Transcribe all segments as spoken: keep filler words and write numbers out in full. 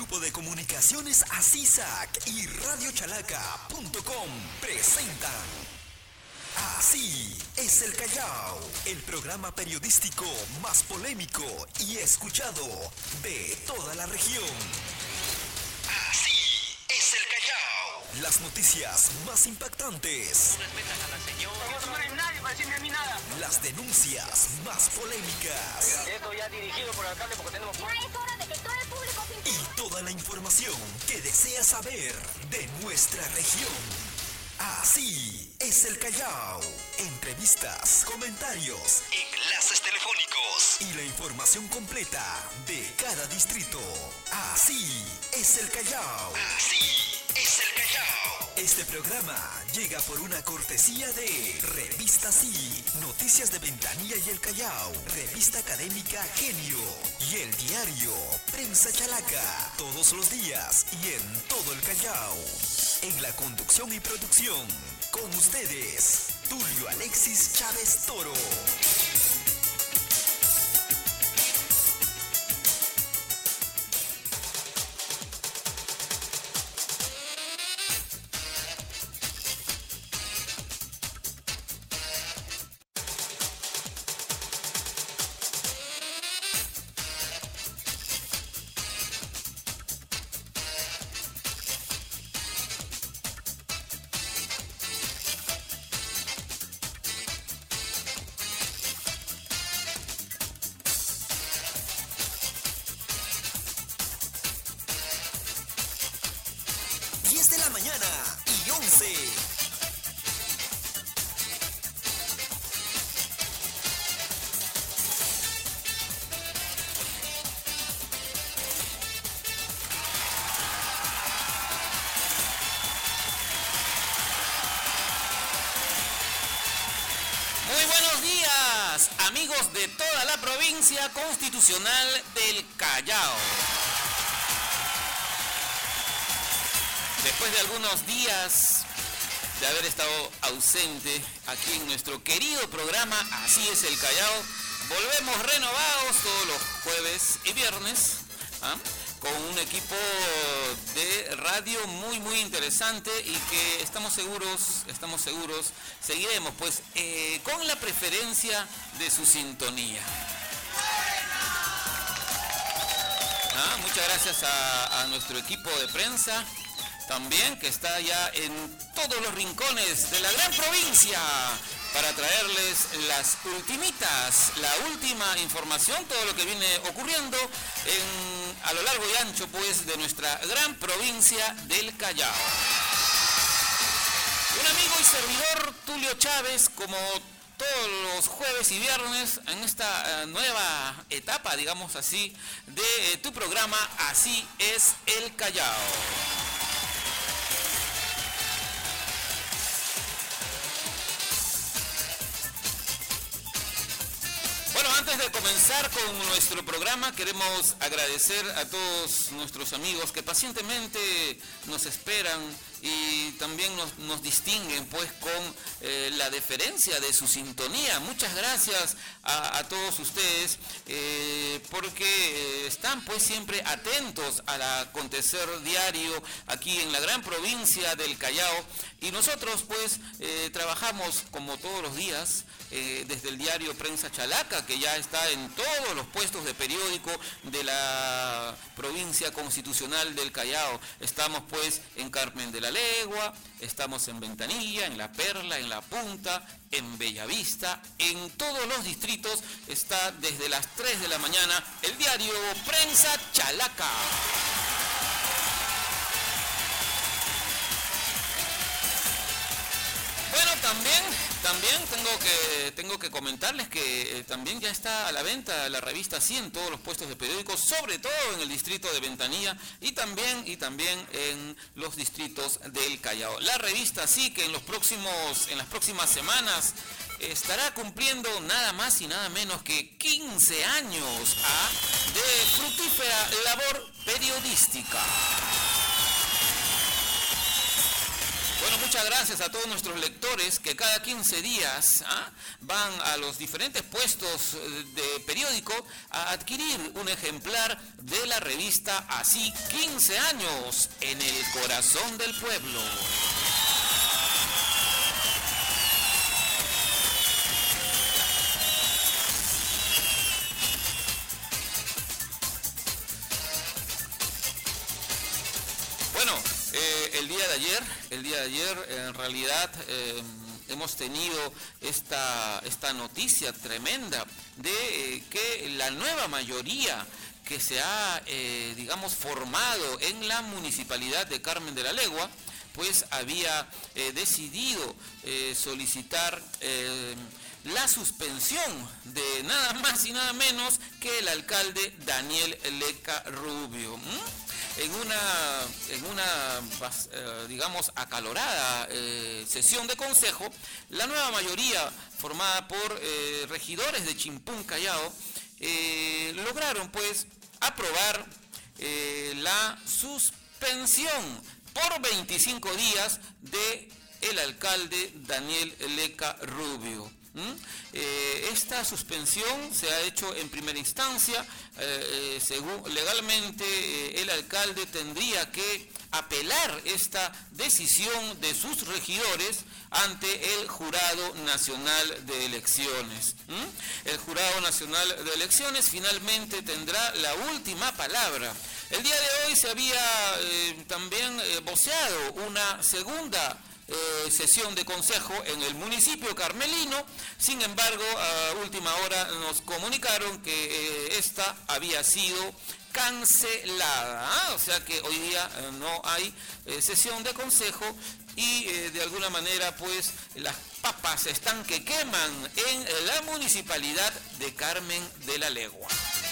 Grupo de Comunicaciones ASISAC y Radio Chalaca punto com presentan Así es el Callao, el programa periodístico más polémico y escuchado de toda la región. Así es el Callao. Las noticias más impactantes. Las denuncias más polémicas. Esto ya dirigido por el alcalde porque tenemos... Ya es hora de que todo el público... Y toda la información que desea saber de nuestra región. Así es el Callao. Entrevistas, comentarios, enlaces telefónicos y la información completa de cada distrito. Así es el Callao. Así es el Callao. Este programa llega por una cortesía de Revista Sí, Noticias de Ventanilla y el Callao, Revista Académica Genio y el diario Prensa Chalaca, todos los días y en todo el Callao. En la conducción y producción, con ustedes, Tulio Alexis Chávez Toro. diez de la mañana y once. Muy buenos días, amigos de toda la provincia constitucional del Callao. Después de algunos días de haber estado ausente aquí en nuestro querido programa Así es el Callao, volvemos renovados todos los jueves y viernes, ¿ah? con un equipo de radio muy muy interesante y que estamos seguros, estamos seguros, seguiremos pues eh, con la preferencia de su sintonía. ¿Ah? Muchas gracias a, a nuestro equipo de prensa. También que está ya en todos los rincones de la gran provincia para traerles las ultimitas, la última información, todo lo que viene ocurriendo en, a lo largo y ancho pues de nuestra gran provincia del Callao. Un amigo y servidor, Tulio Chávez, como todos los jueves y viernes en esta uh, nueva etapa, digamos así, de eh, tu programa Así es el Callao. Bueno, antes de comenzar con nuestro programa, queremos agradecer a todos nuestros amigos que pacientemente nos esperan y también nos, nos distinguen pues con eh, la deferencia de su sintonía. Muchas gracias a, a todos ustedes eh, porque eh, están pues siempre atentos al acontecer diario aquí en la gran provincia del Callao y nosotros pues eh, trabajamos como todos los días eh, desde el diario Prensa Chalaca, que ya está en todos los puestos de periódico de la provincia constitucional del Callao. Estamos pues en Carmen de la Legua, estamos en Ventanilla, en La Perla, en La Punta, en Bellavista, en todos los distritos está desde las tres de la mañana el diario Prensa Chalaca. Bueno, también, también tengo que, tengo que comentarles que eh, también ya está a la venta la revista Sí en todos los puestos de periódicos, sobre todo en el distrito de Ventanilla y también, y también en los distritos del Callao. La revista Sí, que en los próximos, en las próximas semanas estará cumpliendo nada más y nada menos que quince años ¿ah? de fructífera labor periodística. Bueno, Bueno, muchas gracias a todos nuestros lectores que cada quince días ¿ah? van a los diferentes puestos de periódico a adquirir un ejemplar de la revista Así quince años en el corazón del pueblo. Bueno, eh, el día de ayer, el día de ayer en realidad eh, hemos tenido esta, esta noticia tremenda de eh, que la nueva mayoría que se ha, eh, digamos, formado en la municipalidad de Carmen de la Legua, pues había eh, decidido eh, solicitar eh, la suspensión de nada más y nada menos que el alcalde Daniel Leca Rubio. ¿Mm? En una, en una eh, digamos, acalorada eh, sesión de consejo, la nueva mayoría, formada por eh, regidores de Chimpún Callao, eh, lograron pues aprobar eh, la suspensión por veinticinco días de el alcalde Daniel Leca Rubio. ¿Mm? Eh, esta suspensión se ha hecho en primera instancia. Eh, eh, según legalmente eh, el alcalde tendría que apelar esta decisión de sus regidores ante el Jurado Nacional de Elecciones. ¿Mm? El Jurado Nacional de Elecciones finalmente tendrá la última palabra. El día de hoy se había eh, también eh, voceado una segunda Eh, sesión de consejo en el municipio carmelino. Sin embargo, a última hora nos comunicaron que eh, esta había sido cancelada, ¿ah? O sea que hoy día eh, no hay eh, sesión de consejo y eh, de alguna manera pues las papas están que queman en la municipalidad de Carmen de la Legua.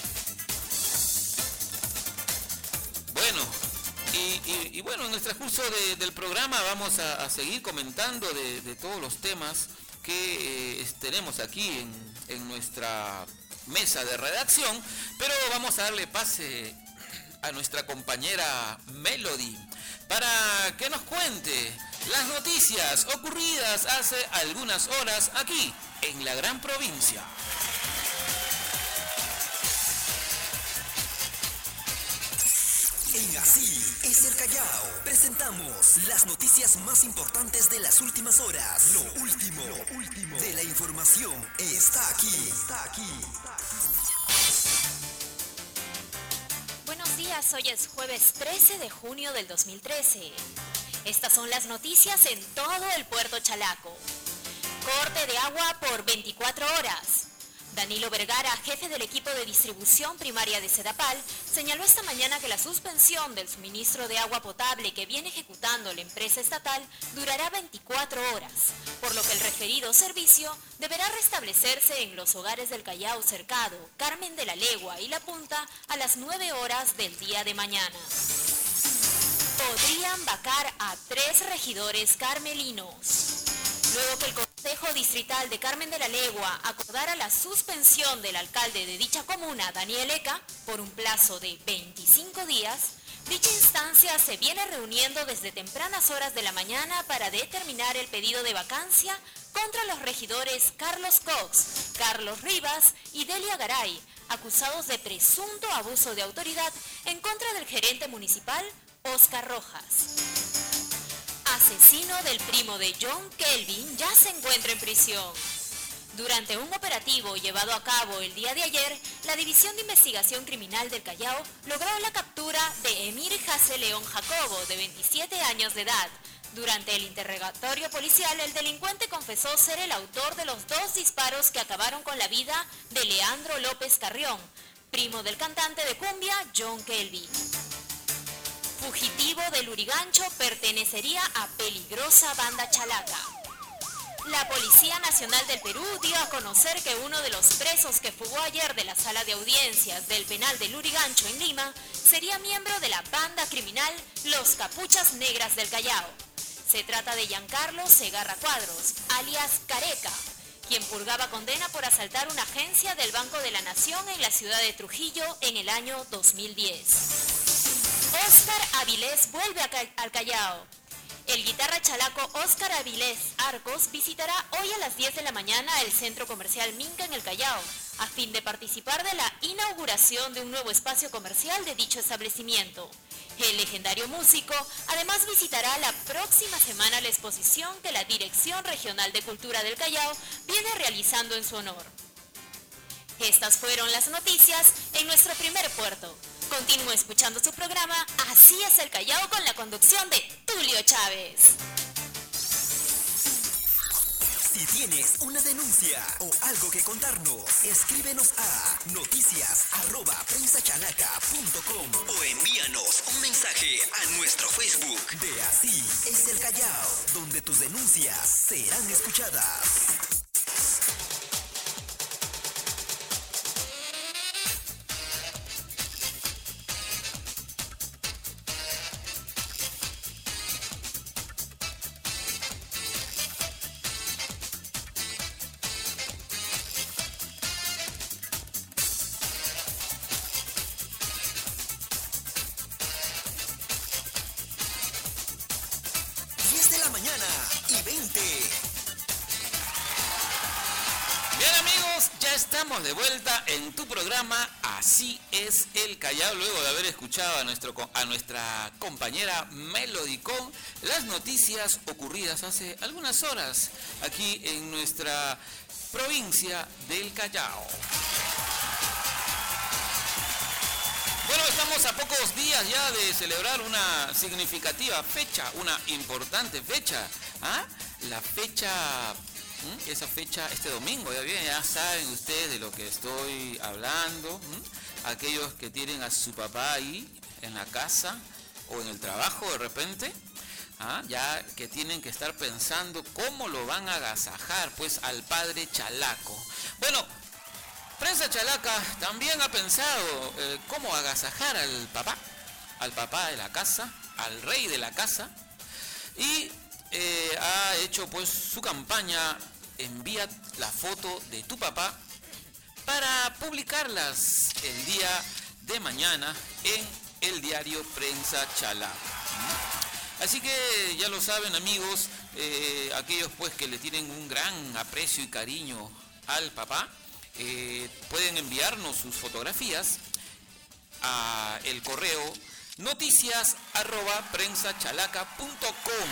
Bueno, Y, y, y bueno, en el transcurso de, del programa vamos a, a seguir comentando de, de todos los temas que eh, tenemos aquí en, en nuestra mesa de redacción, pero vamos a darle pase a nuestra compañera Melody para que nos cuente las noticias ocurridas hace algunas horas aquí en la gran provincia. En Así es el Callao, presentamos las noticias más importantes de las últimas horas. Lo último, lo último de la información está aquí, está aquí. Buenos días, hoy es jueves trece de junio del dos mil trece. Estas son las noticias en todo el puerto Chalaco. Corte de agua por veinticuatro horas. Danilo Vergara, jefe del equipo de distribución primaria de Sedapal, señaló esta mañana que la suspensión del suministro de agua potable que viene ejecutando la empresa estatal durará veinticuatro horas, por lo que el referido servicio deberá restablecerse en los hogares del Callao Cercado, Carmen de la Legua y La Punta a las nueve horas del día de mañana. Podrían vacar a tres regidores carmelinos. Luego que el Consejo Distrital de Carmen de la Legua acordara la suspensión del alcalde de dicha comuna, Daniel Leca, por un plazo de veinticinco días, dicha instancia se viene reuniendo desde tempranas horas de la mañana para determinar el pedido de vacancia contra los regidores Carlos Cox, Carlos Rivas y Delia Garay, acusados de presunto abuso de autoridad en contra del gerente municipal, Oscar Rojas. Asesino del primo de John Kelvin ya se encuentra en prisión. Durante un operativo llevado a cabo el día de ayer, la División de Investigación Criminal del Callao logró la captura de Emir Jase León Jacobo, de veintisiete años de edad. Durante el interrogatorio policial, el delincuente confesó ser el autor de los dos disparos que acabaron con la vida de Leandro López Carrión, primo del cantante de cumbia John Kelvin. Fugitivo del Lurigancho pertenecería a peligrosa banda chalaca. La Policía Nacional del Perú dio a conocer que uno de los presos que fugó ayer de la sala de audiencias del penal de Lurigancho en Lima sería miembro de la banda criminal Los Capuchas Negras del Callao. Se trata de Giancarlo Segarra Cuadros, alias Careca, quien purgaba condena por asaltar una agencia del Banco de la Nación en la ciudad de Trujillo en el año dos mil diez. Oscar Avilés vuelve al Callao. El guitarra chalaco Óscar Avilés Arcos visitará hoy a las diez de la mañana el Centro Comercial Minca en el Callao, a fin de participar de la inauguración de un nuevo espacio comercial de dicho establecimiento. El legendario músico además visitará la próxima semana la exposición que la Dirección Regional de Cultura del Callao viene realizando en su honor. Estas fueron las noticias en nuestro primer puerto. Continúe escuchando su programa Así es el Callao con la conducción de Tulio Chávez. Si tienes una denuncia o algo que contarnos, escríbenos a noticias arroba prensachalaca punto com o envíanos un mensaje a nuestro Facebook de Así es el Callao, donde tus denuncias serán escuchadas. Estamos de vuelta en tu programa Así es el Callao, luego de haber escuchado a, nuestro, a nuestra compañera Melody con las noticias ocurridas hace algunas horas aquí en nuestra provincia del Callao. Bueno, estamos a pocos días ya de celebrar una significativa fecha, una importante fecha, ¿ah? La fecha... Esa fecha, este domingo, ya bien, ya saben ustedes de lo que estoy hablando. ¿Mm? Aquellos que tienen a su papá ahí en la casa o en el trabajo de repente, ¿ah? Ya que tienen que estar pensando cómo lo van a agasajar pues al padre chalaco. Bueno, Prensa Chalaca también ha pensado eh, cómo agasajar al papá, al papá de la casa, al rey de la casa, y eh, ha hecho pues su campaña Envía la foto de tu papá para publicarlas el día de mañana en el diario Prensa Chalaca. Así que ya lo saben, amigos, eh, aquellos pues que le tienen un gran aprecio y cariño al papá, eh, pueden enviarnos sus fotografías a el correo noticias arroba prensachalaca punto com.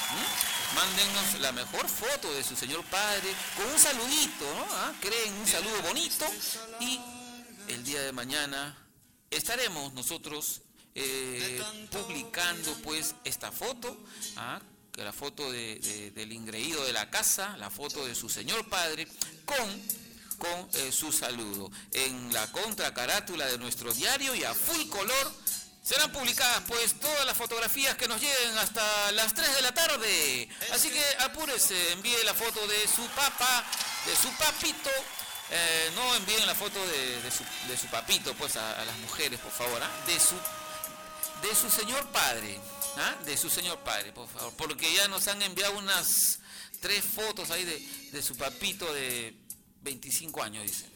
¿Mm? Mándennos la mejor foto de su señor padre con un saludito, ¿no? ¿Ah? Creen un saludo bonito y el día de mañana estaremos nosotros eh, publicando pues esta foto, ¿ah? Que la foto de, de, del ingreído de la casa, la foto de su señor padre con con eh, su saludo en la contracarátula de nuestro diario, y a full color serán publicadas pues todas las fotografías que nos lleguen hasta las tres de la tarde. Así que apúrese, envíe la foto de su papá, de su papito. Eh, no envíen la foto de, de, su, de su papito pues a, a las mujeres, por favor, ¿ah? de su de su señor padre, ¿ah? de su señor padre, por favor, porque ya nos han enviado unas tres fotos ahí de, de su papito de veinticinco años, dice.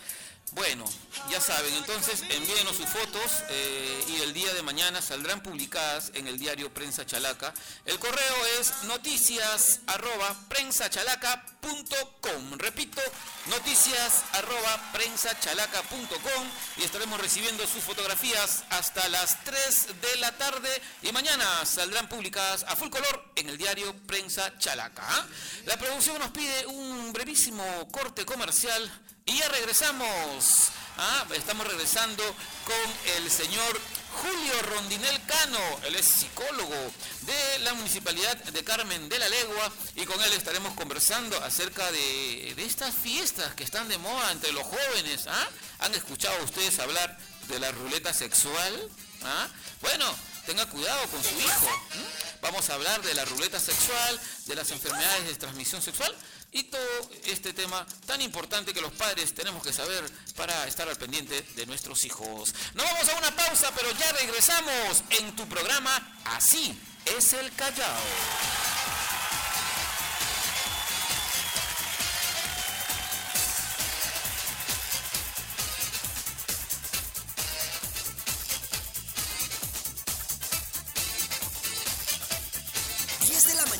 Bueno, ya saben, entonces envíenos sus fotos eh, y el día de mañana saldrán publicadas en el diario Prensa Chalaca. El correo es noticias arroba prensachalaca punto com. Repito, noticias arroba prensachalaca punto com, y estaremos recibiendo sus fotografías hasta las tres de la tarde, y mañana saldrán publicadas a full color en el diario Prensa Chalaca. ¿Ah? La producción nos pide un brevísimo corte comercial y ya regresamos. Ah, estamos regresando con el señor Julio Rondinel Cano. Él es psicólogo de la Municipalidad de Carmen de la Legua, y con él estaremos conversando acerca de, de estas fiestas que están de moda entre los jóvenes. ¿Ah? ¿Han escuchado ustedes hablar de la ruleta sexual? ¿Ah? Bueno, tenga cuidado con su hijo. ¿Mm? Vamos a hablar de la ruleta sexual, de las enfermedades de transmisión sexual y todo este tema tan importante que los padres tenemos que saber para estar al pendiente de nuestros hijos. Nos vamos a una pausa, pero ya regresamos en tu programa Así es el Callao.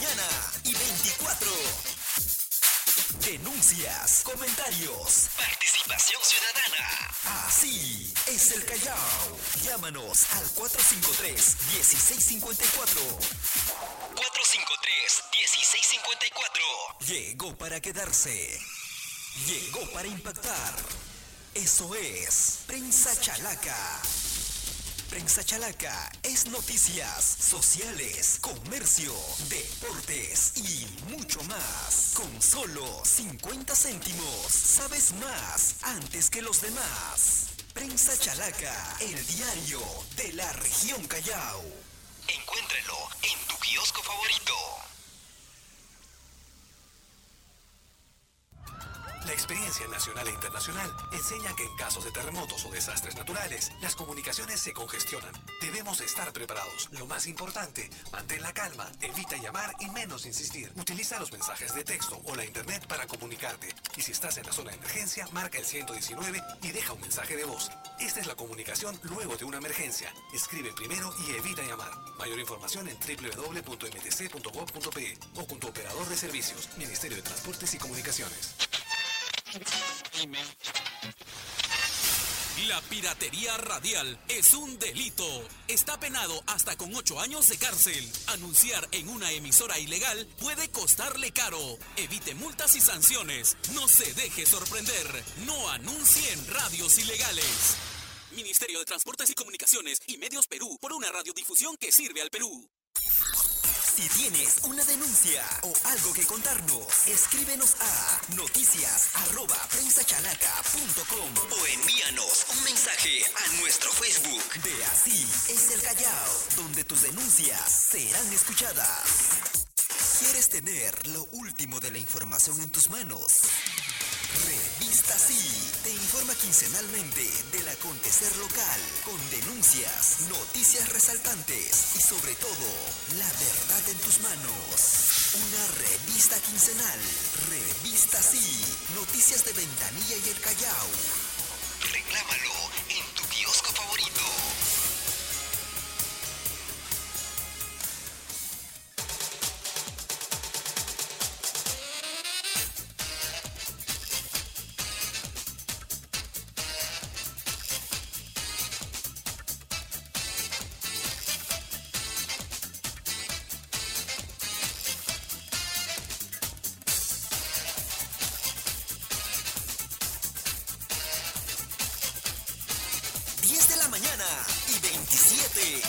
mañana y veinticuatro. Denuncias, comentarios, participación ciudadana. Así es el Callao. Llámanos al cuatro cinco tres, uno seis cinco cuatro. cuatro cinco tres, uno seis cinco cuatro. Llegó para quedarse. Llegó para impactar. Eso es Prensa Chalaca. Prensa Chalaca es noticias sociales, comercio, deportes y mucho más. Con solo cincuenta céntimos, sabes más antes que los demás. Prensa Chalaca, el diario de la región Callao. Encuéntralo en tu kiosco favorito. La experiencia nacional e internacional enseña que en casos de terremotos o desastres naturales, las comunicaciones se congestionan. Debemos estar preparados. Lo más importante, mantén la calma, evita llamar y menos insistir. Utiliza los mensajes de texto o la internet para comunicarte. Y si estás en la zona de emergencia, marca el ciento diecinueve y deja un mensaje de voz. Esta es la comunicación luego de una emergencia. Escribe primero y evita llamar. Mayor información en doble u doble u doble u punto eme te ce punto gob punto pe o con tu operador de servicios, Ministerio de Transportes y Comunicaciones. La piratería radial es un delito. Está penado hasta con ocho años de cárcel. Anunciar en una emisora ilegal puede costarle caro. Evite multas y sanciones. No se deje sorprender. No anuncie en radios ilegales. Ministerio de Transportes y Comunicaciones y Medios Perú, por una radiodifusión que sirve al Perú. Si tienes una denuncia o algo que contarnos, escríbenos a noticias arroba prensachalaca punto com o envíanos un mensaje a nuestro Facebook de Así es el Callao, donde tus denuncias serán escuchadas. ¿Quieres tener lo último de la información en tus manos? Revista Sí te informa quincenalmente del acontecer local, con denuncias, noticias resaltantes y sobre todo, la verdad en tus manos. Una revista quincenal. Revista Sí, noticias de Ventanilla y el Callao. Reclámalo en tu kiosco favorito. diez de la mañana y veintisiete.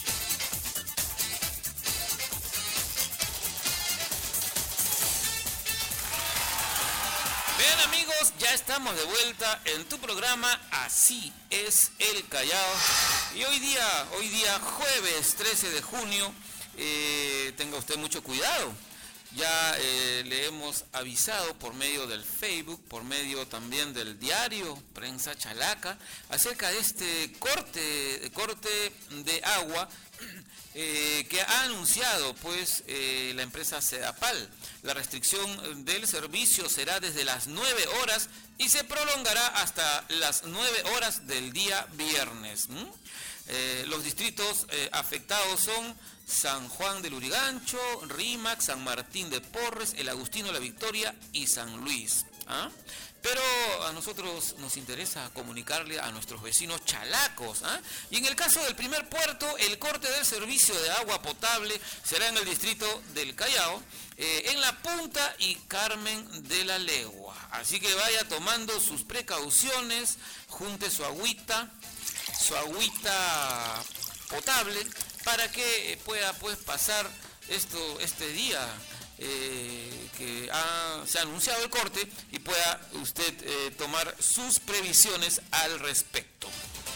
Bien amigos, ya estamos de vuelta en tu programa Así es el Callao. Y hoy día, hoy día jueves trece de junio, eh, tenga usted mucho cuidado. Ya eh, le hemos avisado por medio del Facebook, por medio también del diario Prensa Chalaca, acerca de este corte, corte de agua eh, que ha anunciado pues eh, la empresa Sedapal. La restricción del servicio será desde las nueve horas y se prolongará hasta las nueve horas del día viernes. ¿Mm? Eh, los distritos eh, afectados son San Juan del Lurigancho, Rímac, San Martín de Porres, El Agustino, La Victoria y San Luis. ¿Ah? Pero a nosotros nos interesa comunicarle a nuestros vecinos chalacos. ¿Ah? Y en el caso del primer puerto, el corte del servicio de agua potable será en el distrito del Callao, eh, en La Punta y Carmen de la Legua. Así que vaya tomando sus precauciones, junte su agüita, su agüita potable, para que pueda pues pasar esto este día eh, que ha, se ha anunciado el corte y pueda usted eh, tomar sus previsiones al respecto.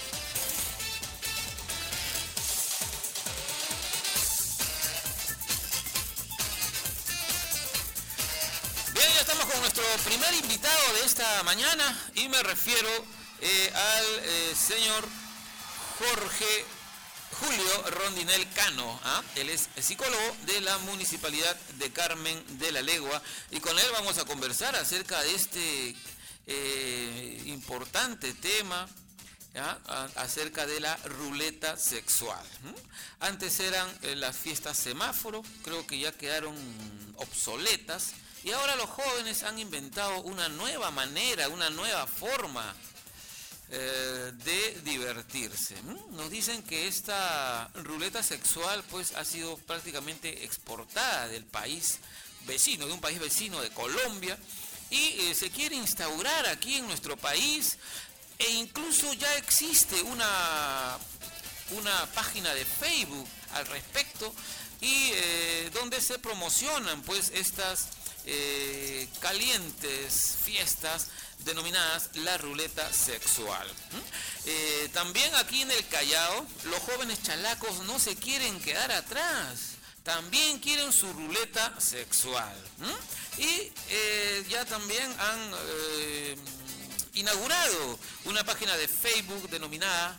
Bien, ya estamos con nuestro primer invitado de esta mañana y me refiero eh, al eh, señor Jorge Julio Rondinel Cano. ¿Ah? Él es psicólogo de la Municipalidad de Carmen de la Legua y con él vamos a conversar acerca de este eh, importante tema ¿ya? A, acerca de la ruleta sexual. ¿Mm? Antes eran eh, las fiestas semáforo, creo que ya quedaron obsoletas, y ahora los jóvenes han inventado una nueva manera, una nueva forma eh, de divertirse. ¿Mm? Nos dicen que esta ruleta sexual pues ha sido prácticamente exportada del país vecino, de un país vecino de Colombia, y eh, se quiere instaurar aquí en nuestro país, e incluso ya existe una, una página de Facebook al respecto, y eh, donde se promocionan pues estas eh, calientes fiestas denominadas la ruleta sexual. ¿Mm? Eh, también aquí en el Callao, los jóvenes chalacos no se quieren quedar atrás, también quieren su ruleta sexual. ¿Mm? Y eh, ya también han eh, inaugurado una página de Facebook denominada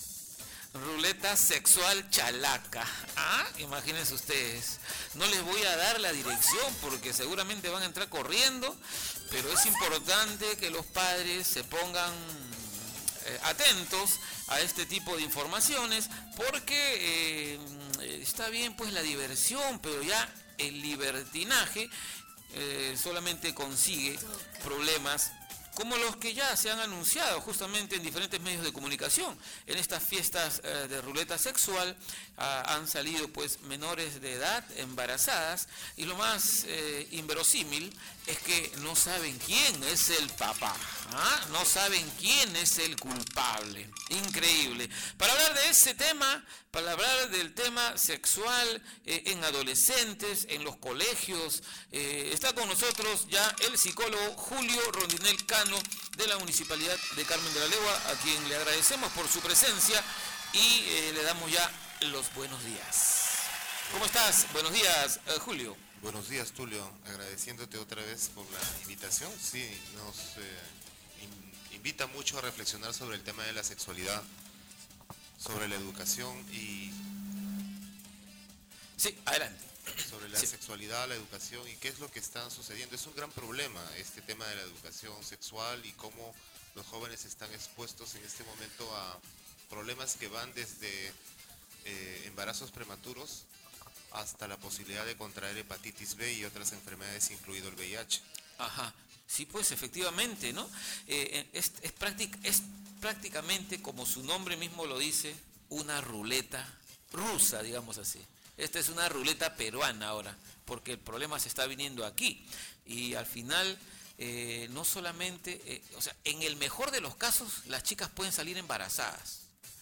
Ruleta Sexual Chalaca. Ah, imagínense ustedes. No les voy a dar la dirección porque seguramente van a entrar corriendo, pero es importante que los padres se pongan eh, atentos a este tipo de informaciones, porque eh, está bien pues la diversión, pero ya el libertinaje eh, solamente consigue problemas como los que ya se han anunciado justamente en diferentes medios de comunicación. En estas fiestas eh, de ruleta sexual ah, han salido pues menores de edad embarazadas, y lo más eh, inverosímil es que no saben quién es el papá, ¿ah? No saben quién es el culpable. Increíble. Para hablar de ese tema, para hablar del tema sexual eh, en adolescentes, en los colegios, eh, está con nosotros ya el psicólogo Julio Rondinel Cano, de la Municipalidad de Carmen de la Legua, a quien le agradecemos por su presencia y eh, le damos ya los buenos días. ¿Cómo estás? Buenos días, eh, Julio. Buenos días, Tulio. Agradeciéndote otra vez por la invitación. Sí, nos eh, in, invita mucho a reflexionar sobre el tema de la sexualidad, sobre la educación y... Sí, adelante. Sobre la sí. sexualidad, la educación y qué es lo que está sucediendo. Es un gran problema este tema de la educación sexual y cómo los jóvenes están expuestos en este momento a problemas que van desde eh, embarazos prematuros hasta la posibilidad de contraer hepatitis B y otras enfermedades, incluido el V I H. Ajá, sí, pues efectivamente, ¿no? Eh, es, es, práctic, es prácticamente, como su nombre mismo lo dice, una ruleta rusa, digamos así. Esta es una ruleta peruana ahora, porque el problema se está viniendo aquí. Y al final, eh, no solamente, eh, o sea, en el mejor de los casos, las chicas pueden salir embarazadas.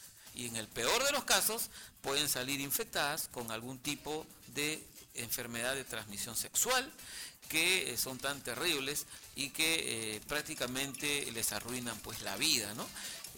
Y en el peor de los casos, pueden salir infectadas con algún tipo de enfermedad de transmisión sexual, que eh, son tan terribles y que eh, prácticamente les arruinan pues la vida, ¿no?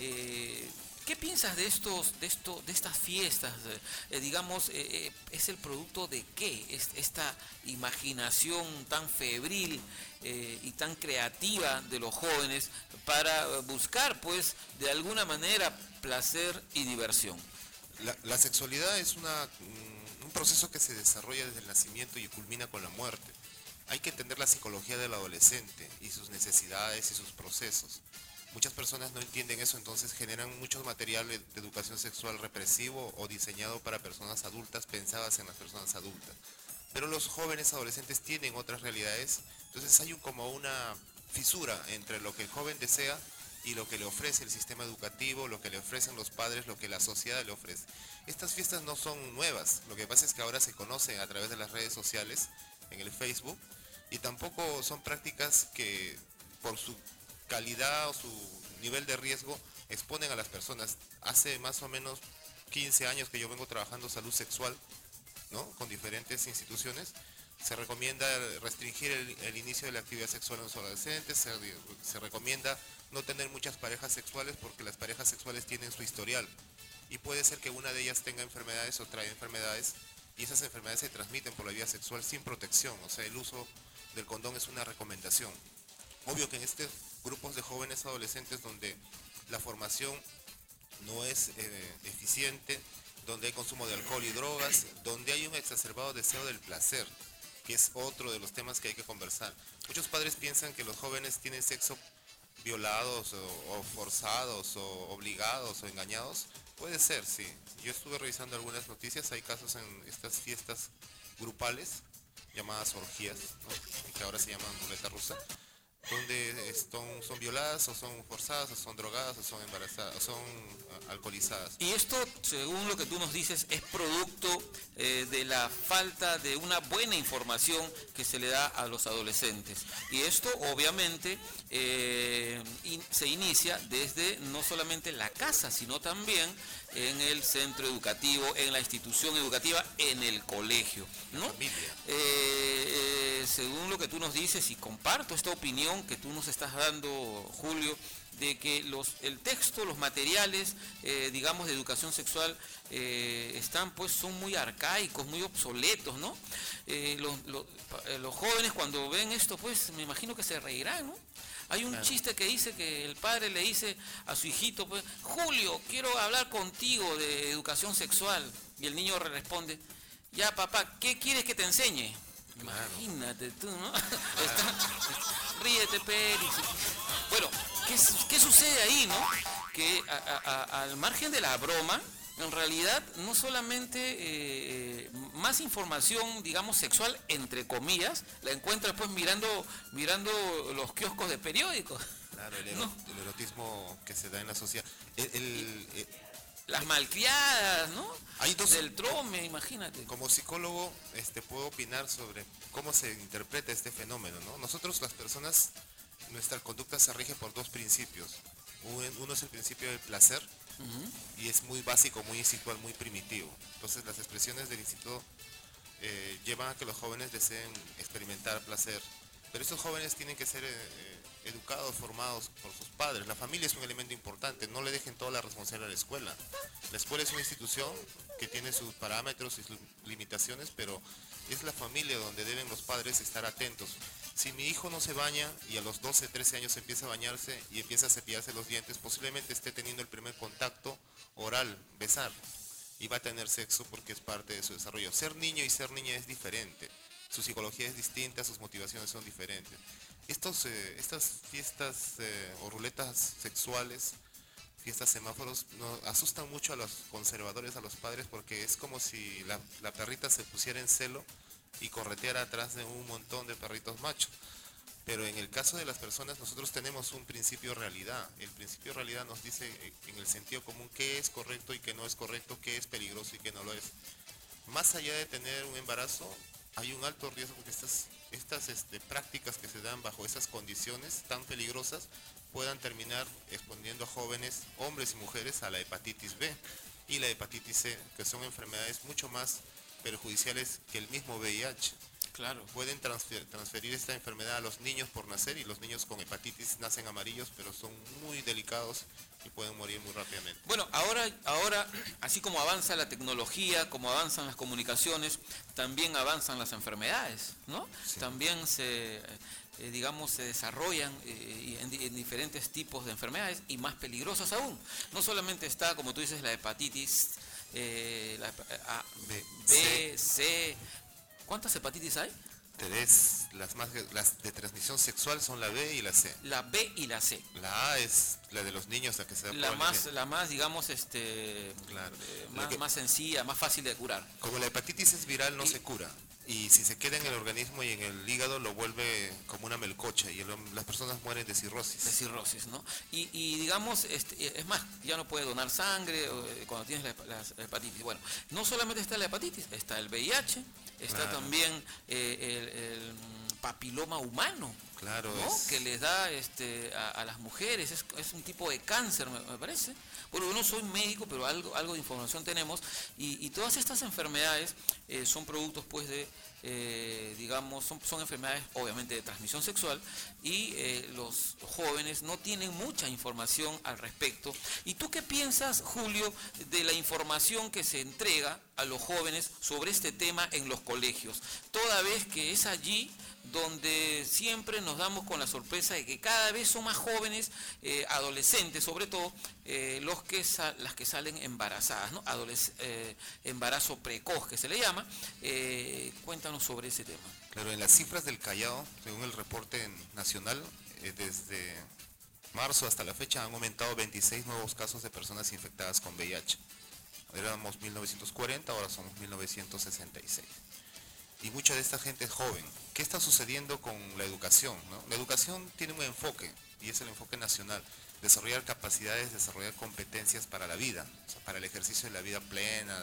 Eh, ¿Qué piensas de estos, de esto, de estas fiestas? Eh, digamos, eh, ¿es el producto de qué? Es esta imaginación tan febril eh, y tan creativa de los jóvenes para buscar, pues, de alguna manera, placer y diversión. La, la sexualidad es una, un proceso que se desarrolla desde el nacimiento y culmina con la muerte. Hay que entender la psicología del adolescente y sus necesidades y sus procesos. Muchas personas no entienden eso, entonces generan mucho material de educación sexual represivo o diseñado para personas adultas, pensadas en las personas adultas. Pero los jóvenes adolescentes tienen otras realidades, entonces hay un, como una fisura entre lo que el joven desea y lo que le ofrece el sistema educativo, lo que le ofrecen los padres, lo que la sociedad le ofrece. Estas fiestas no son nuevas, lo que pasa es que ahora se conocen a través de las redes sociales, en el Facebook, y tampoco son prácticas que por su calidad o su nivel de riesgo exponen a las personas. Hace más o menos quince años que yo vengo trabajando salud sexual, ¿no?, con diferentes instituciones. Se recomienda restringir el, el inicio de la actividad sexual en los adolescentes, se, se recomienda no tener muchas parejas sexuales porque las parejas sexuales tienen su historial y puede ser que una de ellas tenga enfermedades o trae enfermedades y esas enfermedades se transmiten por la vía sexual sin protección. O sea, el uso del condón es una recomendación. Obvio que en estos grupos de jóvenes adolescentes donde la formación no es eh, eficiente, donde hay consumo de alcohol y drogas, donde hay un exacerbado deseo del placer, que es otro de los temas que hay que conversar. Muchos padres piensan que los jóvenes tienen sexo violados o, o forzados o obligados o engañados. Puede ser, sí. Yo estuve revisando algunas noticias, hay casos en estas fiestas grupales llamadas orgías, ¿no? Que ahora se llaman ruleta rusa, donde son, son violadas o son forzadas o son drogadas o son embarazadas o son uh, alcoholizadas. Y esto, según lo que tú nos dices, es producto eh, de la falta de una buena información que se le da a los adolescentes. Y esto obviamente eh, in, se inicia desde no solamente la casa, sino también en el centro educativo, en la institución educativa, en el colegio, ¿no? Familia. Eh, eh, según lo que tú nos dices, y comparto esta opinión que tú nos estás dando, Julio, de que los, el texto, los materiales, eh, digamos, de educación sexual eh, están, pues, son muy arcaicos, muy obsoletos, ¿no? Eh, los, los, los jóvenes cuando ven esto, pues, me imagino que se reirán, ¿no? Hay un claro. chiste que dice que el padre le dice a su hijito, pues, Julio, quiero hablar contigo de educación sexual. Y el niño responde, ya papá, ¿qué quieres que te enseñe? Claro. Imagínate tú, ¿no? Claro. Está, ríete, Pérez. Bueno, ¿qué, ¿qué sucede ahí, no? Que a, a, a, al margen de la broma, en realidad no solamente eh, más información, digamos, sexual, entre comillas, la encuentras pues mirando mirando los kioscos de periódicos. Claro, el, ¿no? el erotismo que se da en la sociedad. El, el, el, Las malcriadas, ¿no? Hay dos, del trome, imagínate. Como psicólogo, este, puedo opinar sobre cómo se interpreta este fenómeno, ¿no? Nosotros, las personas, nuestra conducta se rige por dos principios. Uno es el principio del placer, uh-huh. y es muy básico, muy instintual, muy primitivo. Entonces las expresiones del instinto eh, llevan a que los jóvenes deseen experimentar placer, pero estos jóvenes tienen que ser eh, educados, formados por sus padres. La familia es un elemento importante, no le dejen toda la responsabilidad a la escuela. La escuela es una institución que tiene sus parámetros y sus limitaciones, pero es la familia donde deben los padres estar atentos. Si mi hijo no se baña y a los doce, trece años empieza a bañarse y empieza a cepillarse los dientes, posiblemente esté teniendo el primer contacto oral, besar, y va a tener sexo porque es parte de su desarrollo. Ser niño y ser niña es diferente, su psicología es distinta, sus motivaciones son diferentes. Estos, eh, estas fiestas eh, o ruletas sexuales, fiestas semáforos, nos asustan mucho a los conservadores, a los padres, porque es como si la, la perrita se pusiera en celo y corretear atrás de un montón de perritos machos. Pero en el caso de las personas, nosotros tenemos un principio de realidad. El principio de realidad nos dice en el sentido común qué es correcto y qué no es correcto, qué es peligroso y qué no lo es. Más allá de tener un embarazo, hay un alto riesgo porque estas, estas este, prácticas que se dan bajo esas condiciones tan peligrosas puedan terminar exponiendo a jóvenes, hombres y mujeres, a la hepatitis B y la hepatitis C, que son enfermedades mucho más perjudiciales que el mismo V I H. Claro. Pueden transfer, transferir esta enfermedad a los niños por nacer, y los niños con hepatitis nacen amarillos, pero son muy delicados y pueden morir muy rápidamente. Bueno, ahora, ahora así como avanza la tecnología, como avanzan las comunicaciones, también avanzan las enfermedades, ¿no? Sí. También se, eh, digamos, se desarrollan eh, en, en diferentes tipos de enfermedades y más peligrosas aún. No solamente está, como tú dices, la hepatitis eh, la, A, B, B, C. ¿Cuántas hepatitis hay? Tres. Las, más, las de transmisión sexual son la B y la C. La B y la C. La A es la de los niños, la que se da la más, la más, digamos, este, claro. eh, más, que, más sencilla, más fácil de curar. Como la hepatitis es viral, no y, se cura. Y si se queda en el organismo y en el hígado, lo vuelve como una melcocha y el, las personas mueren de cirrosis. De cirrosis, ¿no? Y, y digamos, este, es más, ya no puede donar sangre cuando tienes la, la, la hepatitis. Bueno, no solamente está la hepatitis, está el V I H, está claro. también eh, el, el papiloma humano, claro, ¿no? Es... que les da este, a, a las mujeres, es, es un tipo de cáncer, me, me parece. Bueno, yo no soy médico, pero algo, algo de información tenemos, y, y todas estas enfermedades eh, son productos, pues, de, eh, digamos, son, son enfermedades, obviamente, de transmisión sexual, y eh, los jóvenes no tienen mucha información al respecto. ¿Y tú qué piensas, Julio, de la información que se entrega a los jóvenes sobre este tema en los colegios? Toda vez que es allí donde siempre nos damos con la sorpresa de que cada vez son más jóvenes, eh, adolescentes sobre todo, eh, los que las que salen embarazadas, ¿no? Adolesc eh, embarazo precoz que se le llama. Eh, cuéntanos sobre ese tema. Claro, en las cifras del Callao, según el reporte nacional, eh, desde marzo hasta la fecha han aumentado veintiséis nuevos casos de personas infectadas con V I H. Éramos mil novecientos cuarenta, ahora somos mil novecientos sesenta y seis. Y mucha de esta gente es joven. ¿Qué está sucediendo con la educación, no? La educación tiene un enfoque, y es el enfoque nacional: desarrollar capacidades, desarrollar competencias para la vida, o sea, para el ejercicio de la vida plena.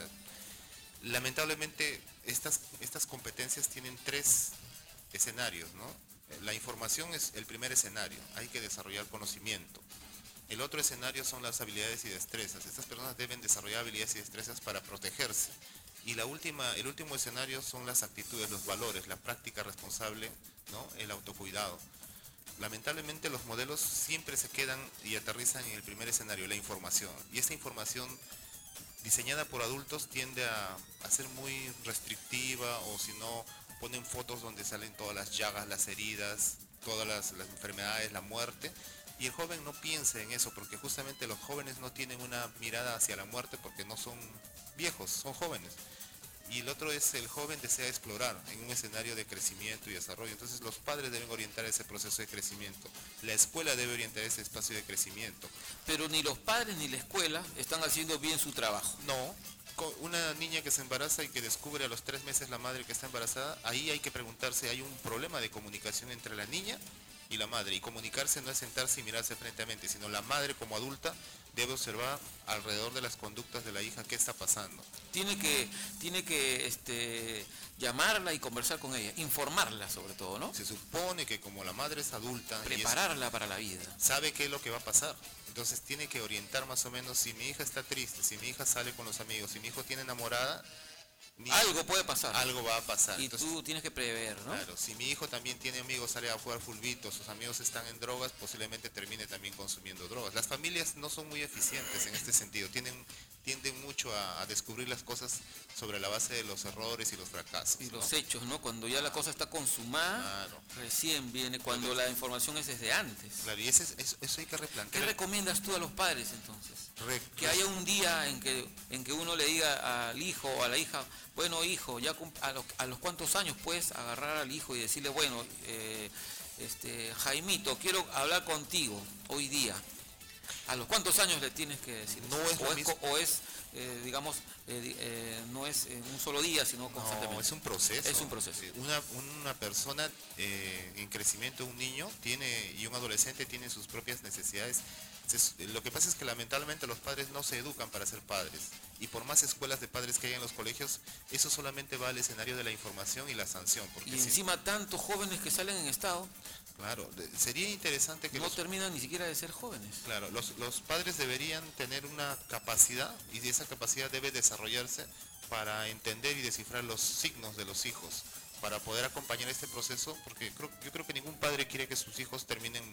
Lamentablemente, estas, estas competencias tienen tres escenarios, ¿no? La información es el primer escenario, hay que desarrollar conocimiento. El otro escenario son las habilidades y destrezas. Estas personas deben desarrollar habilidades y destrezas para protegerse. Y la última, el último escenario son las actitudes, los valores, la práctica responsable, ¿no? El autocuidado. Lamentablemente los modelos siempre se quedan y aterrizan en el primer escenario, la información. Y esta información diseñada por adultos tiende a, a ser muy restrictiva, o si no, ponen fotos donde salen todas las llagas, las heridas, todas las, las enfermedades, la muerte. Y el joven no piensa en eso, porque justamente los jóvenes no tienen una mirada hacia la muerte porque no son viejos, son jóvenes. Y el otro es el joven desea explorar en un escenario de crecimiento y desarrollo. Entonces los padres deben orientar ese proceso de crecimiento. La escuela debe orientar ese espacio de crecimiento. Pero ni los padres ni la escuela están haciendo bien su trabajo. No. Una niña que se embaraza y que descubre a los tres meses la madre que está embarazada, ahí hay que preguntarse, hay un problema de comunicación entre la niña y la madre. Y comunicarse no es sentarse y mirarse frente a frente, sino la madre como adulta debe observar alrededor de las conductas de la hija qué está pasando. Tiene que, tiene que este, llamarla y conversar con ella, informarla sobre todo, ¿no? Se supone que como la madre es adulta, prepararla para la vida, sabe qué es lo que va a pasar. Entonces tiene que orientar más o menos, si mi hija está triste, si mi hija sale con los amigos, si mi hijo tiene enamorada, algo puede pasar. Algo va a pasar. Y Entonces, tú tienes que prever, ¿no? Claro, si mi hijo también tiene amigos, sale a jugar fulbito, sus amigos están en drogas, posiblemente termine también consumiendo drogas. Las familias no son muy eficientes en este sentido, tienen, tienden mucho a, a descubrir las cosas sobre la base de los errores y los fracasos. Y ¿no? los hechos, ¿no? Cuando ya la cosa está consumada, claro, recién viene, cuando Entonces, la información es desde antes. Claro, y ese, eso, eso hay que replantear. ¿Qué recomiendas tú a los padres entonces? Re, que haya un día en que, en que uno le diga al hijo o a la hija, bueno hijo, ya a los, a los cuantos años puedes agarrar al hijo y decirle, bueno, eh, este, Jaimito, quiero hablar contigo hoy día. ¿A los cuántos años le tienes que decir? No es o, es, o es, eh, digamos, eh, eh, no es en un solo día, sino constantemente. No, es un proceso. Es un proceso. Una, una persona eh, en crecimiento, un niño tiene y un adolescente tiene sus propias necesidades. Lo que pasa es que lamentablemente los padres no se educan para ser padres, y por más escuelas de padres que hay en los colegios, eso solamente va al escenario de la información y la sanción. Porque y encima si, tantos jóvenes que salen en estado. Claro, sería interesante que no los, terminan ni siquiera de ser jóvenes. Claro, los, los padres deberían tener una capacidad, y esa capacidad debe desarrollarse para entender y descifrar los signos de los hijos, para poder acompañar este proceso, porque creo, yo creo que ningún padre quiere que sus hijos terminen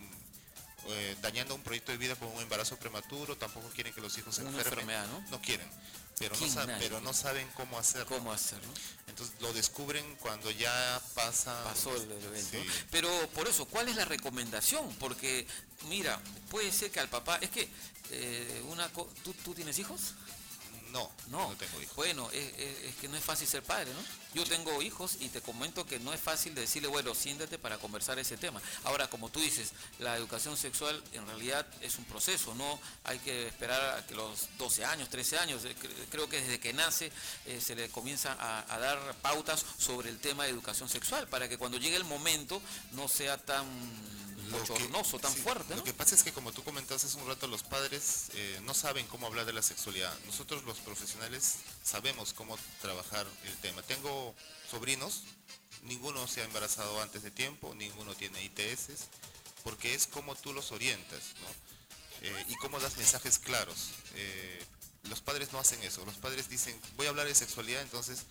Eh, dañando un proyecto de vida con un embarazo prematuro, tampoco quieren que los hijos se enfermen. Enfermedad, ¿no? No quieren, pero no, saben, pero no saben cómo hacerlo. ¿Cómo hacerlo? Entonces lo descubren cuando ya pasa... Pasó el evento. Sí. Pero por eso, ¿cuál es la recomendación? Porque, mira, puede ser que al papá... Es que, eh, una ¿tú, ¿tú tienes hijos? No, no, no tengo hijos. Bueno, es, es, es que no es fácil ser padre, ¿no? Yo tengo hijos y te comento que no es fácil decirle, bueno, siéntate para conversar ese tema. Ahora, como tú dices, la educación sexual en realidad es un proceso, no hay que esperar a que los doce años, trece años, creo que desde que nace eh, se le comienza a, a dar pautas sobre el tema de educación sexual, para que cuando llegue el momento no sea tan... bochornoso, tan sí, fuerte, ¿no? Lo que pasa es que, como tú comentaste hace un rato, los padres eh, no saben cómo hablar de la sexualidad. Nosotros los profesionales sabemos cómo trabajar el tema. Tengo sobrinos, ninguno se ha embarazado antes de tiempo, ninguno tiene I T S, porque es como tú los orientas, ¿no? Eh, y cómo das mensajes claros. Eh, los padres no hacen eso. Los padres dicen, voy a hablar de sexualidad, entonces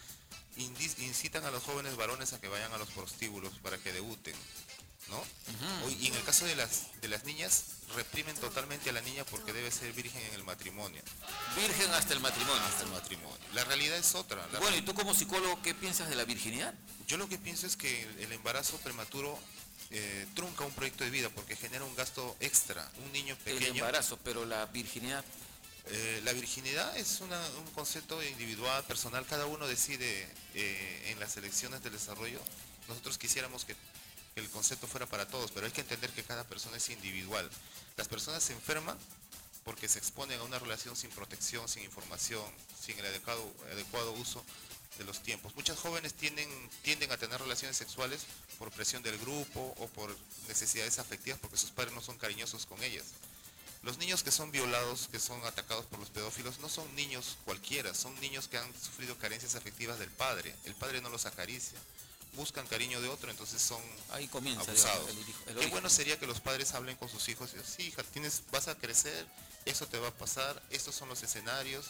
incitan a los jóvenes varones a que vayan a los prostíbulos para que debuten, ¿no? Uh-huh. Y en el caso de las de las niñas, reprimen totalmente a la niña porque debe ser virgen en el matrimonio. Virgen hasta el matrimonio. Hasta el matrimonio. La realidad es otra. La bueno, ¿y tú como psicólogo qué piensas de la virginidad? Yo lo que pienso es que el, el embarazo prematuro eh, trunca un proyecto de vida porque genera un gasto extra. Un niño pequeño... El embarazo, pero la virginidad... Eh, la virginidad es una, un concepto individual, personal. Cada uno decide eh, en las elecciones del desarrollo. Nosotros quisiéramos que que el concepto fuera para todos, pero hay que entender que cada persona es individual. Las personas se enferman porque se exponen a una relación sin protección, sin información, sin el adecuado, adecuado uso de los tiempos. Muchas jóvenes tienden, tienden a tener relaciones sexuales por presión del grupo o por necesidades afectivas porque sus padres no son cariñosos con ellas. Los niños que son violados, que son atacados por los pedófilos, no son niños cualquiera, son niños que han sufrido carencias afectivas del padre. El padre no los acaricia, buscan cariño de otro, entonces son Ahí comienza, abusados. digamos, el- el Qué origen. bueno sería que los padres hablen con sus hijos y digan, sí, hija, tienes, vas a crecer, eso te va a pasar, estos son los escenarios,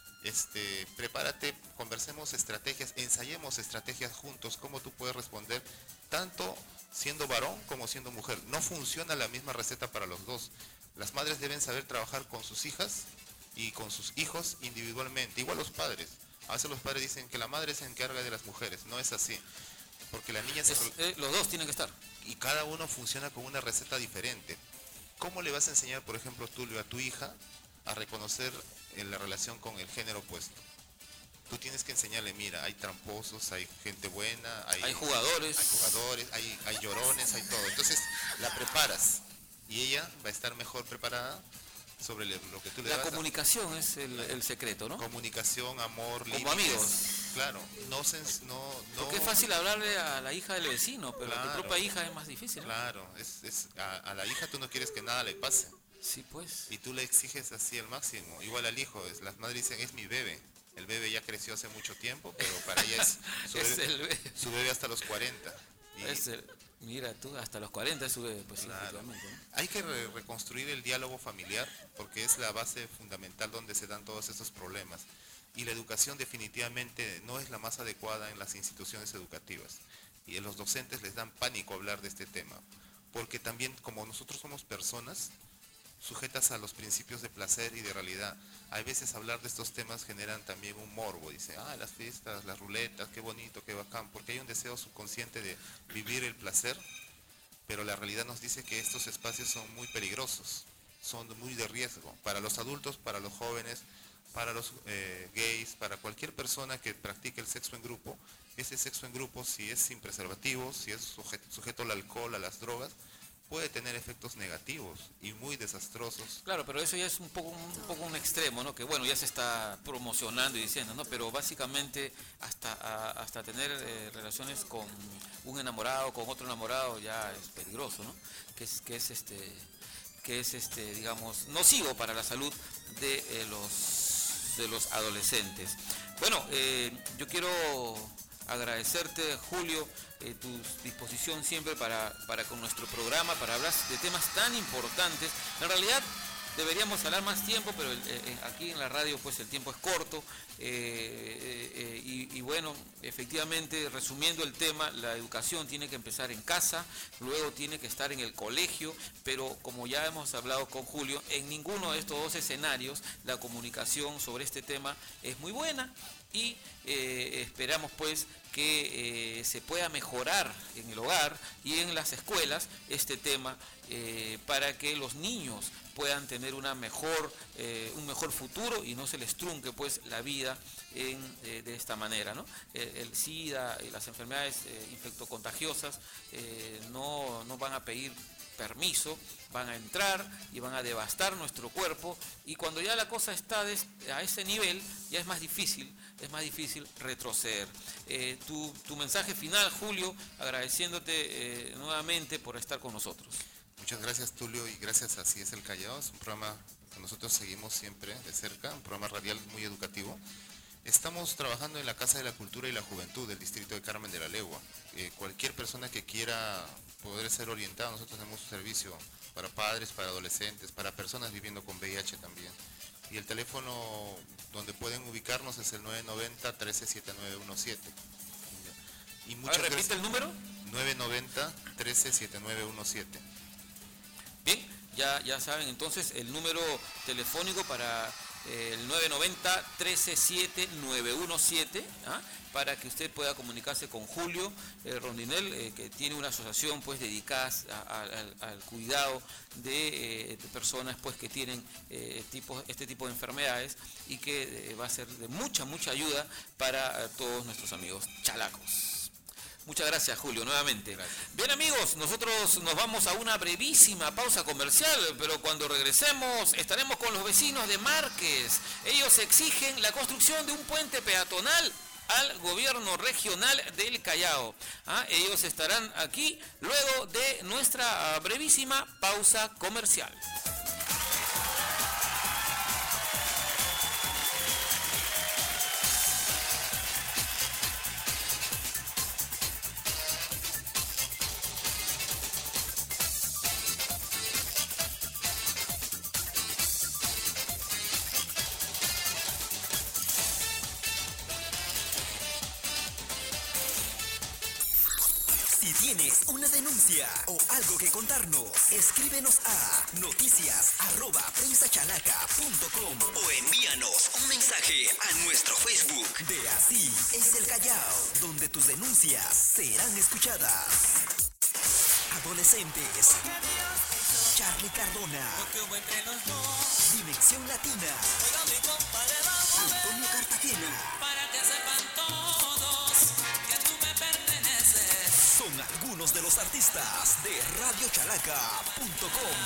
este, prepárate, conversemos estrategias, ensayemos estrategias juntos, cómo tú puedes responder, tanto siendo varón como siendo mujer. No funciona la misma receta para los dos. Las madres deben saber trabajar con sus hijas y con sus hijos individualmente, igual los padres. A veces los padres dicen que la madre se encarga de las mujeres, no es así, porque la niña se... Es- eh, los dos tienen que estar. y cada uno funciona con una receta diferente. ¿Cómo le vas a enseñar, por ejemplo, Tulio, a tu hija a reconocer eh, la relación con el género opuesto? Tú tienes que enseñarle, mira, hay tramposos, hay gente buena, hay, Hay jugadores. hay jugadores, hay, hay llorones, hay todo. Entonces la preparas y ella va a estar mejor preparada sobre le- lo que tú le La das. comunicación es el, el secreto, ¿no? Comunicación, amor, Como límites. amigos. Claro, no, sens- no, no Porque es fácil hablarle a la hija del vecino, pero a tu Claro. propia hija es más difícil, ¿no? Claro, es, es, a, a la hija tú no quieres que nada le pase. Sí, pues. Y tú le exiges así al máximo. Igual al hijo, es, las madres dicen, es mi bebé. El bebé ya creció hace mucho tiempo, pero para ella es su Es bebé, el bebé. su bebé hasta los cuarenta. Y Es el- mira tú, hasta los cuarenta sube, pues sí, Claro. efectivamente, ¿no? hay que re- reconstruir el diálogo familiar porque es la base fundamental donde se dan todos estos problemas. Y la educación definitivamente no es la más adecuada en las instituciones educativas. Y a los docentes les dan pánico hablar de este tema. Porque también como nosotros somos personas sujetas a los principios de placer y de realidad, a veces hablar de estos temas generan también un morbo. Dice, ah, las fiestas, las ruletas, qué bonito, qué bacán, porque hay un deseo subconsciente de vivir el placer, pero la realidad nos dice que estos espacios son muy peligrosos, son muy de riesgo, para los adultos, para los jóvenes, para los eh, gays, para cualquier persona que practique el sexo en grupo. Ese sexo en grupo, si es sin preservativos, si es sujeto, sujeto al alcohol, a las drogas, puede tener efectos negativos y muy desastrosos. Claro, pero eso ya es un poco un, poco un extremo, ¿no? Que bueno, ya se está promocionando y diciendo, ¿no? Pero básicamente hasta a- hasta tener eh, relaciones con un enamorado, con otro enamorado, ya es peligroso, ¿no? Que es que es este que es este digamos nocivo para la salud de eh, los de los adolescentes. Bueno, eh, yo quiero agradecerte, Julio, eh, tu disposición siempre para, para con nuestro programa, para hablar de temas tan importantes. En realidad deberíamos hablar más tiempo, pero el- eh, aquí en la radio pues el tiempo es corto. eh, eh, eh, y, y bueno, efectivamente, resumiendo el tema, la educación tiene que empezar en casa, luego tiene que estar en el colegio, pero como ya hemos hablado con Julio, en ninguno de estos dos escenarios la comunicación sobre este tema es muy buena. Y eh, esperamos pues que eh, se pueda mejorar en el hogar y en las escuelas este tema eh, para que los niños puedan tener una mejor, eh, un mejor futuro y no se les trunque pues la vida en, eh, de esta manera, ¿no? El, el SIDA y las enfermedades eh, infectocontagiosas eh, no, no van a pedir permiso, van a entrar y van a devastar nuestro cuerpo, y cuando ya la cosa está des- a ese nivel ya es más difícil, es más difícil retroceder. Eh, tu, tu mensaje final, Julio, agradeciéndote eh, nuevamente por estar con nosotros. Muchas gracias, Tulio, y gracias a Así es el Callao. Es un programa que nosotros seguimos siempre de cerca, un programa radial muy educativo. Estamos trabajando en la Casa de la Cultura y la Juventud del distrito de Carmen de la Legua. Eh, cualquier persona que quiera poder ser orientada, nosotros tenemos un servicio para padres, para adolescentes, para personas viviendo con V I H también. Y el teléfono donde pueden ubicarnos es el nueve nueve cero, uno tres siete nueve uno siete. Y A muchas ver, repite gracias. el número. nueve nueve cero, uno tres siete nueve uno siete. Bien, ya, ya saben entonces el número telefónico para eh, el nueve nueve cero, uno tres siete nueve uno siete, ¿ah? Para que usted pueda comunicarse con Julio eh, Rondinel, eh, que tiene una asociación pues dedicada a- a- al, al cuidado de, eh, de personas pues que tienen eh, tipo, este tipo de enfermedades, y que eh, va a ser de mucha, mucha ayuda para eh, todos nuestros amigos chalacos. Muchas gracias, Julio, nuevamente. Gracias. Bien, amigos, nosotros nos vamos a una brevísima pausa comercial, pero cuando regresemos estaremos con los vecinos de Márquez. Ellos exigen la construcción de un puente peatonal al gobierno regional del Callao. ¿Ah? Ellos estarán aquí luego de nuestra brevísima pausa comercial. Si tienes una denuncia o algo que contarnos, escríbenos a noticias arroba prensachalaca punto com o envíanos un mensaje a nuestro Facebook de Así es el Callao, donde tus denuncias serán escuchadas. Adolescentes, Charlie Cardona, Dimensión Latina, Antonio Cartagena. Para que sepan todos que tú me perteneces. Son algunos de los artistas de radio chalaca punto com.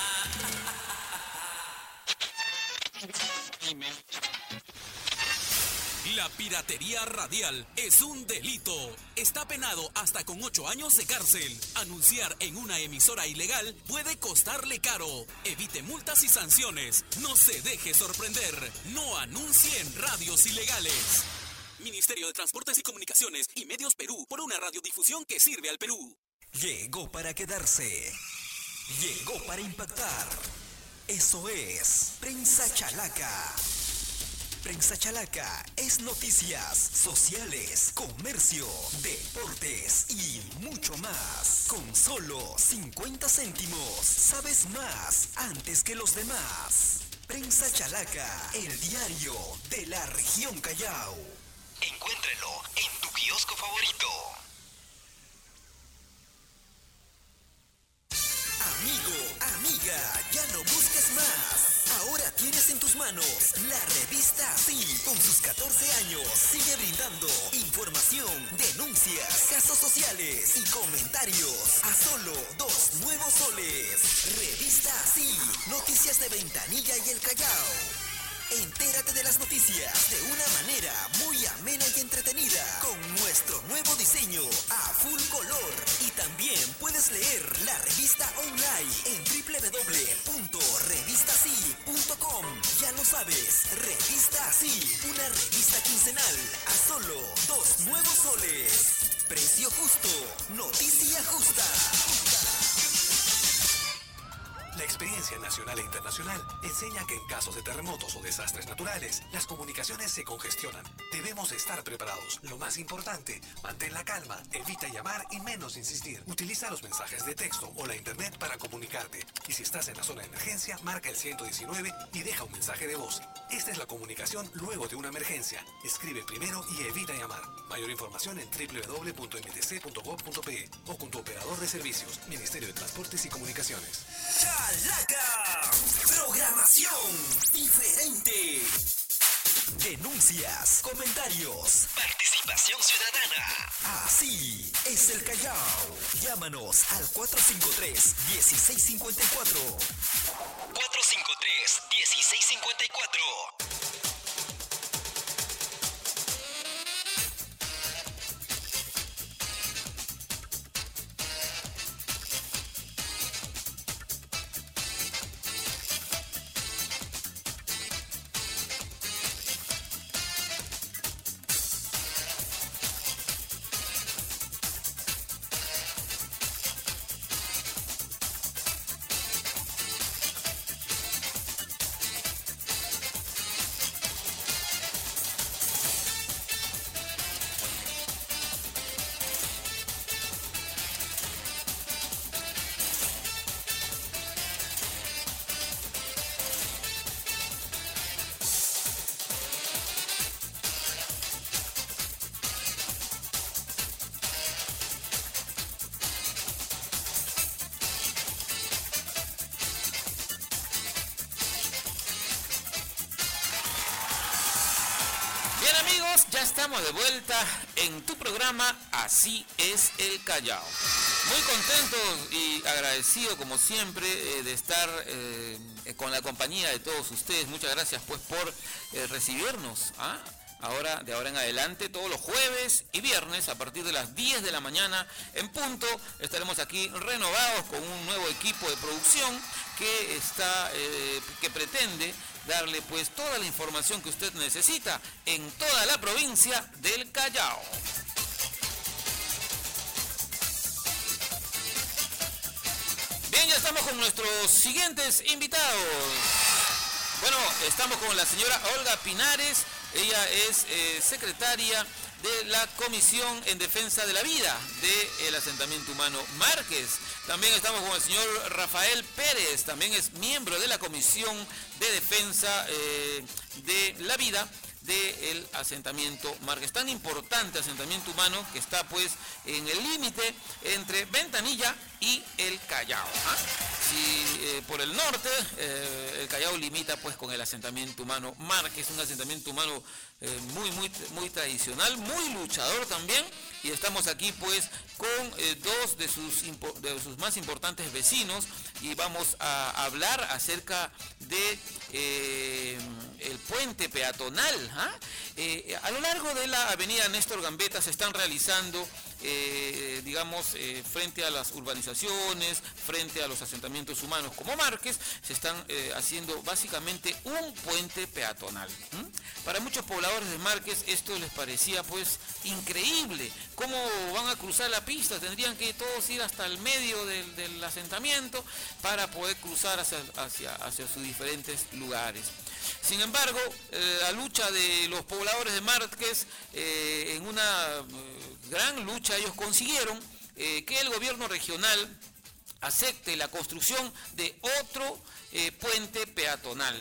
La piratería radial es un delito. Está penado hasta con ocho años de cárcel. Anunciar en una emisora ilegal puede costarle caro. Evite multas y sanciones. No se deje sorprender. No anuncie en radios ilegales. Ministerio de Transportes y Comunicaciones y Medios Perú, por una radiodifusión que sirve al Perú. Llegó para quedarse. Llegó para impactar. Eso es Prensa Chalaca. Prensa Chalaca es noticias, sociales, comercio, deportes y mucho más. Con solo cincuenta céntimos, sabes más antes que los demás. Prensa Chalaca, el diario de la región Callao. Encuéntrelo en tu kiosco favorito. Amigo, amiga, ya no busques más. Ahora tienes en tus manos la revista Sí. Con sus catorce años sigue brindando información, denuncias, casos sociales y comentarios a solo dos nuevos soles. Revista Sí. Noticias de Ventanilla y el Callao. Entérate de las noticias de una manera muy amena y entretenida con nuestro nuevo diseño a full color. Y también puedes leer la revista online en doble u doble u doble u punto revista sí punto com. Ya lo sabes, Revista Sí, una revista quincenal a solo dos nuevos soles. Precio justo, noticia justa. La experiencia nacional e internacional enseña que en casos de terremotos o desastres naturales, las comunicaciones se congestionan. Debemos estar preparados. Lo más importante, mantén la calma, evita llamar y menos insistir. Utiliza los mensajes de texto o la internet para comunicarte. Y si estás en la zona de emergencia, marca el ciento diecinueve y deja un mensaje de voz. Esta es la comunicación luego de una emergencia. Escribe primero y evita llamar. Mayor información en doble u doble u doble u punto m t c punto gov punto p e o con tu operador de servicios, Ministerio de Transportes y Comunicaciones. Chalaca, programación diferente. Denuncias, comentarios, participación ciudadana. Así es el Callao. Llámanos al cuatro cinco tres, uno seis cinco cuatro. cuatro cinco tres, uno seis cinco cuatro. ya estamos de vuelta en tu programa Así es el Callao. Muy contentos y agradecidos como siempre eh, de estar eh, con la compañía de todos ustedes. Muchas gracias pues por eh, recibirnos. ¿ah? Ahora, de ahora en adelante, todos los jueves y viernes a partir de las diez de la mañana en punto, estaremos aquí renovados con un nuevo equipo de producción que está, eh, que pretende darle pues toda la información que usted necesita en toda la provincia del Callao. Bien, ya estamos con nuestros siguientes invitados. Bueno, estamos con la señora Olga Pinares. Ella es eh, secretaria de la Comisión en Defensa de la Vida del Asentamiento Humano Márquez. También estamos con el señor Rafael Pérez, también es miembro de la Comisión de Defensa eh, de la Vida del asentamiento Márquez, tan importante asentamiento humano que está pues en el límite entre Ventanilla y el Callao. ¿ah? Si eh, por el norte eh, el Callao limita pues con el asentamiento humano Márquez, un asentamiento humano eh, muy muy muy tradicional, muy luchador también, y estamos aquí pues con eh, dos de sus de sus más importantes vecinos y vamos a hablar acerca de eh, el puente peatonal. ¿ah? Eh, a lo largo de la avenida Néstor Gambetta se están realizando, eh, digamos, eh, frente a las urbanizaciones, frente a los asentamientos humanos como Márquez, se están eh, haciendo básicamente un puente peatonal. ¿Mm? Para muchos pobladores de Márquez esto les parecía pues increíble. ¿Cómo van a cruzar la pista? Tendrían que todos ir hasta el medio del, del asentamiento para poder cruzar hacia, hacia, hacia sus diferentes lugares. Sin embargo, eh, la lucha de los pobladores de Márquez, eh, en una eh, gran lucha, ellos consiguieron eh, que el gobierno regional acepte la construcción de otro eh, puente peatonal.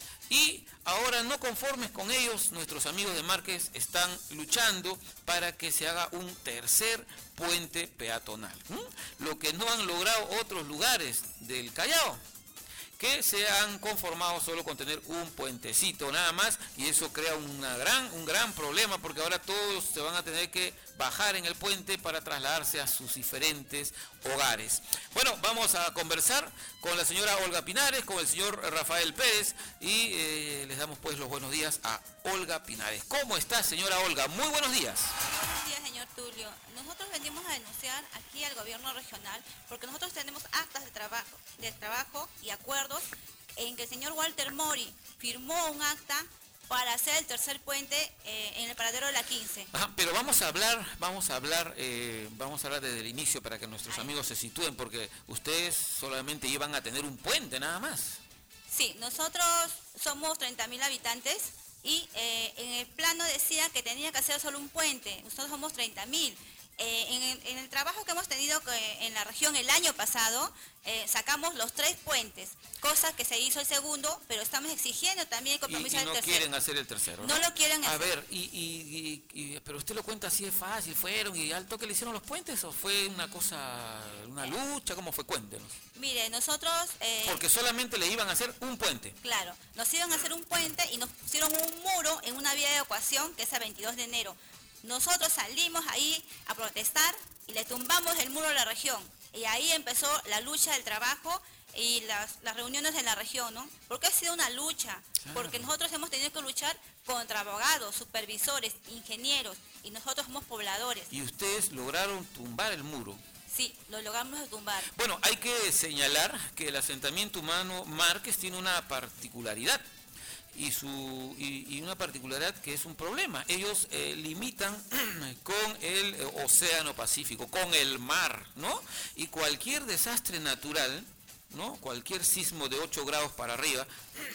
Y ahora, no conformes con ellos, nuestros amigos de Márquez están luchando para que se haga un tercer puente peatonal. ¿Mm? Lo que no han logrado otros lugares del Callao, que se han conformado solo con tener un puentecito nada más, y eso crea una gran, un gran problema, porque ahora todos se van a tener que bajar en el puente para trasladarse a sus diferentes hogares. Bueno, vamos a conversar con la señora Olga Pinares, con el señor Rafael Pérez, y eh, les damos pues los buenos días a Olga Pinares. ¿Cómo está, señora Olga? Muy buenos días. Buenos días, señor Tulio. Nosotros venimos a denunciar aquí al gobierno regional porque nosotros tenemos actas de trabajo, de trabajo y acuerdos en que el señor Walter Mori firmó un acta para hacer el tercer puente eh, en el paradero de la quince. Ajá, pero vamos a hablar, vamos a hablar, eh, vamos a hablar desde el inicio para que nuestros Ay. amigos se sitúen, porque ustedes solamente iban a tener un puente nada más. Sí, nosotros somos treinta mil habitantes y eh, en el plano decía que tenía que hacer solo un puente. Nosotros somos treinta mil. Eh, en, el, en el trabajo que hemos tenido que, en la región el año pasado, eh, sacamos los tres puentes, cosa que se hizo el segundo, pero estamos exigiendo también el compromiso y, y del no tercero. No quieren hacer el tercero, ¿no? No lo quieren hacer. A ver, y, y, y, y, pero usted lo cuenta así de fácil, fueron y al toque le hicieron los puentes, ¿o fue una cosa, una lucha? ¿Cómo fue? Cuéntenos. Mire, nosotros... Eh, Porque solamente le iban a hacer un puente. Claro, nos iban a hacer un puente y nos pusieron un muro en una vía de evacuación que es a veintidós de enero. Nosotros salimos ahí a protestar y le tumbamos el muro a la región. Y ahí empezó la lucha del trabajo y las, las reuniones en la región, ¿no? Porque ha sido una lucha, claro. Porque nosotros hemos tenido que luchar contra abogados, supervisores, ingenieros, y nosotros somos pobladores. ¿Y ustedes lograron tumbar el muro? Sí, lo logramos tumbar. Bueno, hay que señalar que el asentamiento humano Márquez tiene una particularidad. Y, su, y, y una particularidad que es un problema. Ellos eh, limitan con el océano Pacífico, con el mar, ¿no? Y cualquier desastre natural, ¿no? Cualquier sismo de ocho grados para arriba,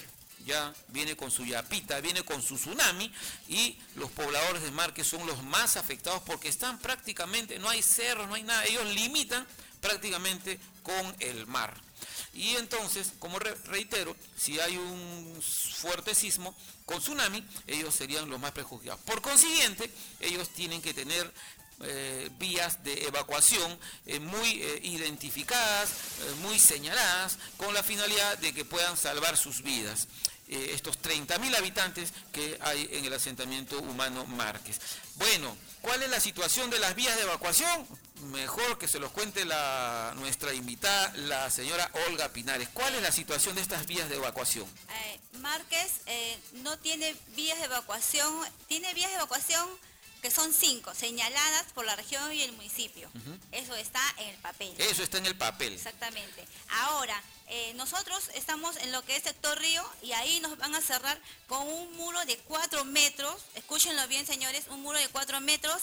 ya viene con su yapita, viene con su tsunami, y los pobladores de Márquez son los más afectados porque están prácticamente, no hay cerros, no hay nada, ellos limitan prácticamente con el mar. Y entonces, como re reitero, si hay un fuerte sismo con tsunami, ellos serían los más perjudicados. Por consiguiente, ellos tienen que tener eh, vías de evacuación eh, muy eh, identificadas, eh, muy señaladas, con la finalidad de que puedan salvar sus vidas. eh, estos treinta mil habitantes que hay en el asentamiento humano Márquez. Bueno, ¿cuál es la situación de las vías de evacuación? Mejor que se los cuente la, nuestra invitada, la señora Olga Pinares. ¿Cuál es la situación de estas vías de evacuación? Eh, Márquez eh, no tiene vías de evacuación, tiene vías de evacuación que son cinco, señaladas por la región y el municipio. Uh-huh. Eso está en el papel. Eso está en el papel. Exactamente. Ahora, eh, nosotros estamos en lo que es sector río y ahí nos van a cerrar con un muro de cuatro metros, escúchenlo bien señores, un muro de cuatro metros,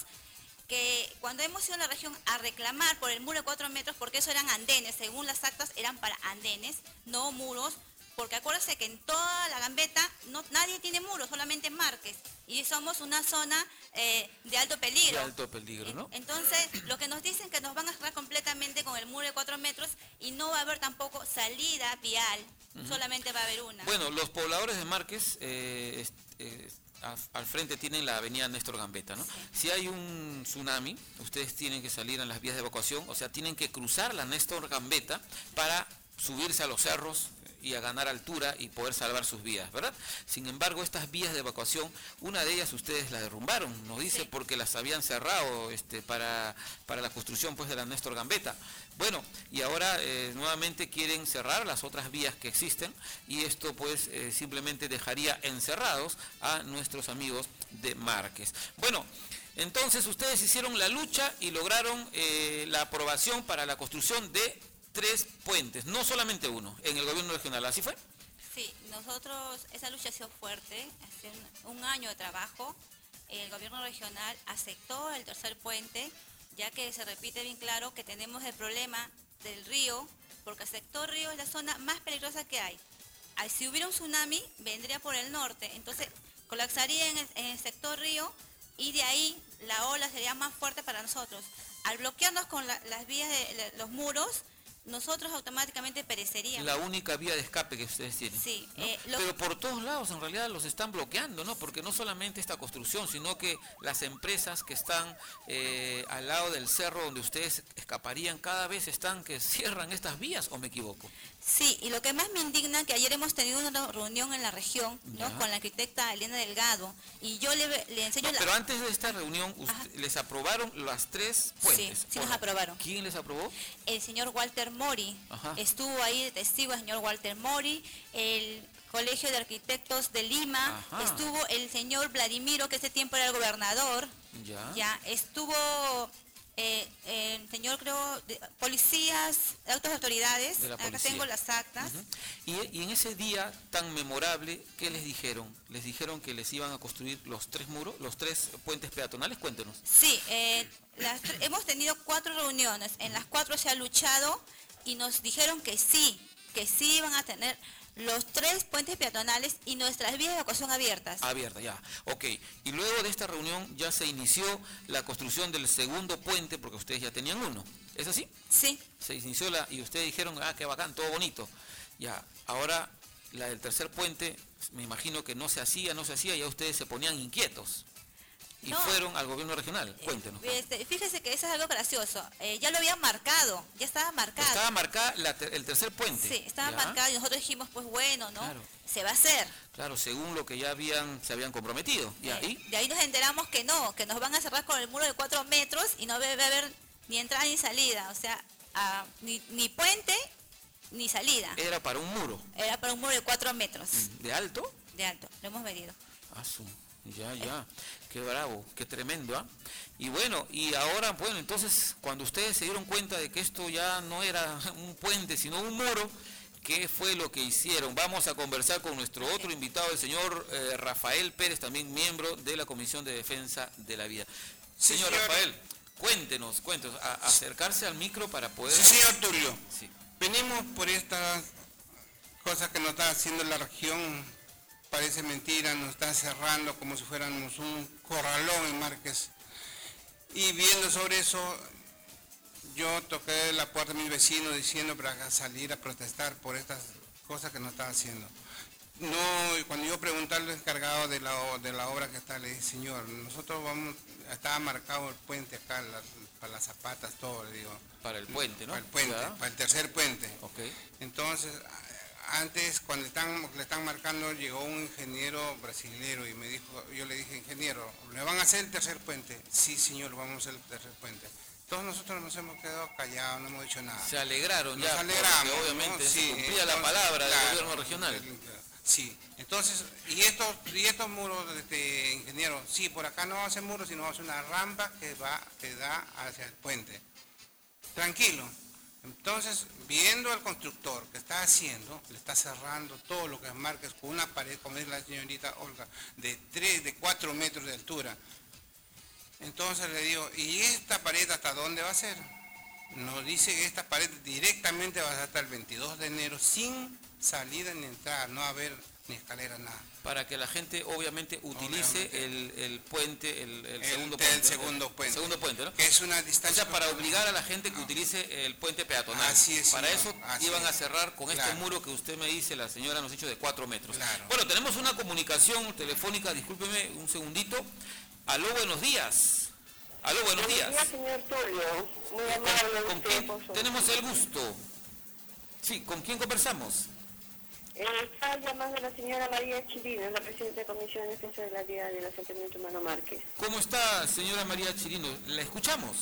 que cuando hemos ido a la región a reclamar por el muro de cuatro metros, porque eso eran andenes, según las actas eran para andenes, no muros, porque acuérdense que en toda la Gambetta no, nadie tiene muros, solamente Márquez, y somos una zona eh, de alto peligro. De alto peligro, ¿no? Entonces, lo que nos dicen que nos van a cerrar completamente con el muro de cuatro metros y no va a haber tampoco salida vial, uh-huh. solamente va a haber una. Bueno, los pobladores de Márquez eh, eh, al frente tienen la avenida Néstor Gambetta, ¿no? Sí. Si hay un tsunami, ustedes tienen que salir en las vías de evacuación, o sea, tienen que cruzar la Néstor Gambetta para subirse a los cerros y a ganar altura y poder salvar sus vidas, ¿verdad? Sin embargo, estas vías de evacuación, una de ellas ustedes la derrumbaron, nos dice, sí. porque las habían cerrado este, para, para la construcción pues, de la Néstor Gambetta. Bueno, y ahora eh, nuevamente quieren cerrar las otras vías que existen y esto pues eh, simplemente dejaría encerrados a nuestros amigos de Márquez. Bueno, entonces ustedes hicieron la lucha y lograron eh, la aprobación para la construcción de tres puentes, no solamente uno, en el gobierno regional, ¿así fue? Sí, nosotros, esa lucha ha sido fuerte, hace un, un año de trabajo, el gobierno regional aceptó el tercer puente, ya que se repite bien claro que tenemos el problema del río, porque el sector río es la zona más peligrosa que hay. Si hubiera un tsunami, vendría por el norte, entonces colapsaría en el, en el sector río y de ahí la ola sería más fuerte para nosotros. Al bloquearnos con la, las vías de, de los muros, nosotros automáticamente pereceríamos. La única vía de escape que ustedes tienen. Sí. ¿no? Eh, lo... Pero por todos lados en realidad los están bloqueando, ¿no? Porque no solamente esta construcción, sino que las empresas que están eh, al lado del cerro donde ustedes escaparían, cada vez están que cierran estas vías, ¿o me equivoco? Sí, y lo que más me indigna que ayer hemos tenido una reunión en la región, ¿no? Con la arquitecta Elena Delgado, y yo le, le enseño... No, la... Pero antes de esta reunión, usted, ¿les aprobaron las tres puentes? Sí, sí nos aprobaron. ¿Quién les aprobó? El señor Walter Mori, Ajá. estuvo ahí de testigo el señor Walter Mori, el Colegio de Arquitectos de Lima, Ajá. estuvo el señor Vladimiro, que ese tiempo era el gobernador, ya, ya estuvo... Eh, eh, el señor, creo, de, policías, altas autoridades, acá tengo las actas. Uh-huh. y, y en ese día tan memorable, ¿qué les dijeron? ¿Les dijeron que les iban a construir los tres muros, los tres puentes peatonales? Cuéntenos. Sí, eh, las, hemos tenido cuatro reuniones, en las cuatro se ha luchado y nos dijeron que sí, que sí iban a tener los tres puentes peatonales y nuestras vías de evacuación abiertas. Abiertas, ya. Ok. Y luego de esta reunión ya se inició la construcción del segundo puente, porque ustedes ya tenían uno. ¿Es así? Sí. Se inició la... y ustedes dijeron, ah, qué bacán, todo bonito. Ya. Ahora, la del tercer puente, me imagino que no se hacía, no se hacía, ya ustedes se ponían inquietos. Y no. fueron al gobierno regional. Cuéntenos. Este, fíjese que eso es algo gracioso. Eh, ya lo habían marcado, ya estaba marcado. Estaba marcada la ter el tercer puente. Sí, estaba ¿ya? marcado y nosotros dijimos, pues bueno, ¿no? Claro. Se va a hacer. Claro, según lo que ya habían se habían comprometido. ¿Y eh, ahí? De ahí nos enteramos que no, que nos van a cerrar con el muro de cuatro metros y no debe haber ni entrada ni salida. O sea, uh, ni, ni puente ni salida. Era para un muro. Era para un muro de cuatro metros. ¿De alto? De alto, lo hemos medido. Ah, su... Ya, ya, qué bravo, qué tremendo, ¿ah? ¿eh? Y bueno, y ahora, bueno, entonces, cuando ustedes se dieron cuenta de que esto ya no era un puente, sino un muro, ¿qué fue lo que hicieron? Vamos a conversar con nuestro otro invitado, el señor eh, Rafael Pérez, también miembro de la Comisión de Defensa de la Vida. Sí, señor, señor Rafael, cuéntenos, cuéntenos, a, acercarse al micro para poder... Sí, señor Tulio. Sí. Venimos por estas cosas que nos está haciendo la región. Parece mentira, nos están cerrando como si fuéramos un corralón en Márquez. Y viendo sobre eso, yo toqué la puerta de mis vecinos diciendo para salir a protestar por estas cosas que nos están haciendo. No, cuando yo pregunté al encargado de la, de la obra que está, le dije, señor, nosotros vamos, estaba marcado el puente acá, la, para las zapatas, todo, le digo. Para el puente, ¿no? Para el puente, ¿verdad? Para el tercer puente. Okay. Entonces, antes cuando están, le están marcando llegó un ingeniero brasilero y me dijo, yo le dije, ingeniero, ¿le van a hacer el tercer puente? Sí, señor, vamos a hacer el tercer puente. Todos nosotros nos hemos quedado callados, no hemos dicho nada. Se alegraron nos ya, alegramos, porque obviamente ¿no? se Sí, cumplía entonces, la palabra claro, del gobierno regional. Sí, entonces, y estos, y estos muros, este, ingeniero, sí, por acá no vamos a hacer muros, sino vamos a hacer una rampa que va, que da hacia el puente. Tranquilo. Entonces, viendo al constructor que está haciendo, le está cerrando todo lo que es Márquez con una pared, como dice la señorita Olga, de tres, de cuatro metros de altura. Entonces le digo, ¿y esta pared hasta dónde va a ser? Nos dice que esta pared directamente va a ser hasta el veintidós de enero sin salida ni entrada, no va a haber ni escalera, nada. Para que la gente obviamente utilice obviamente. El, el puente, el, el, el segundo el, puente. El segundo puente. El segundo puente, ¿no? Que es una distancia... O sea, para obligar a la gente que no. utilice el puente peatonal. Así es. Para señor. eso Así iban es. a cerrar con claro. este muro que usted me dice, la señora nos ha dicho de cuatro metros. Claro. Bueno, tenemos una comunicación telefónica, discúlpeme un segundito. Aló, buenos días. Aló, buenos días. Buenos días, señor Tulio. Muy amable. ¿Con quién tenemos el gusto? Sí, ¿con quién conversamos? Eh, está llamando la señora María Chirino, la presidenta de Comisión de Defensa de la Vida del Asentamiento Humano Márquez. ¿Cómo está, señora María Chirino? ¿La escuchamos?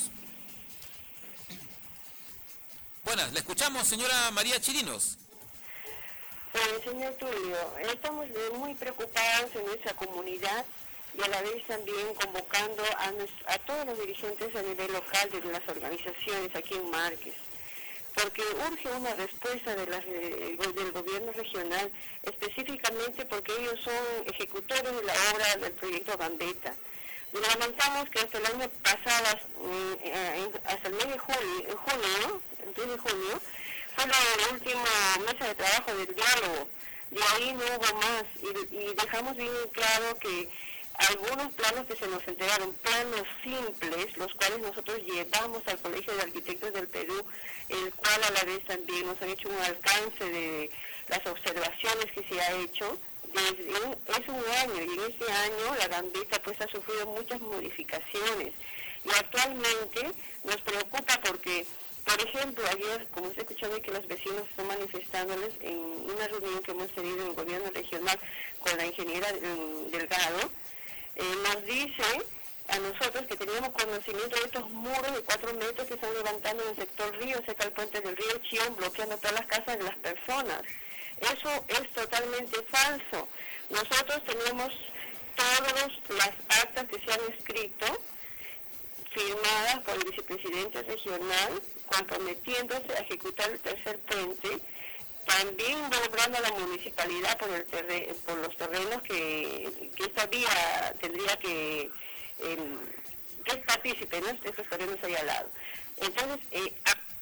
Buenas, ¿la escuchamos, señora María Chirinos? Eh, señor Tulio, estamos muy preocupados en nuestra comunidad y a la vez también convocando a, nos, a todos los dirigentes a nivel local de las organizaciones aquí en Márquez, porque urge una respuesta de las, de, del gobierno regional, específicamente porque ellos son ejecutores de la obra del proyecto Gambetta. Lamentamos que hasta el año pasado, hasta el mes de junio, junio, el tres de junio, fue la última mesa de trabajo del diálogo. De ahí no hubo más y, y dejamos bien claro que algunos planos que se nos entregaron, planos simples, los cuales nosotros llevamos al Colegio de Arquitectos del Perú, el cual a la vez también nos han hecho un alcance de las observaciones que se ha hecho. Desde un, es un año y en este año la Gambetta pues ha sufrido muchas modificaciones y actualmente nos preocupa porque, por ejemplo, ayer, como usted escuchó que los vecinos están manifestándoles en una reunión que hemos tenido en el gobierno regional con la ingeniera Delgado, Eh, nos dice a nosotros que teníamos conocimiento de estos muros de cuatro metros que están levantando en el sector río, cerca del puente del río Chión, bloqueando todas las casas de las personas. Eso es totalmente falso. Nosotros tenemos todas las actas que se han escrito, firmadas por el vicepresidente regional, comprometiéndose a ejecutar el tercer puente, también involucrando a la municipalidad por, el terre por los terrenos que, que esta vía tendría que, eh, que es partícipe, ¿no?, de estos terrenos ahí al lado. Entonces, eh,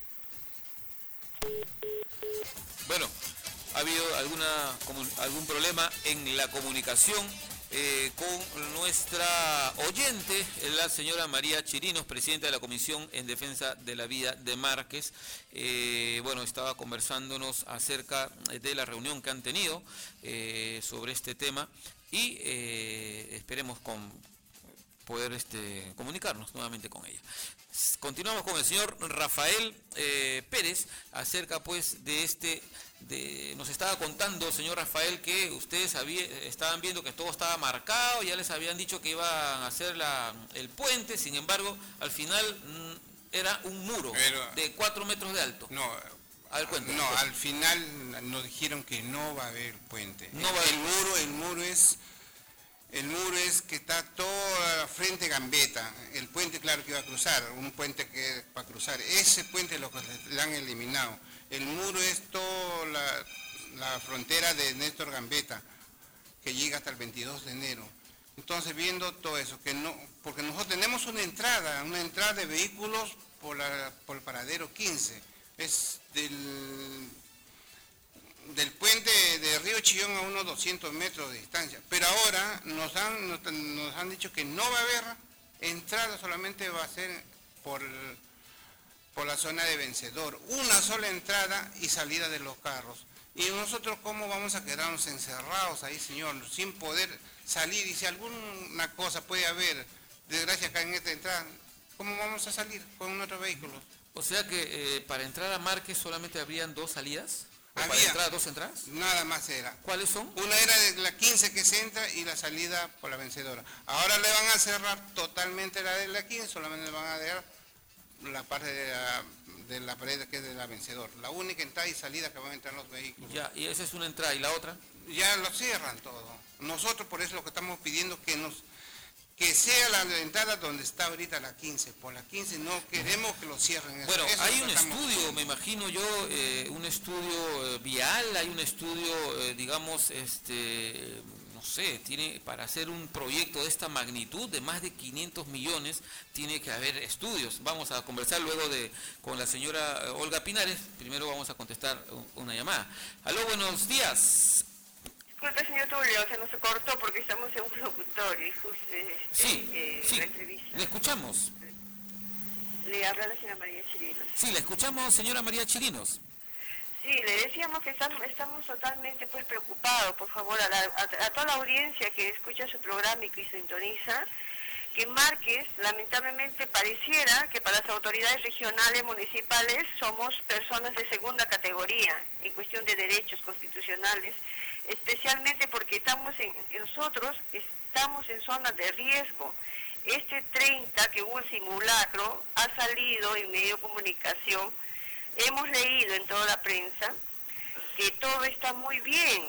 bueno, ha habido alguna algún problema en la comunicación eh, con nuestra oyente, la señora María Chirinos, presidenta de la Comisión en Defensa de la Vida de Márquez. Eh, bueno, estaba conversándonos acerca de la reunión que han tenido eh, sobre este tema y eh, esperemos con poder este, comunicarnos nuevamente con ella. Continuamos con el señor Rafael eh, Pérez acerca pues de este, de, nos estaba contando, señor Rafael, que ustedes había, estaban viendo que todo estaba marcado, ya les habían dicho que iban a hacer la, el puente, sin embargo, al final mm, era un muro Pero, de cuatro metros de alto. No, a ver, cuéntame, no, cuéntame. Al final nos dijeron que no va a haber puente. No el, va a haber el muro, el muro es... El muro es que está toda frente Gambetta, el puente claro que iba a cruzar, un puente que va a cruzar, ese puente lo que le han eliminado. El muro es toda la, la frontera de Néstor Gambetta, que llega hasta el veintidós de enero. Entonces viendo todo eso, que no, porque nosotros tenemos una entrada, una entrada de vehículos por, la, por el paradero quince, es del... del puente de Río Chillón a unos doscientos metros de distancia, pero ahora nos han, nos, nos han dicho que no va a haber entrada, solamente va a ser por, por la zona de Vencedor, una sola entrada y salida de los carros. Y nosotros cómo vamos a quedarnos encerrados ahí, señor, sin poder salir, y si alguna cosa puede haber, desgracia acá en esta entrada, ¿cómo vamos a salir con nuestros vehículos? O sea que eh, para entrar a Márquez solamente habrían dos salidas. ¿Para Había entrar, dos entradas? Nada más era. ¿Cuáles son? Una era de la quince que se entra y la salida por la vencedora. Ahora le van a cerrar totalmente la de la quince, solamente le van a dejar la parte de la, de la pared que es de la vencedora. La única entrada y salida que van a entrar los vehículos. Ya, y esa es una entrada, ¿y la otra? Ya lo cierran todo. Nosotros por eso lo que estamos pidiendo que nos que sea la entrada donde está ahorita la quince. Por la quince no queremos que lo cierren. Bueno, eso hay lo un estamos estudio, pidiendo. me imagino yo, eh, un estudio eh, vial, hay un estudio, eh, digamos, este, no sé, tiene para hacer un proyecto de esta magnitud, de más de quinientos millones, tiene que haber estudios. Vamos a conversar luego de con la señora Olga Pinares. Primero vamos a contestar una llamada. Aló, buenos días. Disculpe, señor Tulio, se nos cortó porque estamos en un locutorio. Y justo, eh, Sí, eh, sí, la entrevista. le escuchamos. Le habla la señora María Chirinos. Sí, la escuchamos, señora María Chirinos. Sí, le decíamos que estamos, estamos totalmente pues preocupados, por favor, a, la, a, a toda la audiencia que escucha su programa y que sintoniza, que Márquez, lamentablemente, pareciera que para las autoridades regionales, municipales, somos personas de segunda categoría en cuestión de derechos constitucionales, especialmente porque estamos en, nosotros estamos en zonas de riesgo. Este treinta, que hubo el simulacro, ha salido en medio de comunicación, hemos leído en toda la prensa que todo está muy bien.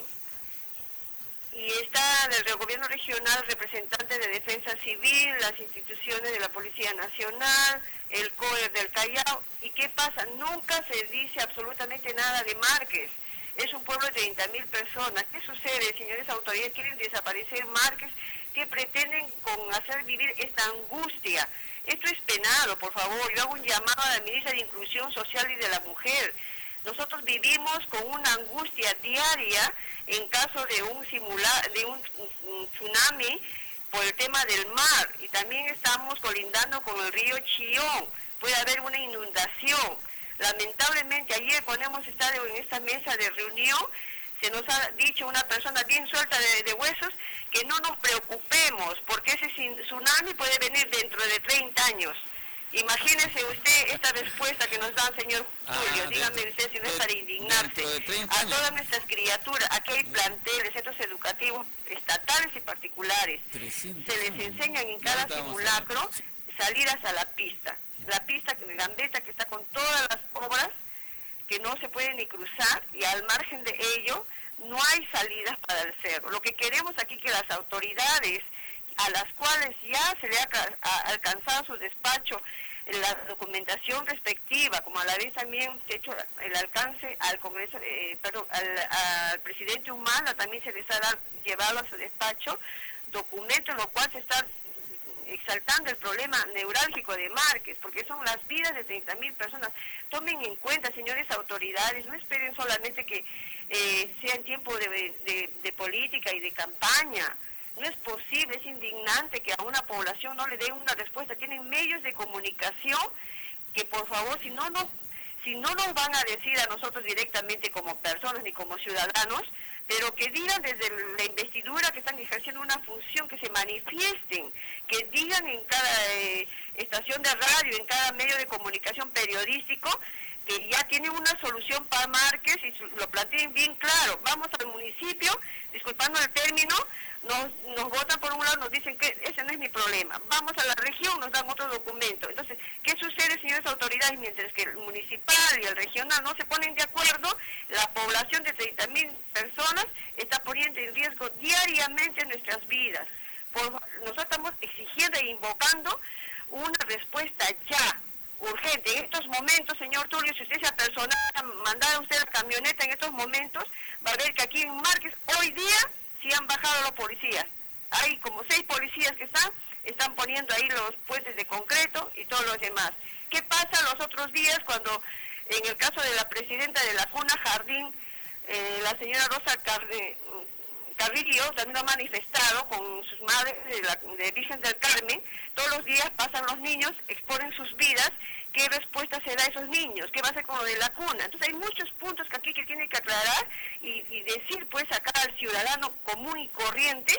Y está del gobierno regional, representantes de Defensa Civil, las instituciones de la Policía Nacional, el C O E R del Callao. ¿Y qué pasa? Nunca se dice absolutamente nada de Márquez. Es un pueblo de treinta mil personas. ¿Qué sucede, señores autoridades? Quieren desaparecer Márquez, que pretenden con hacer vivir esta angustia. Esto es penado, por favor. Yo hago un llamado a la ministra de Inclusión Social y de la Mujer. Nosotros vivimos con una angustia diaria en caso de un simula de un, un tsunami por el tema del mar, y también estamos colindando con el río Chillón. Puede haber una inundación. Lamentablemente ayer cuando hemos estado en esta mesa de reunión se nos ha dicho una persona bien suelta de, de huesos que no nos preocupemos porque ese tsunami puede venir dentro de treinta años. Imagínese usted esta respuesta que nos da el señor Julio. Ah, dígame dentro, usted si no es para indignarse. De a todas nuestras criaturas, aquí hay planteles, centros educativos estatales y particulares. Se les enseñan en cada simulacro salir hasta la pista. La pista de Gambetta, que está con todas las obras que no se pueden ni cruzar, y al margen de ello no hay salidas para el cerro. Lo que queremos aquí que las autoridades, a las cuales ya se le ha, ha alcanzado su despacho la documentación respectiva, como a la vez también se ha hecho el alcance al Congreso, eh, perdón, al, al presidente Humala, también se les ha dado, llevado a su despacho documentos en los cuales se está exaltando el problema neurálgico de Márquez, porque son las vidas de treinta mil personas. Tomen en cuenta, señores autoridades, no esperen solamente que eh, sea en tiempo de, de, de política y de campaña. No es posible, es indignante que a una población no le den una respuesta. Tienen medios de comunicación que, por favor, si no nos, si no nos van a decir a nosotros directamente como personas ni como ciudadanos, pero que digan desde la investidura que están ejerciendo una función, que se manifiesten, que digan en cada eh, estación de radio, en cada medio de comunicación periodístico, que ya tienen una solución para Márquez y su, lo planteen bien claro. Vamos al municipio, disculpando el término, nos, nos votan por un lado, nos dicen que ese no es mi problema. Vamos a la región, nos dan otro documento. Entonces, ¿qué sucede, señores autoridades? Mientras que el municipal y el regional no se ponen de acuerdo, la población de treinta mil personas está poniendo en riesgo diariamente nuestras vidas. Por, nosotros estamos exigiendo e invocando una respuesta ya, urgente. En estos momentos, señor Tulio, si usted se apersona a mandar a usted la camioneta en estos momentos, va a ver que aquí en Márquez hoy día sí han bajado los policías. Hay como seis policías que están, están poniendo ahí los puentes de concreto y todos los demás. ¿Qué pasa los otros días cuando, en el caso de la presidenta de la Cuna Jardín, eh, la señora Rosa Carde, Carrillo, también ha manifestado con sus madres de, la, de Virgen del Carmen? Todos los días pasan los niños, exponen sus vidas. ¿Qué respuesta se da a esos niños? ¿Qué va a hacer con lo de la cuna? Entonces hay muchos puntos que aquí que tiene que aclarar y, y decir pues acá al ciudadano común y corriente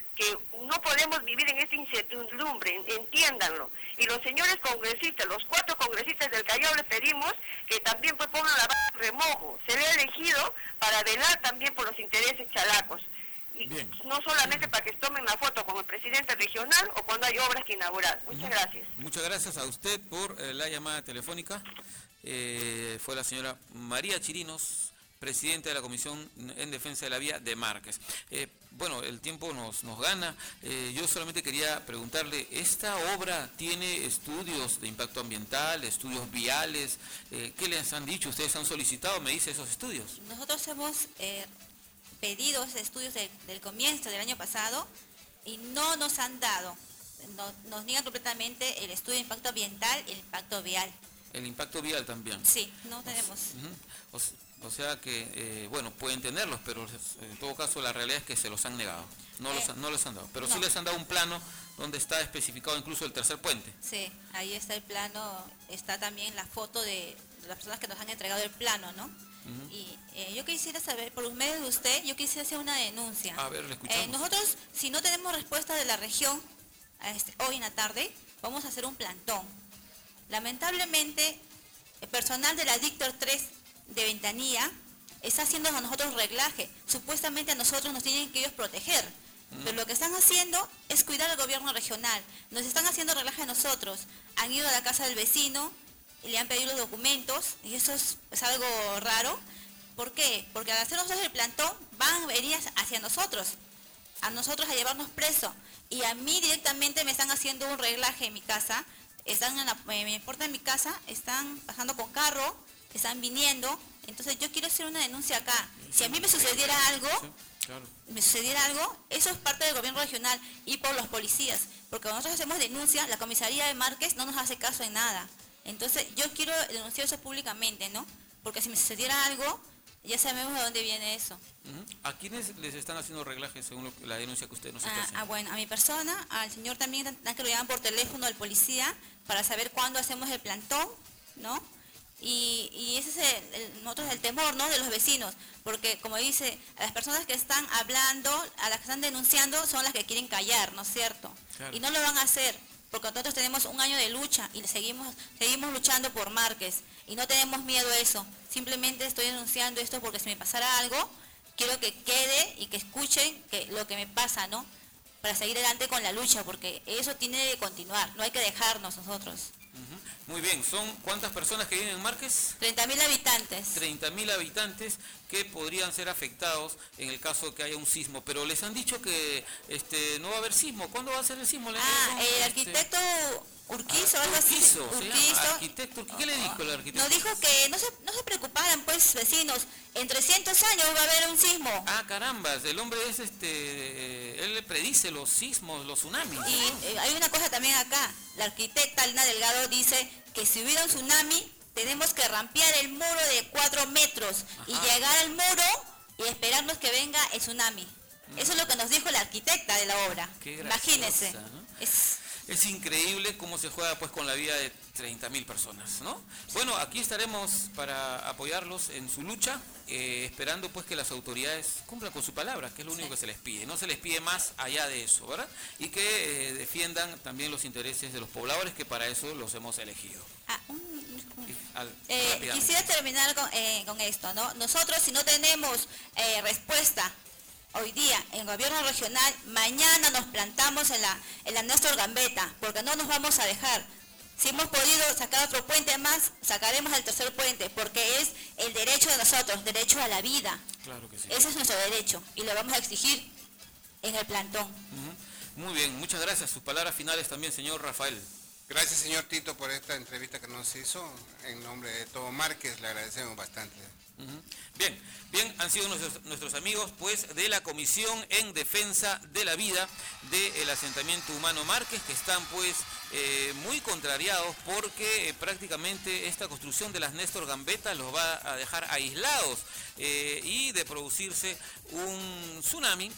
que no podemos vivir en esta incertidumbre, entiéndanlo. Y los señores congresistas, los cuatro congresistas del Callao, les pedimos que también pues pongan la vara en remojo. Se le ha elegido para velar también por los intereses chalacos. Y Bien. no solamente para que tomen la foto con el presidente regional o cuando hay obras que inaugurar. Muchas uh-huh. gracias. Muchas gracias a usted por eh, la llamada telefónica. Eh, fue la señora María Chirinos, presidente de la Comisión en Defensa de la Vía de Márquez. Eh, bueno, el tiempo nos, nos gana. Eh, yo solamente quería preguntarle, ¿esta obra tiene estudios de impacto ambiental, estudios viales? Eh, ¿Qué les han dicho? ¿Ustedes han solicitado, me dice, esos estudios? Nosotros hemos eh, pedido esos estudios de, del comienzo del año pasado y no nos han dado. No, nos niegan completamente el estudio de impacto ambiental y el impacto vial. ¿El impacto vial también? Sí, no tenemos. O, uh-huh. o, o sea que, eh, bueno, pueden tenerlos, pero en todo caso la realidad es que se los han negado. No, eh, los, no les han dado. Pero no. Sí les han dado un plano donde está especificado incluso el tercer puente. Sí, ahí está el plano, está también la foto de, de las personas que nos han entregado el plano, ¿no? Uh-huh. Y eh, yo quisiera saber, por medio de usted, yo quisiera hacer una denuncia. A ver, le escuchamos. Eh, nosotros, si no tenemos respuesta de la región, este, hoy en la tarde, vamos a hacer un plantón. Lamentablemente, el personal de la Dictor tres de Ventanilla está haciendo a nosotros reglaje. Supuestamente a nosotros nos tienen que ellos proteger. Mm. Pero lo que están haciendo es cuidar al gobierno regional. Nos están haciendo reglaje a nosotros. Han ido a la casa del vecino y le han pedido los documentos. Y eso es, es algo raro. ¿Por qué? Porque al hacer nosotros el plantón van a venir hacia nosotros. A nosotros a llevarnos presos. Y a mí directamente me están haciendo un reglaje en mi casa. Están en la, en la puerta de mi casa, están pasando con carro, están viniendo. Entonces yo quiero hacer una denuncia acá. Si a mí me sucediera algo, sí, claro. me sucediera algo, eso es parte del gobierno regional y por los policías. Porque cuando nosotros hacemos denuncia, la comisaría de Márquez no nos hace caso en nada. Entonces yo quiero denunciar eso públicamente, ¿no? Porque si me sucediera algo, ya sabemos de dónde viene eso. Uh-huh. ¿A quiénes les están haciendo reglajes según lo, la denuncia que usted nos está ah, haciendo? Ah, bueno, a mi persona, al señor también, que lo llaman por teléfono al policía para saber cuándo hacemos el plantón, ¿no? Y, y ese es el, el, nosotros el temor, ¿no?, de los vecinos, porque como dice, a las personas que están hablando, a las que están denunciando, son las que quieren callar, ¿no es cierto? Claro. Y no lo van a hacer, porque nosotros tenemos un año de lucha y seguimos, seguimos luchando por Márquez y no tenemos miedo a eso. Simplemente estoy denunciando esto porque si me pasara algo, quiero que quede y que escuchen que lo que me pasa, ¿no? Para seguir adelante con la lucha, porque eso tiene que continuar, no hay que dejarnos nosotros. Uh-huh. Muy bien, ¿son cuántas personas que viven en Márquez? treinta mil habitantes. treinta mil habitantes que podrían ser afectados en el caso que haya un sismo, pero les han dicho que este no va a haber sismo. ¿Cuándo va a ser el sismo? Ah, el este... arquitecto Urquizo, ah, algo así. Urquizo, Urquizo. Arquitecto, ¿qué le dijo el arquitecto? Nos dijo que no se, no se preocuparan, pues, vecinos, en trescientos años va a haber un sismo. Ah, carambas, el hombre es este, él le predice los sismos, los tsunamis. Y eh, hay una cosa también acá, la arquitecta Alina Delgado dice que si hubiera un tsunami, tenemos que rampear el muro de cuatro metros. Ajá. Y llegar al muro y esperarnos que venga el tsunami. Mm. Eso es lo que nos dijo la arquitecta de la obra. Qué graciosa, imagínense. ¿no? Es... Es increíble cómo se juega pues con la vida de treinta mil personas, ¿no? Bueno, aquí estaremos para apoyarlos en su lucha, eh, esperando pues que las autoridades cumplan con su palabra, que es lo único sí. que se les pide. No se les pide más allá de eso, ¿verdad? Y que eh, defiendan también los intereses de los pobladores, que para eso los hemos elegido. Ah, un, un, Al, eh, quisiera terminar con, eh, con esto, ¿no? Nosotros, si no tenemos eh, respuesta hoy día en el gobierno regional, mañana nos plantamos en la, en la Néstor Gambetta, porque no nos vamos a dejar. Si hemos podido sacar otro puente más, sacaremos el tercer puente, porque es el derecho de nosotros, derecho a la vida. Claro que sí. Ese es nuestro derecho y lo vamos a exigir en el plantón. Uh-huh. Muy bien, muchas gracias. Sus palabras finales también, señor Rafael. Gracias, señor Tito, por esta entrevista que nos hizo. En nombre de todo Márquez le agradecemos bastante. Uh-huh. Bien, bien, han sido nuestros, nuestros amigos pues de la Comisión en Defensa de la Vida del asentamiento humano Márquez, que están pues eh, muy contrariados porque eh, prácticamente esta construcción de las Néstor Gambetta los va a dejar aislados eh, y de producirse un tsunami,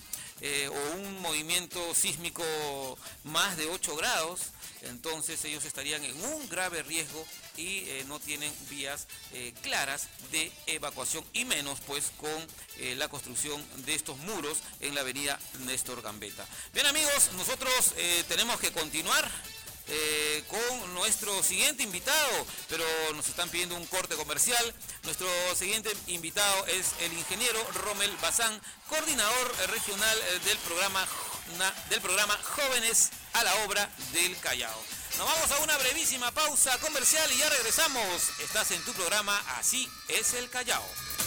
eh, o un movimiento sísmico más de ocho grados, entonces ellos estarían en un grave riesgo y eh, no tienen vías eh, claras de evacuación, y menos pues con eh, la construcción de estos muros en la avenida Néstor Gambetta. Bien amigos, nosotros eh, tenemos que continuar Eh, con nuestro siguiente invitado, pero nos están pidiendo un corte comercial. Nuestro siguiente invitado es el ingeniero Rommel Bazán, coordinador regional del programa, del programa Jóvenes a la Obra del Callao. Nos vamos a una brevísima pausa comercial y ya regresamos. Estás en tu programa Así es el Callao.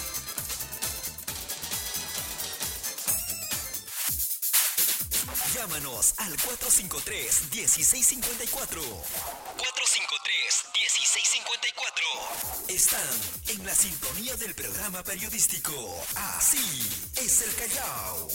Llámanos al cuatro cinco tres, uno seis cinco cuatro. cuatro cinco tres, uno seis cinco cuatro. Están en la sintonía del programa periodístico Así es el Callao.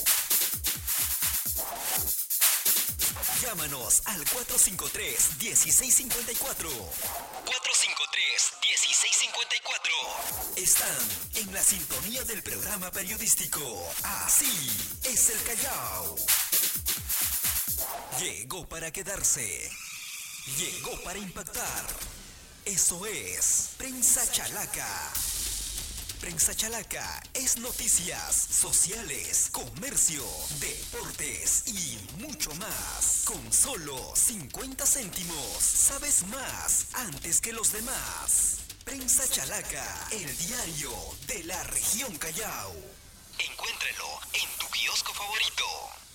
Llámanos al cuatro cinco tres, uno seis cinco cuatro. cuatro cinco tres, uno seis cinco cuatro. Están en la sintonía del programa periodístico Así es el Callao. Llegó para quedarse. Llegó para impactar. Eso es Prensa Chalaca. Prensa Chalaca es noticias, sociales, comercio, deportes y mucho más. Con solo cincuenta céntimos, sabes más antes que los demás. Prensa Chalaca, el diario de la región Callao. Encuéntralo en tu kiosco favorito.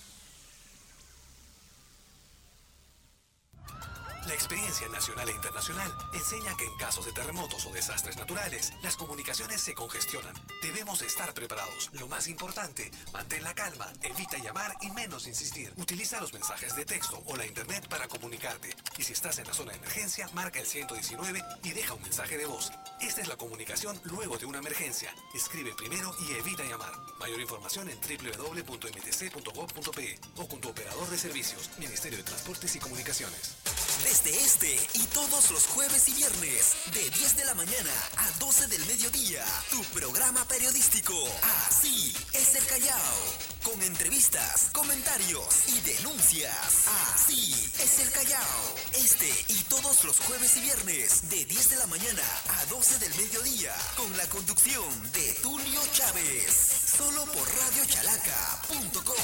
La experiencia nacional e internacional enseña que en casos de terremotos o desastres naturales, las comunicaciones se congestionan. Debemos estar preparados. Lo más importante, mantén la calma, evita llamar y menos insistir. Utiliza los mensajes de texto o la internet para comunicarte. Y si estás en la zona de emergencia, marca el ciento diecinueve y deja un mensaje de voz. Esta es la comunicación luego de una emergencia. Escribe primero y evita llamar. Mayor información en doble u doble u doble u punto eme te ce punto gob punto pe o con tu operador de servicios, Ministerio de Transportes y Comunicaciones. Desde este y todos los jueves y viernes, de diez de la mañana a doce del mediodía, tu programa periodístico Así es el Callao. Con entrevistas, comentarios y denuncias. Así es el Callao. Este y todos los jueves y viernes, de diez de la mañana a doce del mediodía, con la conducción de Tulio Chávez. Solo por radio chalaca punto com.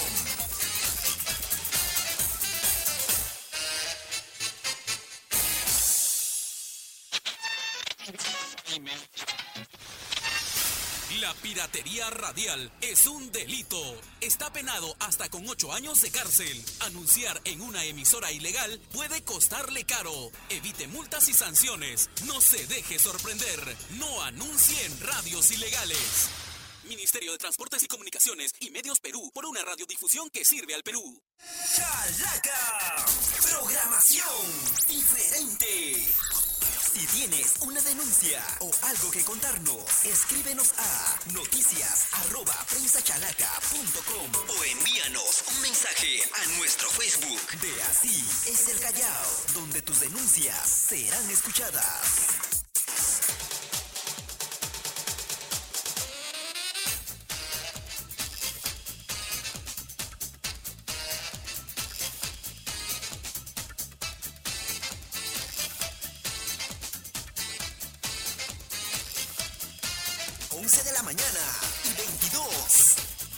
La piratería radial es un delito. Está penado hasta con ocho años de cárcel. Anunciar en una emisora ilegal puede costarle caro. Evite multas y sanciones. No se deje sorprender. No anuncie en radios ilegales. Ministerio de Transportes y Comunicaciones y Medios Perú, por una radiodifusión que sirve al Perú. Chalaca, programación diferente. Si tienes una denuncia o algo que contarnos, escríbenos a noticias arroba prensachalaca punto com o envíanos un mensaje a nuestro Facebook de Así es el Callao, donde tus denuncias serán escuchadas. once de la mañana y veintidós.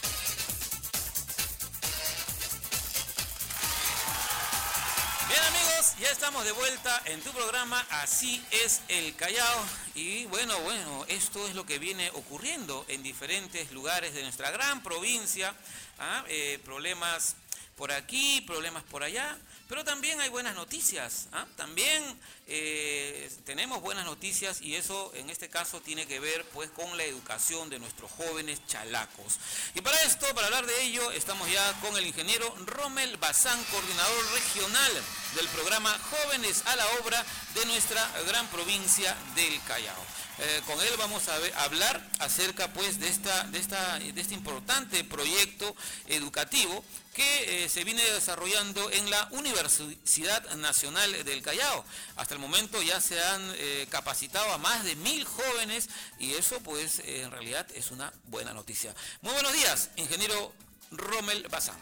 Bien amigos, ya estamos de vuelta en tu programa Así es el Callao. Y bueno, bueno, esto es lo que viene ocurriendo en diferentes lugares de nuestra gran provincia. ¿Ah? Eh, problemas por aquí, problemas por allá, pero también hay buenas noticias. ¿Ah? También eh, tenemos buenas noticias, y eso en este caso tiene que ver pues con la educación de nuestros jóvenes chalacos. Y para esto, para hablar de ello, estamos ya con el ingeniero Rommel Bazán, coordinador regional del programa Jóvenes a la Obra de nuestra gran provincia del Callao. Eh, con él vamos a, ver, a hablar acerca pues de esta, de esta, de este importante proyecto educativo que eh, se viene desarrollando en la Universidad Nacional del Callao. Hasta el momento ya se han eh, capacitado a más de mil jóvenes, y eso pues eh, en realidad es una buena noticia. Muy buenos días, ingeniero Rommel Bazán.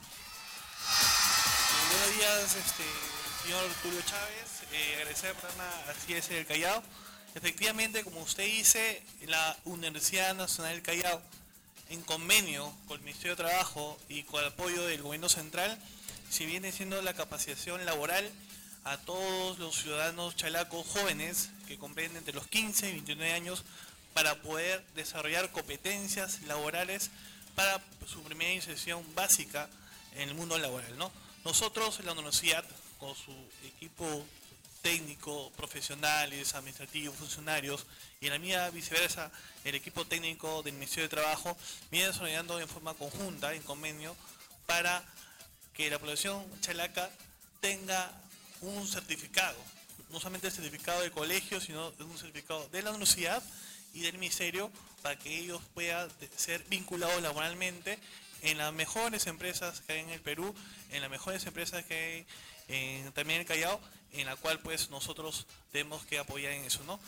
Buenos días, este, señor Tulio Chávez. Eh, agradecer al programa Así es el Callao. Efectivamente, como usted dice, la Universidad Nacional del Callao, en convenio con el Ministerio de Trabajo y con el apoyo del Gobierno Central, se viene haciendo la capacitación laboral a todos los ciudadanos chalacos jóvenes que comprenden entre los quince y veintinueve años para poder desarrollar competencias laborales para su primera inserción básica en el mundo laboral, ¿no? Nosotros en la universidad, con su equipo técnico, profesionales, administrativos, funcionarios, y en la mía viceversa, el equipo técnico del Ministerio de Trabajo, viene desarrollando en forma conjunta, en convenio, para que la población chalaca tenga un certificado, no solamente el certificado del colegio, sino un certificado de la universidad y del ministerio, para que ellos puedan ser vinculados laboralmente en las mejores empresas que hay en el Perú, en las mejores empresas que hay en, también en el Callao, en la cual pues nosotros tenemos que apoyar en eso, ¿no?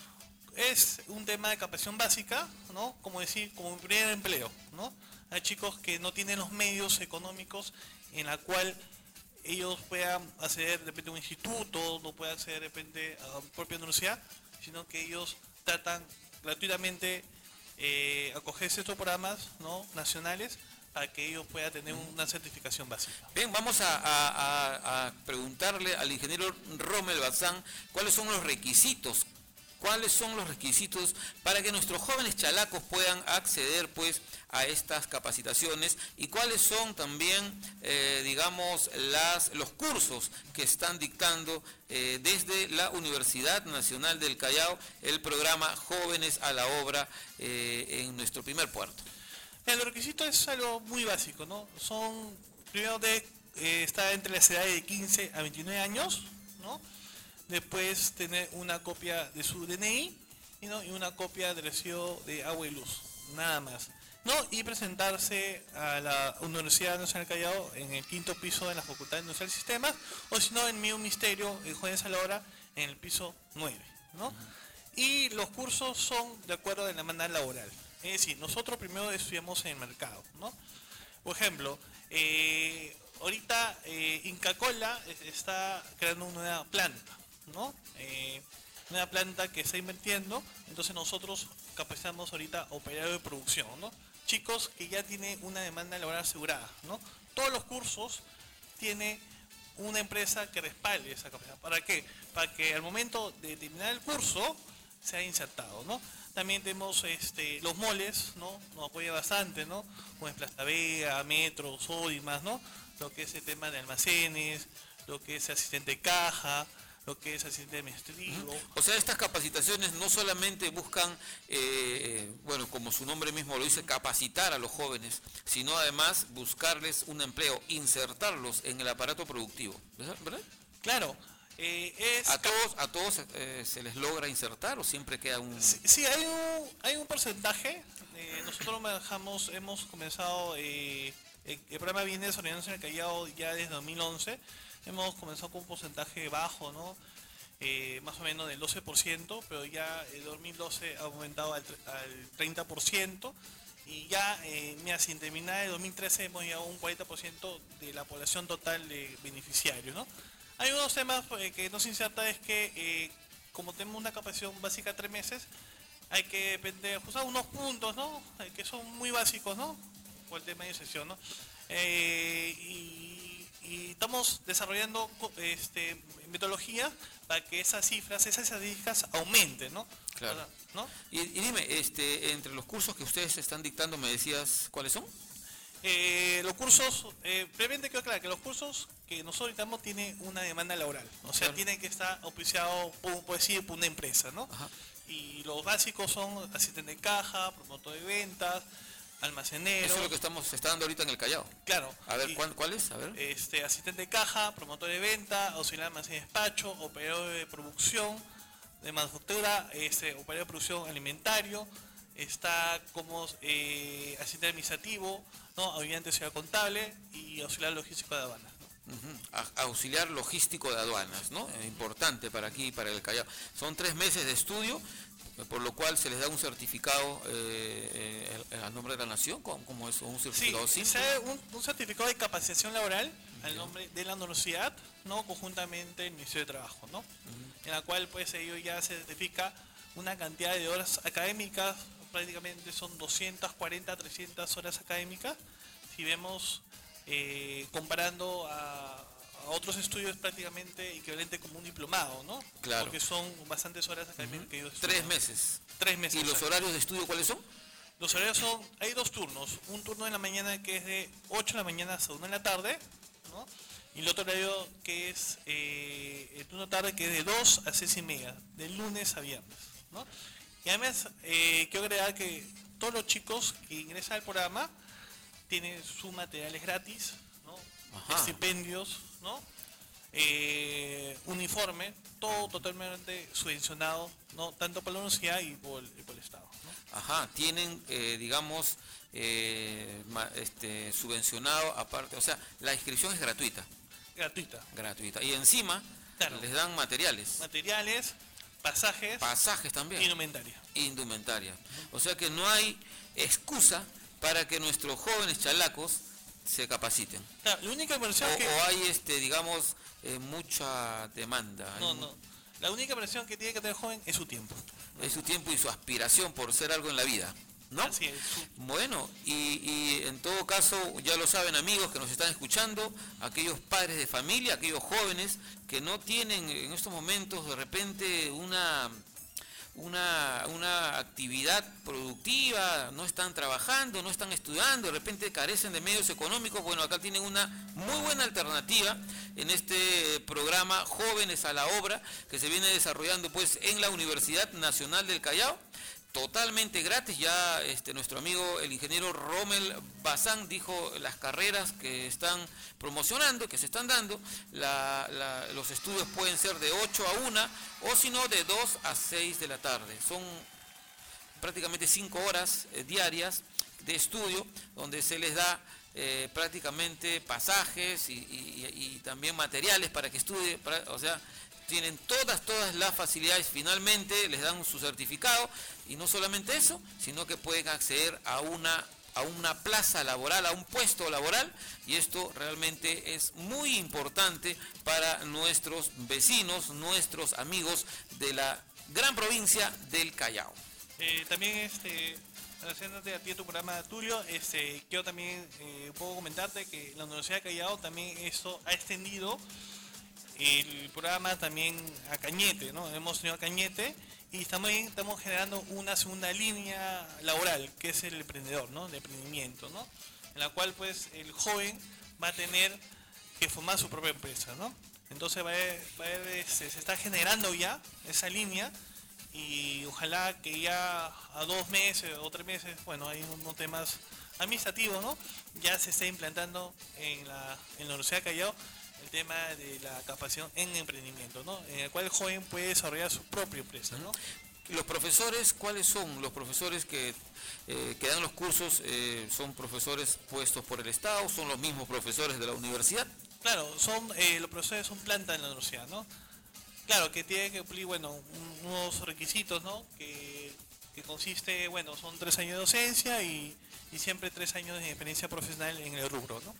Es un tema de capacitación básica, ¿no? Como decir, como un primer empleo, ¿no? Hay chicos que no tienen los medios económicos en la cual ellos puedan acceder de repente a un instituto, no puedan acceder de repente a la propia universidad, sino que ellos tratan gratuitamente eh, acogerse a estos programas, ¿no?, nacionales, para que ellos puedan tener una certificación básica. Bien, vamos a, a, a, a preguntarle al ingeniero Rommel Bazán cuáles son los requisitos, cuáles son los requisitos para que nuestros jóvenes chalacos puedan acceder pues a estas capacitaciones y cuáles son también, eh, digamos, las, los cursos que están dictando eh, desde la Universidad Nacional del Callao, el programa Jóvenes a la Obra eh, en nuestro primer puerto. El requisito es algo muy básico, ¿no? Son, primero, de eh, estar entre las edades de quince a veintinueve años, ¿no? Después tener una copia de su D N I, ¿no?, y una copia del recibo de agua y luz, nada más, ¿no? Y presentarse a la Universidad Nacional del Callao en el quinto piso de la Facultad de Industrial y Sistemas, o si no, en mi ministerio, en Jóvenes a la Obra, en el piso nueve, ¿no? Y los cursos son de acuerdo a la demanda laboral. Es decir, nosotros primero estudiamos en el mercado, ¿no? Por ejemplo, eh, ahorita eh, Inca Kola está creando una nueva planta, ¿no? Eh, una planta que está invirtiendo, entonces nosotros capacitamos ahorita operarios de producción, ¿no? Chicos que ya tienen una demanda laboral asegurada, ¿no? Todos los cursos tiene una empresa que respalde esa capacidad. ¿Para qué? Para que al momento de terminar el curso sea insertado, ¿no? También tenemos este, los moles, ¿no? Nos apoya bastante, ¿no? Como es Plaza Vega, Metro, Sodimas, ¿no? Lo que es el tema de almacenes, lo que es asistente de caja, lo que es asistente administrativo. O sea, estas capacitaciones no solamente buscan, eh, bueno, como su nombre mismo lo dice, capacitar a los jóvenes, sino además buscarles un empleo, insertarlos en el aparato productivo, ¿verdad? Claro. Eh, es ¿A todos, a todos eh, se les logra insertar o siempre queda un...? Sí, sí hay un hay un porcentaje. Eh, nosotros manejamos, hemos comenzado, eh, el, el programa viene desarrollándose en el Callao ya desde dos mil once. Hemos comenzado con un porcentaje bajo, ¿no? Eh, más o menos del doce por ciento, pero ya el dos mil doce ha aumentado al, al treinta por ciento. Y ya, eh, mira, sin terminar el dos mil trece hemos llegado a un cuarenta por ciento de la población total de beneficiarios, ¿no? Hay unos temas eh, que no se inserta, es que eh, como tenemos una capacitación básica de tres meses, hay que depender, ajustar unos puntos, ¿no? Eh, que son muy básicos, ¿no? Por el tema de inserción, ¿no? Eh, y, y estamos desarrollando este, metodologías para que esas cifras, esas estadísticas aumenten, ¿no? Claro. ¿No? Y, y dime, este, entre los cursos que ustedes están dictando, ¿me decías cuáles son? Eh, los cursos, eh, previamente quiero aclarar que los cursos que nosotros damos tienen una demanda laboral, o sea, claro, tienen que estar auspiciados por, por decir, por una empresa, ¿no? Ajá. Y los básicos son asistente de caja, promotor de ventas, almacenero. Eso es lo que estamos está dando ahorita en el Callao. Claro. A ver, y, ¿cuál, ¿cuál es? A ver. Este, asistente de caja, promotor de venta, auxiliar de almacén y despacho, operador de producción, de manufactura, este, operario de producción alimentario, está como eh, asistente administrativo, ¿no? Ayudante auxiliar contable y auxiliar logístico de aduanas, ¿no? Uh-huh. Auxiliar logístico de aduanas, ¿no? Eh, importante para aquí, para el Callao. Son tres meses de estudio por lo cual se les da un certificado eh, eh, al nombre de la nación, como es un certificado sí, simple. Un, un certificado de capacitación laboral al nombre de la universidad, ¿no? Conjuntamente el Ministerio de Trabajo, ¿no? Uh-huh. En la cual pues ello ya se certifica una cantidad de horas académicas, prácticamente son doscientas cuarenta, trescientas horas académicas, si vemos eh, comparando a, a otros estudios prácticamente equivalente como un diplomado, ¿no? Claro. Porque son bastantes horas académicas uh-huh. que ellos estudian. Tres meses. Tres meses. ¿Y los horarios de estudio cuáles son? Los horarios son, hay dos turnos, un turno en la mañana que es de ocho de la mañana hasta una de la tarde, ¿no? Y el otro horario que es eh, el turno tarde que es de dos a seis y media, de lunes a viernes, ¿no? Y además eh, quiero agregar que todos los chicos que ingresan al programa tienen sus materiales gratis, ¿no? Estipendios, ¿no? Eh, uniforme, todo totalmente subvencionado, ¿no? Tanto por la universidad y por, y por el Estado, ¿no? Ajá, tienen, eh, digamos, eh, este, subvencionado aparte, o sea, la inscripción es gratuita. Gratuita. Gratuita. Y encima claro. les dan materiales. Materiales, pasajes. Pasajes también. Indumentaria. Indumentaria. O sea que no hay excusa para que nuestros jóvenes chalacos se capaciten. Claro, la única inversión o, que... o hay, este, digamos, eh, mucha demanda. No, hay... no. La única inversión que tiene que tener el joven es su tiempo. Es su tiempo y su aspiración por ser algo en la vida, ¿no? Así es. Bueno, y, y en todo caso, ya lo saben amigos que nos están escuchando, aquellos padres de familia, aquellos jóvenes que no tienen en estos momentos de repente una... Una, una actividad productiva, no están trabajando, no están estudiando, de repente carecen de medios económicos. Bueno, acá tienen una muy buena alternativa en este programa Jóvenes a la Obra, que se viene desarrollando pues en la Universidad Nacional del Callao, totalmente gratis. Ya este, nuestro amigo el ingeniero Rommel Bazán dijo las carreras que están promocionando, que se están dando. La, la, los estudios pueden ser de ocho a una o si no de dos a seis de la tarde. Son prácticamente cinco horas eh, diarias de estudio donde se les da eh, prácticamente pasajes y, y, y también materiales para que estudie, para, o sea, tienen todas, todas las facilidades, finalmente les dan su certificado y no solamente eso, sino que pueden acceder a una, a una plaza laboral, a un puesto laboral, y esto realmente es muy importante para nuestros vecinos, nuestros amigos de la gran provincia del Callao. Eh, también, este, haciéndote a ti tu programa, Tulio, este, quiero también eh, un poco comentarte que la Universidad de Callao también esto ha extendido el programa también a Cañete, ¿no? Hemos tenido a Cañete y también estamos generando una segunda línea laboral, que es el emprendedor, ¿no? De emprendimiento, ¿no? En la cual pues el joven va a tener que formar su propia empresa, ¿no? Entonces va a, va a ver, se, se está generando ya esa línea y ojalá que ya a dos meses o tres meses, bueno, hay unos temas administrativos, ¿no? Ya se esté implantando en la, en la Universidad de Callao el tema de la capacitación en emprendimiento, ¿no? En el cual el joven puede desarrollar su propia empresa, ¿no? Los profesores, ¿cuáles son los profesores que, eh, que dan los cursos? Eh, ¿Son profesores puestos por el Estado? ¿Son los mismos profesores de la universidad? Claro, son eh, los profesores son planta en la universidad, ¿no? Claro, que tienen que cumplir, bueno, un, unos requisitos, ¿no? Que, que consiste, bueno, son tres años de docencia y, y siempre tres años de experiencia profesional en el rubro, ¿no?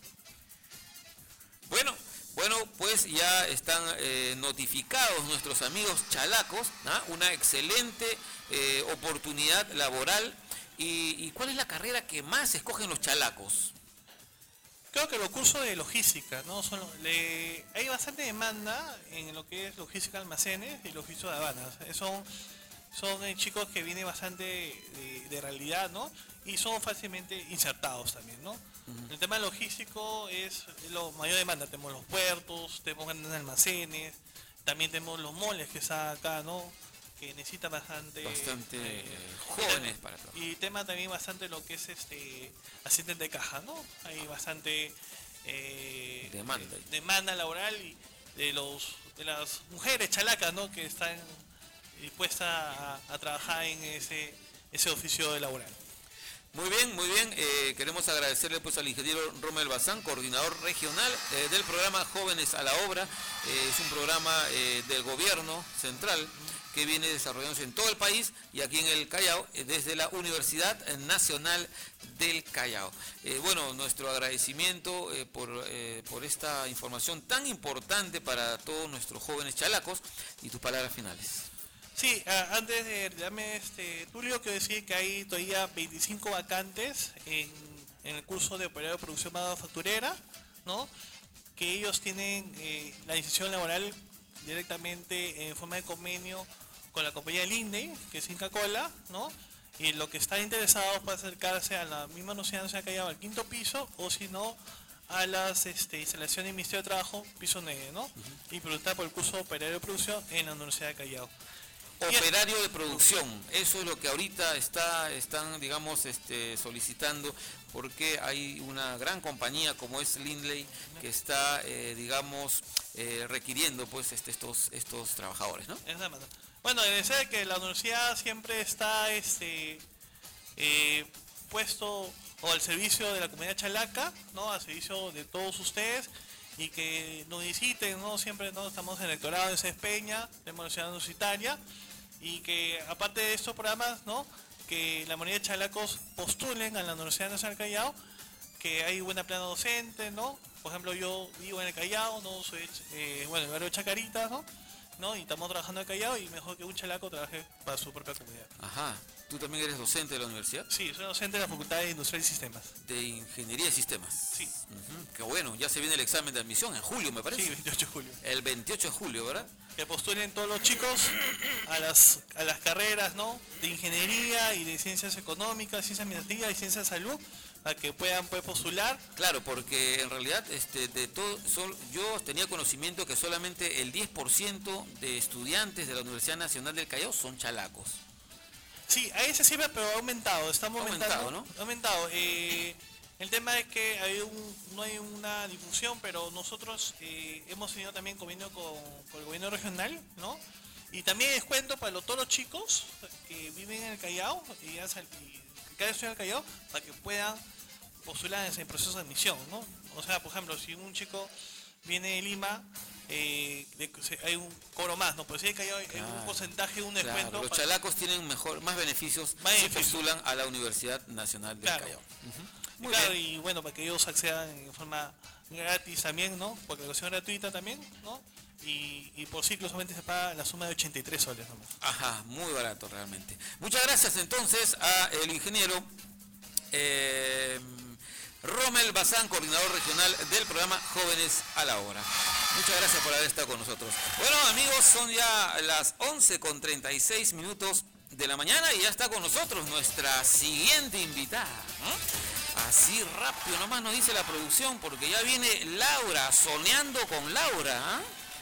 Bueno, bueno, pues ya están eh, notificados nuestros amigos chalacos, ¿ah? Una excelente eh, oportunidad laboral. Y, ¿Y cuál es la carrera que más escogen los chalacos? Creo que los cursos de logística, ¿no? Son, le, hay bastante demanda en lo que es logística de almacenes y logística de aduanas. Son, son eh, chicos que vienen bastante de, de realidad, ¿no? Y son fácilmente insertados también, ¿no? Uh-huh. El tema logístico es lo mayor demanda. Tenemos los puertos, tenemos grandes almacenes, también tenemos los moles que están acá, ¿no? Que necesitan bastante... Bastante eh, jóvenes para trabajar. Y tema también bastante lo que es este asistente de caja, ¿no? Hay bastante eh, demanda. Eh, demanda laboral y de los de las mujeres chalacas, ¿no? Que están dispuestas a, a trabajar en ese, ese oficio laboral. Muy bien, muy bien. Eh, queremos agradecerle pues al ingeniero Rommel Bazán, coordinador regional eh, del programa Jóvenes a la Obra. Eh, es un programa eh, del gobierno central que viene desarrollándose en todo el país y aquí en el Callao, eh, desde la Universidad Nacional del Callao. Eh, bueno, nuestro agradecimiento eh, por, eh, por esta información tan importante para todos nuestros jóvenes chalacos y tus palabras finales. Sí, uh, antes de darme este Tulio, quiero decir que hay todavía veinticinco vacantes en, en el curso de operario de producción manufacturera, ¿no? Que ellos tienen eh, la inserción laboral directamente en forma de convenio con la compañía del INDE, que es Inca Kola, ¿no? Y lo que están interesados para acercarse a la misma Universidad Nacional del Callao al quinto piso, o si no, a las este, instalaciones del Ministerio de Trabajo, piso nueve, ¿no? Uh-huh. Y preguntar por el curso de operario de producción en la Universidad de Callao. Operario de producción, eso es lo que ahorita está, están, digamos, este, solicitando, porque hay una gran compañía como es Lindley que está, eh, digamos, eh, requiriendo pues este, estos, estos trabajadores, ¿no? Bueno, debe ser que la universidad siempre está este, eh, puesto o al servicio de la comunidad chalaca, ¿no? Al servicio de todos ustedes, y que nos visiten, ¿no? Siempre, ¿no? Estamos en el rectorado de Cespeña, de la Universidad Universitaria, y que aparte de estos programas, ¿no? Que la mayoría de chalacos postulen a la Universidad Nacional del Callao, que hay buena plana docente, ¿no? Por ejemplo, yo vivo en el Callao, ¿no? Soy, eh, bueno, en el barrio de Chacarita, ¿no? ¿no? Y estamos trabajando en el Callao, y mejor que un chalaco trabaje para su propia comunidad. Ajá. ¿Tú también eres docente de la universidad? Sí, soy docente de la Facultad de Industria y Sistemas. De Ingeniería de Sistemas. Sí. Uh-huh. Qué bueno, ya se viene el examen de admisión en julio, me parece. Sí, veintiocho de julio. El veintiocho de julio, ¿verdad? Que postulen todos los chicos a las a las carreras, ¿no? De ingeniería y de ciencias económicas, ciencias administrativas y ciencias de salud, para que puedan, puedan postular. Claro, porque en realidad este de todo sol, yo tenía conocimiento que solamente el diez por ciento de estudiantes de la Universidad Nacional del Callao son chalacos. Sí, ahí se sirve, pero ha aumentado, estamos aumentando. Aumentado, ¿no? Ha aumentado. Eh, el tema es que hay un, no hay una difusión, pero nosotros eh, hemos tenido también convenio con, con el gobierno regional, ¿no? Y también descuento para los, todos los chicos que viven en el Callao y, y que cada estudiante en el Callao, para que puedan postular en ese proceso de admisión, ¿no? O sea, por ejemplo, si un chico viene de Lima, Eh, de, hay un cobro más, ¿no? Pero si hay, hay, hay claro, un porcentaje, un descuento. Claro, los para... chalacos tienen mejor, más beneficios más si postulan a la Universidad Nacional del claro. Callao. Uh-huh. Muy claro, bien. Y bueno, para que ellos accedan en forma gratis también, ¿no? Porque la educación gratuita también, ¿no? Y, y por ciclo solamente se paga la suma de ochenta y tres soles nomás. Ajá, muy barato realmente. Muchas gracias entonces a el ingeniero eh, Rommel Bazán, coordinador regional del programa Jóvenes a la Obra. Muchas gracias por haber estado con nosotros. Bueno, amigos, son ya las once con treinta y seis minutos de la mañana y ya está con nosotros nuestra siguiente invitada, ¿no? Así rápido nomás nos dice la producción, porque ya viene Laura, soñando con Laura. ¿eh?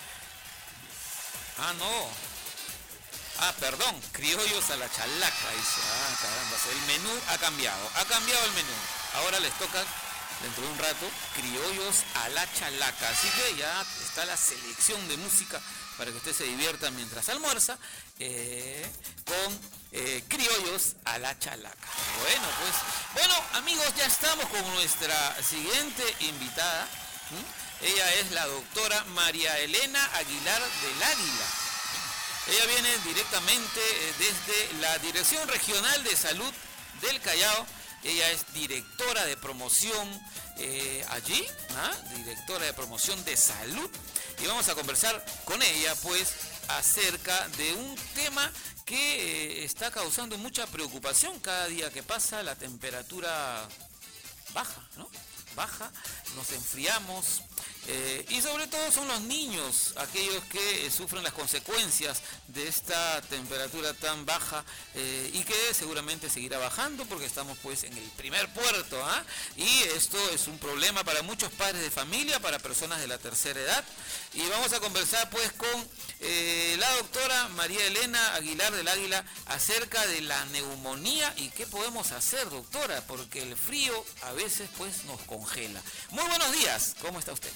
Ah, no. Ah, perdón, criollos a la chalaca, dice. Ah, caramba, el menú ha cambiado, ha cambiado el menú. Ahora les toca, dentro de un rato, criollos a la chalaca. Así que ya está la selección de música para que usted se divierta mientras almuerza eh, con eh, criollos a la chalaca. Bueno, pues, bueno, amigos, ya estamos con nuestra siguiente invitada. ¿Mm? Ella es la doctora María Elena Aguilar del Águila. Ella viene directamente desde la Dirección Regional de Salud del Callao. Ella es directora de promoción eh, allí, ¿ah? directora de promoción de salud. Y vamos a conversar con ella, pues, acerca de un tema que eh, está causando mucha preocupación. Cada día que pasa la temperatura baja, ¿no? Baja, nos enfriamos. Eh, y sobre todo son los niños aquellos que eh, sufren las consecuencias de esta temperatura tan baja eh, y que seguramente seguirá bajando porque estamos pues en el primer puerto, ¿eh? Y esto es un problema para muchos padres de familia, para personas de la tercera edad. Y vamos a conversar pues con eh, la doctora María Elena Aguilar del Águila acerca de la neumonía y qué podemos hacer, doctora, porque el frío a veces pues nos congela. Muy buenos días, ¿cómo está usted?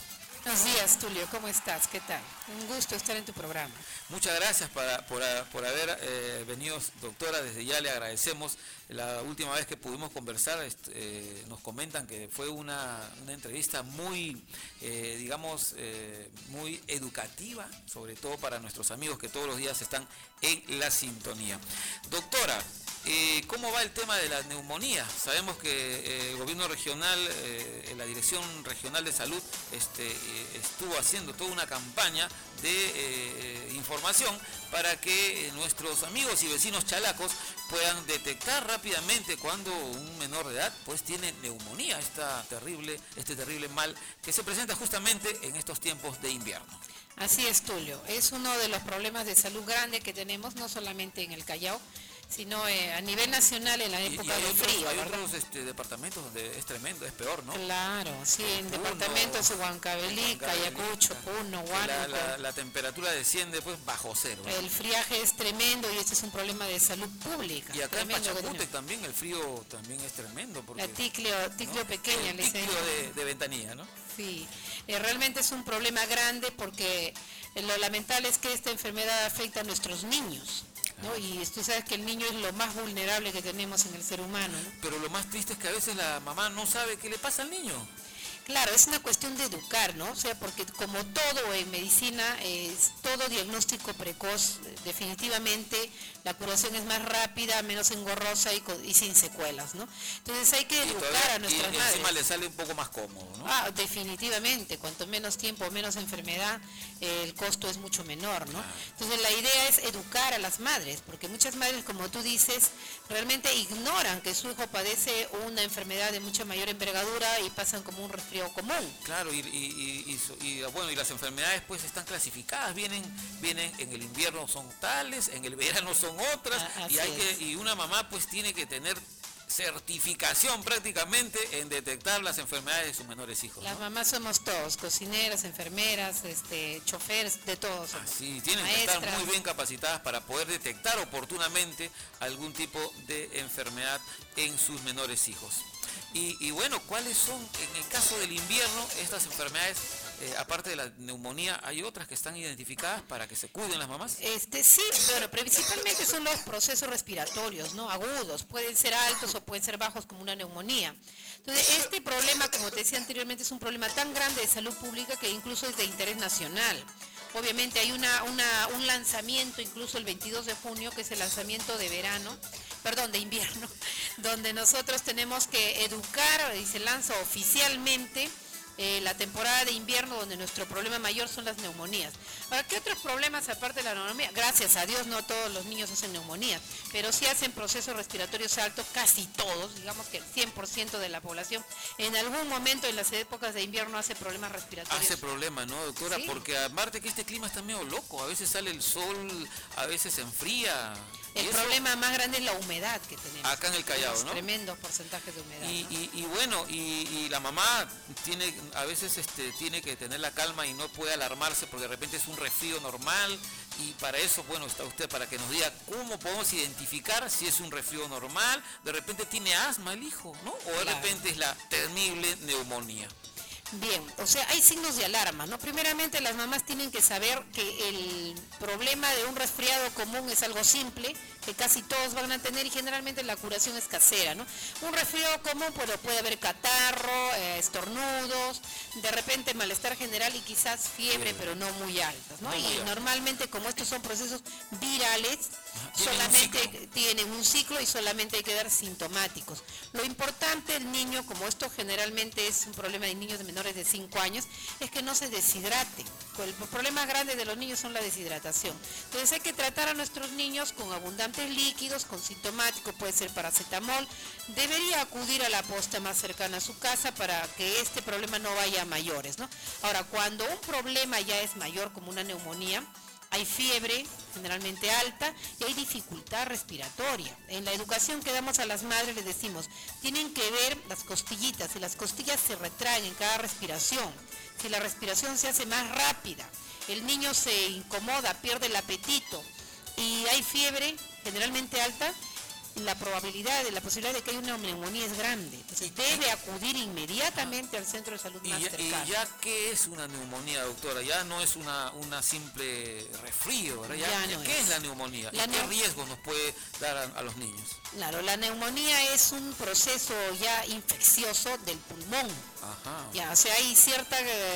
Buenos días, Tulio, ¿cómo estás? ¿Qué tal? Un gusto estar en tu programa. Muchas gracias para, por, por haber eh, venido, doctora. Desde ya le agradecemos. La última vez que pudimos conversar, eh, nos comentan que fue una, una entrevista muy, eh, digamos, eh, muy educativa, sobre todo para nuestros amigos que todos los días están en la sintonía. Doctora, eh, ¿cómo va el tema de la neumonía? Sabemos que eh, el gobierno regional, eh, la Dirección Regional de Salud, este, eh, estuvo haciendo toda una campaña de eh, información para que eh, nuestros amigos y vecinos chalacos puedan detectar rápidamente cuando un menor de edad pues tiene neumonía, esta terrible, este terrible mal que se presenta justamente en estos tiempos de invierno. Así es, Tulio, es uno de los problemas de salud grande que tenemos, no solamente en el Callao, sino eh, a nivel nacional en la época y, y de otros, frío, hay ¿verdad? otros este, departamentos donde es tremendo, es peor, ¿no? Claro, sí, en Puno, departamentos de Huancavelica, Ayacucho, Puno, Huánuco. La, la, la temperatura desciende pues bajo cero, ¿no? El friaje es tremendo y este es un problema de salud pública. Y acá en tremendo que Pachacútec tenemos. también el frío también es tremendo. Porque, La ticlio, ticlio ¿no? pequeña. El le ticlio dicen. de, de ventanilla, ¿no? Sí, eh, realmente es un problema grande porque eh, lo lamentable es que esta enfermedad afecta a nuestros niños, ¿no? Y tú sabes que el niño es lo más vulnerable que tenemos en el ser humano, ¿no? Pero lo más triste es que a veces la mamá no sabe qué le pasa al niño. Claro, es una cuestión de educar, ¿no? O sea, porque como todo en medicina, es todo diagnóstico precoz, definitivamente la curación es más rápida, menos engorrosa y, y sin secuelas, ¿no? Entonces hay que educar todavía, a nuestras y madres. encima le sale un poco más cómodo, ¿no? Ah, definitivamente, cuanto menos tiempo, menos enfermedad, eh, el costo es mucho menor, ¿no? Entonces la idea es educar a las madres, porque muchas madres, como tú dices, realmente ignoran que su hijo padece una enfermedad de mucha mayor envergadura y pasan como un resfriado común. Claro, y, y, y, y, y bueno, y las enfermedades pues están clasificadas, vienen, vienen en el invierno son tales, en el verano son otras, Ah, y hay que, y una mamá pues tiene que tener certificación prácticamente en detectar las enfermedades de sus menores hijos, ¿no? Las mamás somos todos, cocineras, enfermeras, este, choferes, de todos. Ah, sí, tienen maestras. que estar muy bien capacitadas para poder detectar oportunamente algún tipo de enfermedad en sus menores hijos. Y, y bueno, ¿cuáles son, en el caso del invierno, estas enfermedades, eh, aparte de la neumonía, hay otras que están identificadas para que se cuiden las mamás? Este, sí, pero principalmente son los procesos respiratorios, ¿no? Agudos, pueden ser altos o pueden ser bajos como una neumonía. Entonces, este problema, como te decía anteriormente, es un problema tan grande de salud pública que incluso es de interés nacional. Obviamente hay una, una, un lanzamiento, incluso el veintidós de junio, que es el lanzamiento de verano, perdón, de invierno, donde nosotros tenemos que educar y se lanza oficialmente eh, la temporada de invierno, donde nuestro problema mayor son las neumonías. Ahora, ¿qué otros problemas aparte de la neumonía? Gracias a Dios no todos los niños hacen neumonía, pero sí hacen procesos respiratorios altos, casi todos, digamos que el cien por ciento de la población, en algún momento en las épocas de invierno hace problemas respiratorios. Hace problema, ¿no, doctora? Sí. Porque aparte que este clima está medio loco, a veces sale el sol, a veces se enfría. El y eso, problema más grande es la humedad que tenemos. acá en el Callao, Tenemos ¿no? Tremendos porcentajes de humedad. Y, ¿no? y, y bueno, y, y la mamá tiene a veces este, tiene que tener la calma y no puede alarmarse porque de repente es un resfrío normal, y para eso, bueno, está usted para que nos diga cómo podemos identificar si es un resfrío normal, de repente tiene asma el hijo, ¿no? O de Claro. repente es la temible neumonía. Bien, o sea, hay signos de alarma, ¿no? Primeramente, las mamás tienen que saber que el problema de un resfriado común es algo simple, que casi todos van a tener y generalmente la curación es casera, ¿no? Un resfriado común, pues puede haber catarro, eh, estornudos, de repente malestar general y quizás fiebre, pero no muy altas, ¿no? No muy Y altas. normalmente, como estos son procesos virales, Tienen un solamente ciclo. tienen un ciclo y solamente hay que dar sintomáticos. Lo importante del niño, como esto generalmente es un problema de niños de menores de cinco años, es que no se deshidraten. El problema grande de los niños son la deshidratación. Entonces hay que tratar a nuestros niños con abundantes líquidos, con sintomáticos, puede ser paracetamol. Debería acudir a la posta más cercana a su casa para que este problema no vaya a mayores, ¿no? Ahora, cuando un problema ya es mayor, como una neumonía, hay fiebre, generalmente alta, y hay dificultad respiratoria. En la educación que damos a las madres les decimos, tienen que ver las costillitas, si las costillas se retraen en cada respiración, si la respiración se hace más rápida, el niño se incomoda, pierde el apetito, y hay fiebre, generalmente alta, la probabilidad, de la posibilidad de que haya una neumonía es grande. Entonces debe acudir inmediatamente al centro de salud Y más ya, cercano. y ya ¿qué es una neumonía, doctora? Ya no es una, una simple resfrío, ¿verdad? Ya, Ya no ¿qué es. es. la neumonía? La ¿Y qué neu- riesgo nos puede dar a, a los niños? Claro, la neumonía es un proceso ya infeccioso del pulmón. Ajá. Ya, o sea, hay cierto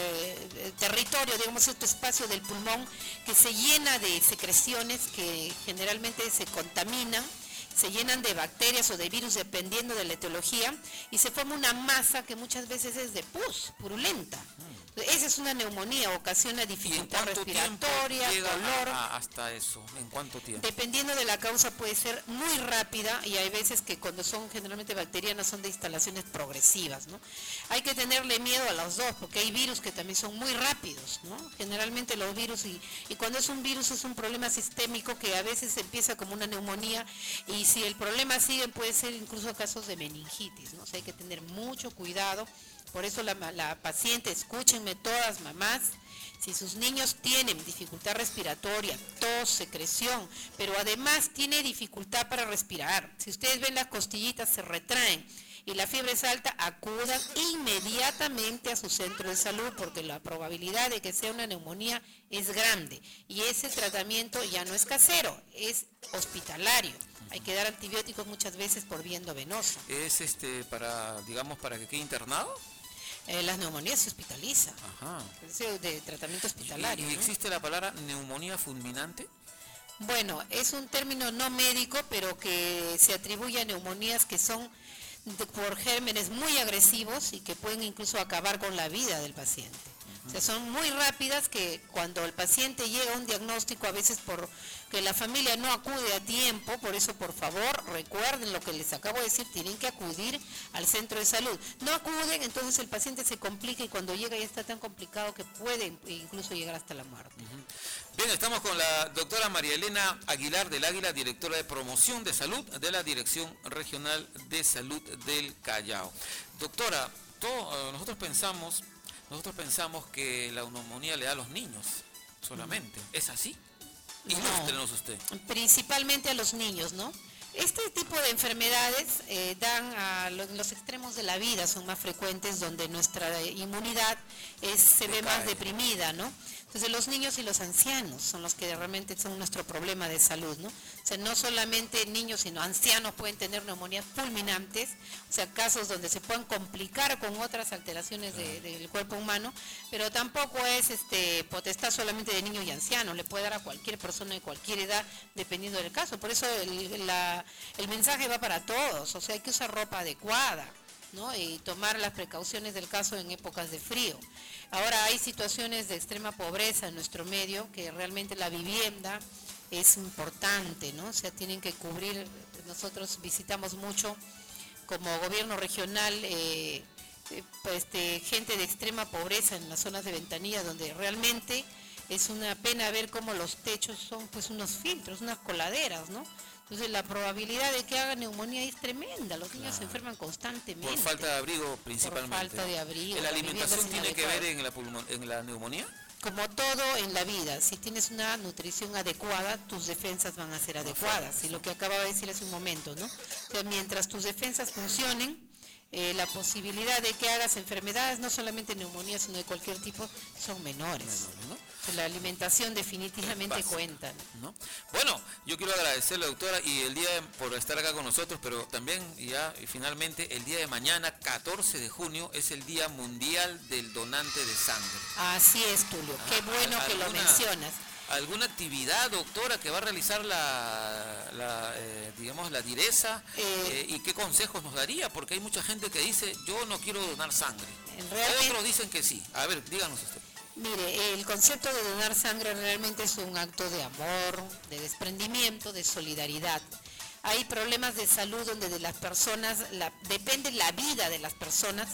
eh, territorio, digamos, cierto espacio del pulmón que se llena de secreciones que generalmente se contaminan, se llenan de bacterias o de virus dependiendo de la etiología y se forma una masa que muchas veces es de pus, purulenta. Esa es una neumonía, ocasiona dificultad respiratoria, llega dolor. a- a- hasta eso? ¿En cuánto tiempo? Dependiendo de la causa puede ser muy rápida y hay veces que cuando son generalmente bacterianas son de instalaciones progresivas, ¿no? Hay que tenerle miedo a los dos porque hay virus que también son muy rápidos, ¿no? Generalmente los virus y, y cuando es un virus es un problema sistémico que a veces empieza como una neumonía y si el problema sigue puede ser incluso casos de meningitis, ¿no? O sea, hay que tener mucho cuidado. Por eso la, la paciente, escúchenme todas mamás, si sus niños tienen dificultad respiratoria, tos, secreción, pero además tiene dificultad para respirar, si ustedes ven las costillitas se retraen y la fiebre es alta, acudan inmediatamente a su centro de salud porque la probabilidad de que sea una neumonía es grande y ese tratamiento ya no es casero, es hospitalario. Hay que dar antibióticos muchas veces por vía endovenosa. ¿Es este para, digamos, para que quede internado? Eh, las neumonías se hospitalizan. Ajá. Es de tratamiento hospitalario. ¿Y ¿no? existe la palabra neumonía fulminante? Bueno, es un término no médico, pero que se atribuye a neumonías que son de- por gérmenes muy agresivos y que pueden incluso acabar con la vida del paciente. O sea, son muy rápidas que cuando el paciente llega a un diagnóstico, a veces por que la familia no acude a tiempo, por eso por favor recuerden lo que les acabo de decir, tienen que acudir al centro de salud. No acuden, entonces el paciente se complica y cuando llega ya está tan complicado que puede incluso llegar hasta la muerte. Bien, estamos con la doctora María Elena Aguilar del Águila, directora de promoción de salud de la Dirección Regional de Salud del Callao. Doctora, todo, eh, nosotros pensamos, nosotros pensamos que la neumonía le da a los niños solamente. ¿Es así? Ilústrenos usted. Principalmente a los niños, ¿no? Este tipo de enfermedades eh, dan a lo- los extremos de la vida, son más frecuentes donde nuestra inmunidad es, se ve más deprimida, ¿no? Entonces los niños y los ancianos son los que realmente son nuestro problema de salud, ¿no? O sea, no solamente niños, sino ancianos pueden tener neumonías fulminantes, o sea, casos donde se puedan complicar con otras alteraciones de- del cuerpo humano, pero tampoco es este potestad solamente de niños y ancianos, le puede dar a cualquier persona de cualquier edad, dependiendo del caso. Por eso el, la- el mensaje va para todos, o sea, hay que usar ropa adecuada, ¿no? Y tomar las precauciones del caso en épocas de frío. Ahora hay situaciones de extrema pobreza en nuestro medio, que realmente la vivienda es importante, ¿no? O sea, tienen que cubrir, nosotros visitamos mucho como gobierno regional, eh, eh, pues, este, gente de extrema pobreza en las zonas de Ventanilla, donde realmente es una pena ver cómo los techos son pues unos filtros, unas coladeras, ¿no? Entonces la probabilidad de que haga neumonía es tremenda, los niños se enferman constantemente. Por falta de abrigo principalmente. Por falta de abrigo. ¿La alimentación viviendas tiene que ver inadecuadas. en la, pulmo- en la neumonía? Como todo en la vida, si tienes una nutrición adecuada, tus defensas van a ser adecuadas. Y lo que acababa de decir hace un momento, ¿no? O sea, mientras tus defensas funcionen, eh, la posibilidad de que hagas enfermedades, no solamente neumonía, sino de cualquier tipo, son menores. La alimentación definitivamente Básico, cuenta. ¿no? Bueno, yo quiero agradecerle, doctora, y el día de- por estar acá con nosotros, pero también ya y finalmente el día de mañana, catorce de junio, es el Día Mundial del Donante de Sangre. Así es, Tulio. Qué bueno que lo ¿Alguna- mencionas. ¿Alguna actividad, doctora, que va a realizar la, la, eh, digamos, la direza? Eh, ¿Y qué consejos nos daría? Porque hay mucha gente que dice, yo no quiero donar sangre. Realmente- Otros dicen que sí. A ver, díganos usted. Mire, el concepto de donar sangre realmente es un acto de amor, de desprendimiento, de solidaridad. Hay problemas de salud donde de las personas, la, depende la vida de las personas,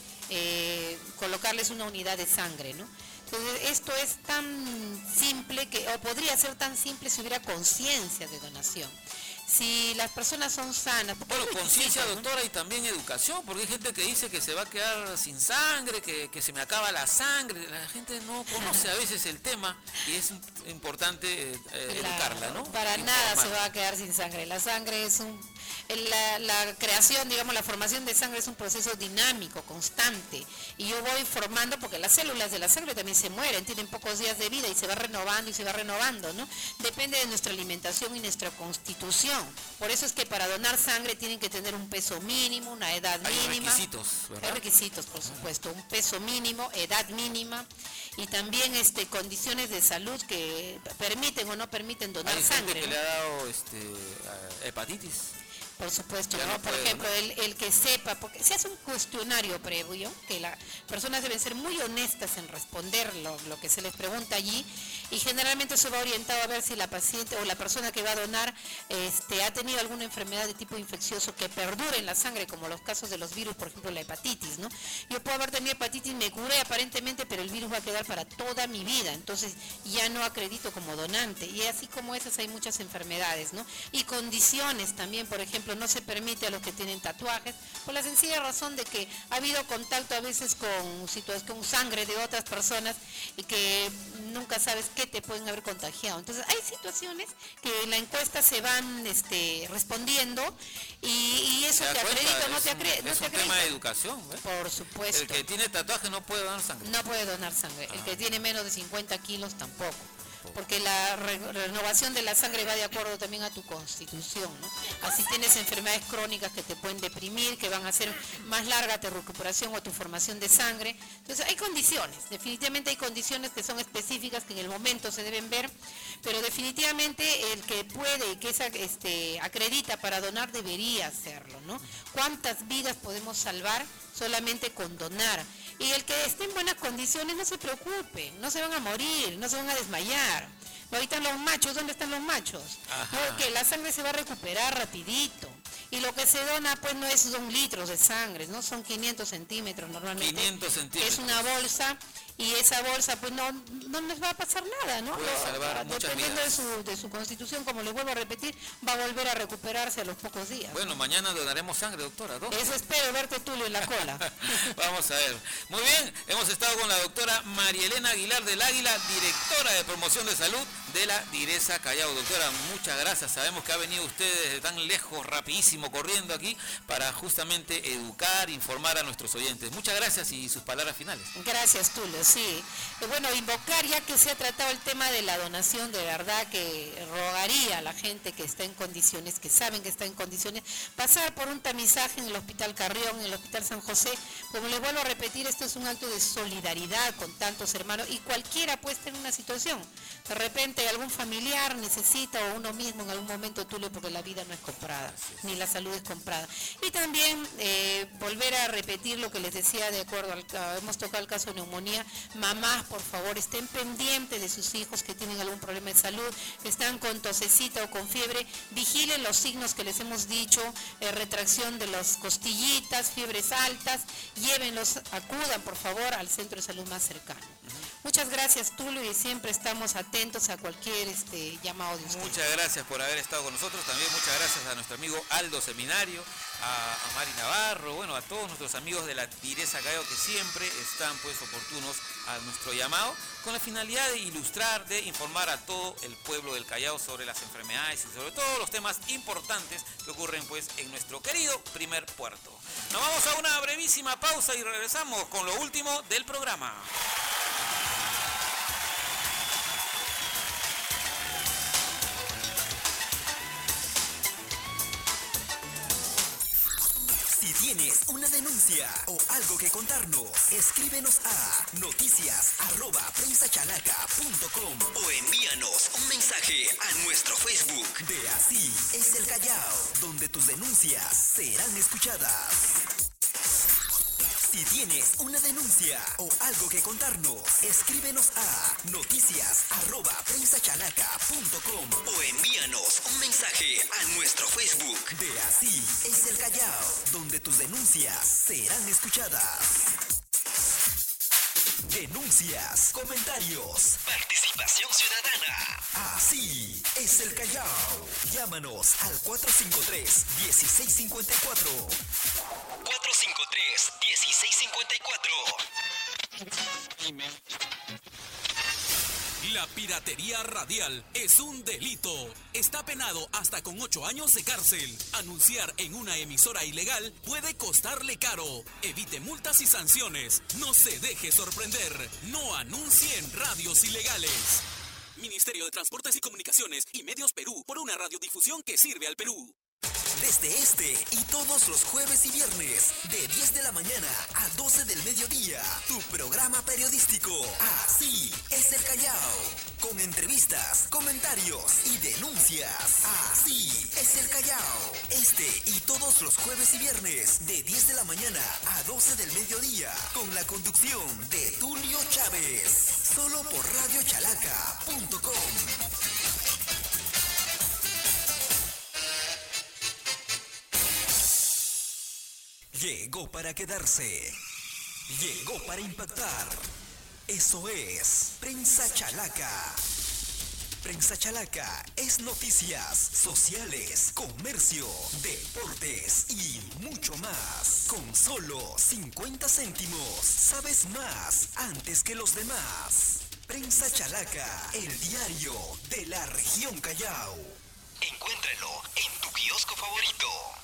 eh, colocarles una unidad de sangre, ¿no? Entonces, esto es tan simple que, o podría ser tan simple si hubiera conciencia de donación. si las personas son sanas. Bueno, conciencia, doctora, y también educación, porque hay gente que dice que se va a quedar sin sangre, que, que se me acaba la sangre. La gente no conoce a veces el tema y es importante eh, educarla, ¿no? Para nada se va a quedar sin sangre. La sangre es un... La, la creación, digamos, la formación de sangre es un proceso dinámico, constante, y yo voy formando, porque las células de la sangre también se mueren, tienen pocos días de vida y se va renovando y se va renovando, ¿no? Depende de nuestra alimentación y nuestra constitución. Por eso es que para donar sangre tienen que tener un peso mínimo, una edad Hay mínima. requisitos, ¿verdad? Hay requisitos, por supuesto, un peso mínimo, edad mínima, y también este condiciones de salud que permiten o no permiten donar Hay sangre. gente que ¿no? le ha dado este, hepatitis. Por supuesto, Ya ¿no? no Por puede ejemplo, el, el que sepa, porque se hace un cuestionario previo, que las personas deben ser muy honestas en responder lo, lo que se les pregunta allí, y generalmente eso va orientado a ver si la paciente o la persona que va a donar este, ha tenido alguna enfermedad de tipo infeccioso que perdure en la sangre, como los casos de los virus, por ejemplo la hepatitis, ¿no? Yo puedo haber tenido hepatitis, me curé aparentemente, pero el virus va a quedar para toda mi vida, entonces ya no acredito como donante, y así como esas hay muchas enfermedades, ¿no? Y condiciones también, por ejemplo, no se permite a los que tienen tatuajes, por la sencilla razón de que ha habido contacto a veces con, con sangre de otras personas y que nunca sabes qué te pueden haber contagiado. Entonces hay situaciones que en la encuesta se van este, respondiendo y, y eso te acredita o no te acredita. Es un tema de educación, ¿eh? Por supuesto. El que tiene tatuaje no puede donar sangre. No puede donar sangre. El Ah. que tiene menos de cincuenta kilos tampoco. Porque la re renovación de la sangre va de acuerdo también a tu constitución, ¿no? Así tienes enfermedades crónicas que te pueden deprimir, que van a hacer más larga tu recuperación o tu formación de sangre. Entonces hay condiciones, definitivamente hay condiciones que son específicas que en el momento se deben ver, pero definitivamente el que puede y que esa, este, acredita para donar debería hacerlo, ¿no? ¿Cuántas vidas podemos salvar solamente con donar? Y el que esté en buenas condiciones no se preocupe, no se van a morir, no se van a desmayar. Ahorita los machos, ¿dónde están los machos? Porque la sangre se va a recuperar rapidito. Y lo que se dona pues no es son litros de sangre, no son quinientos centímetros normalmente. quinientos centímetros. Es una bolsa y esa bolsa pues no, no les va a pasar nada, ¿no? Puede salvar muchas Dependiendo de vidas. su, de su constitución, como les vuelvo a repetir, va a volver a recuperarse a los pocos días. Bueno, mañana donaremos sangre, doctora, ¿no? Eso espero, verte Tulio en la cola. Vamos a ver. Muy bien, hemos estado con la doctora María Elena Aguilar del Águila, directora de promoción de salud de la Direza Callao. Doctora, muchas gracias. Sabemos que ha venido usted desde tan lejos, rapidísimo, corriendo aquí para justamente educar, informar a nuestros oyentes. Muchas gracias y sus palabras finales. Gracias, Tulio, sí. Eh, Bueno, invocar, ya que se ha tratado el tema de la donación, de verdad que rogaría a la gente que está en condiciones, que saben que está en condiciones, pasar por un tamizaje en el Hospital Carrión, en el Hospital San José. Como les vuelvo a repetir, esto es un acto de solidaridad con tantos hermanos y cualquiera puede estar en una situación. De repente algún familiar necesita o uno mismo en algún momento, Tulio, porque la vida no es comprada, ni la salud es comprada. Y también eh, volver a repetir lo que les decía de acuerdo al, a, hemos tocado el caso de neumonía. Mamás, por favor, estén pendientes de sus hijos que tienen algún problema de salud, que están con tosecita o con fiebre, vigilen los signos que les hemos dicho, eh, retracción de las costillitas, fiebres altas, llévenlos, acudan por favor al centro de salud más cercano. Muchas gracias, Tulio, y siempre estamos atentos a cualquier este, llamado de ustedes. Muchas gracias por haber estado con nosotros. También muchas gracias a nuestro amigo Aldo Seminario, a, a Mari Navarro, bueno, a todos nuestros amigos de la Direza Callao que siempre están pues oportunos a nuestro llamado con la finalidad de ilustrar, de informar a todo el pueblo del Callao sobre las enfermedades y sobre todos los temas importantes que ocurren pues en nuestro querido primer puerto. Nos vamos a una brevísima pausa y regresamos con lo último del programa. Si tienes una denuncia o algo que contarnos, escríbenos a noticias arroba prensachalaca punto com o envíanos un mensaje a nuestro Facebook de Así es el Callao, donde tus denuncias serán escuchadas. Si tienes una denuncia o algo que contarnos, escríbenos a noticias arroba prensachalaca punto com o envíanos un mensaje a nuestro Facebook de Así es el Callao, donde tus denuncias serán escuchadas. denuncias, comentarios, participación ciudadana. Así es el Callao. Llámanos al cuatro cinco tres, uno seis cinco cuatro. cuatro cinco tres, uno seis cinco cuatro. La piratería radial es un delito. Está penado hasta con ocho años de cárcel. Anunciar en una emisora ilegal puede costarle caro. Evite multas y sanciones. No se deje sorprender. No anuncie en radios ilegales. Ministerio de Transportes y Comunicaciones y Medios Perú, por una radiodifusión que sirve al Perú. Desde este y todos los jueves y viernes, de diez de la mañana a doce del mediodía, tu programa periodístico, Así es el Callao. Con entrevistas, comentarios y denuncias. Así es el Callao. Este y todos los jueves y viernes, de diez de la mañana a doce del mediodía, con la conducción de Tulio Chávez. Solo por radio chalaca punto com. Llegó para quedarse. Llegó para impactar. Eso es Prensa Chalaca. Prensa Chalaca es noticias, sociales, comercio, deportes y mucho más. Con solo cincuenta céntimos, sabes más antes que los demás. Prensa Chalaca, el diario de la región Callao. Encuéntralo en tu kiosco favorito.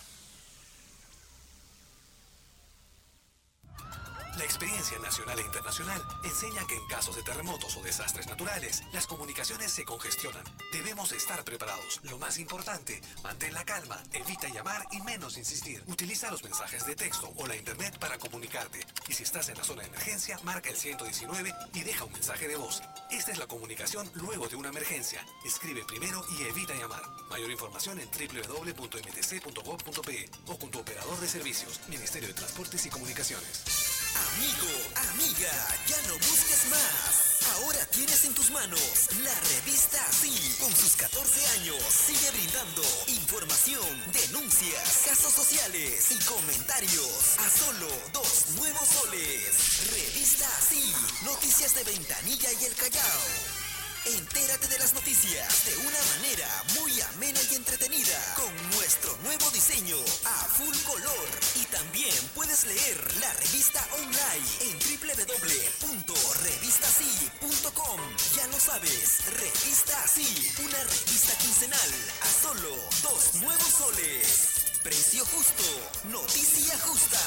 La experiencia nacional e internacional enseña que en casos de terremotos o desastres naturales, las comunicaciones se congestionan. Debemos estar preparados. Lo más importante, mantén la calma, evita llamar y menos insistir. Utiliza los mensajes de texto o la internet para comunicarte. Y si estás en la zona de emergencia, marca el ciento diecinueve y deja un mensaje de voz. Esta es la comunicación luego de una emergencia. Escribe primero y evita llamar. Mayor información en doble u doble u doble u punto m t c punto gov punto p e o con tu operador de servicios, Ministerio de Transportes y Comunicaciones. Amigo, amiga, ya no busques más. Ahora tienes en tus manos la revista Así. Con sus catorce años sigue brindando información, denuncias, casos sociales y comentarios a solo dos nuevos soles. Revista Así, noticias de Ventanilla y el Callao. Entérate de las noticias de una manera muy amena y entretenida con nuestro nuevo diseño a full color. Y también puedes leer la revista online en doble u doble u doble u punto revista así punto com. Ya lo sabes, Revista Así, una revista quincenal a solo dos nuevos soles. Precio justo, noticia justa.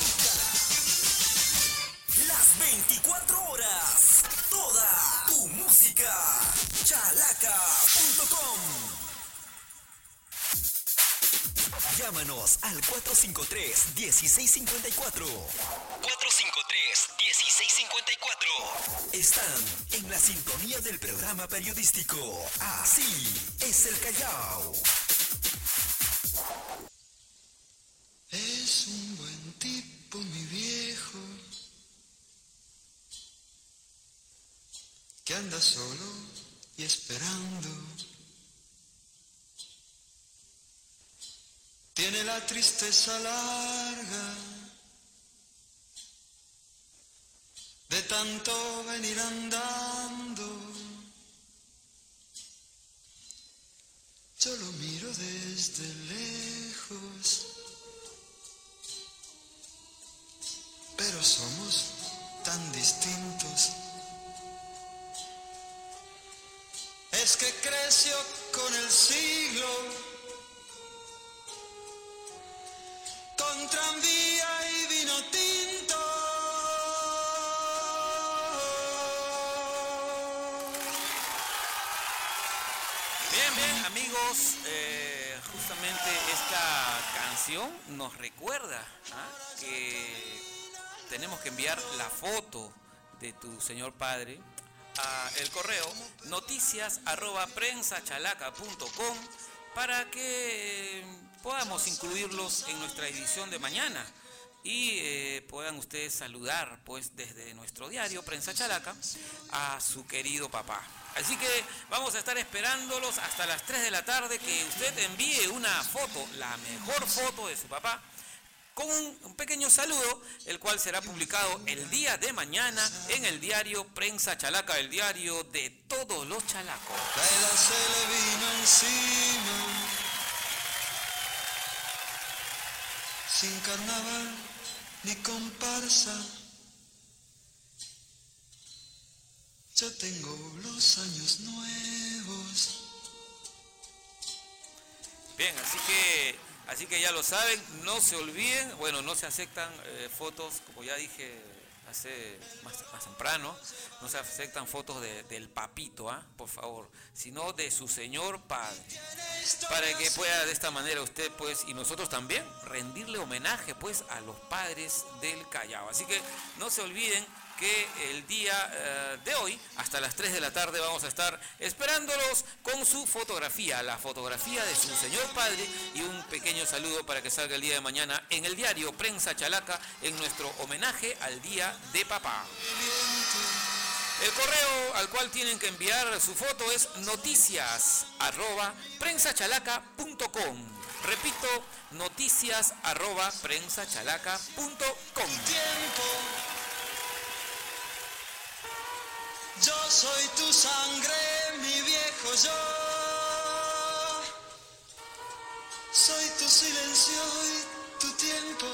Las veinticuatro horas, toda tu música. chalaca punto com. Llámanos al cuatro cinco tres, uno seis cinco cuatro. cuatro cinco tres, uno seis cinco cuatro. Están en la sintonía del programa periodístico Así es el Callao. Es un buen tipo, mi viejo, que anda solo y esperando. Tiene la tristeza larga de tanto venir andando. Yo lo miro desde lejos, pero somos tan distintos. Es que creció con el siglo, con tranvía y vino tinto. Bien, bien, amigos, eh, justamente esta canción nos recuerda ¿ah? que tenemos que enviar la foto de tu señor padre a el correo noticias arroba prensachalaca punto com para que eh, podamos incluirlos en nuestra edición de mañana y eh, puedan ustedes saludar pues desde nuestro diario Prensa Chalaca a su querido papá. Así que vamos a estar esperándolos hasta las tres de la tarde que usted envíe una foto, la mejor foto de su papá, con un, un pequeño saludo, el cual será publicado el día de mañana en el diario Prensa Chalaca, el diario de todos los chalacos. La edad se le vino encima, sin carnaval ni comparsa. Yo tengo los años nuevos. Bien, así que, así que ya lo saben, no se olviden, bueno, no se aceptan eh, fotos, como ya dije hace más, más temprano, no se aceptan fotos de, del papito, ¿ah? Por favor, sino de su señor padre, para que pueda de esta manera usted, pues, y nosotros también, rendirle homenaje, pues, a los padres del Callao. Así que no se olviden que el día eh, de hoy, hasta las tres de la tarde, vamos a estar esperándolos con su fotografía, la fotografía de su señor padre, y un pequeño saludo para que salga el día de mañana en el diario Prensa Chalaca, en nuestro homenaje al Día de Papá. El correo al cual tienen que enviar su foto es noticias arroba prensachalaca punto com. Repito, noticias arroba prensachalaca punto com. Yo soy tu sangre, mi viejo yo. Soy tu silencio y tu tiempo.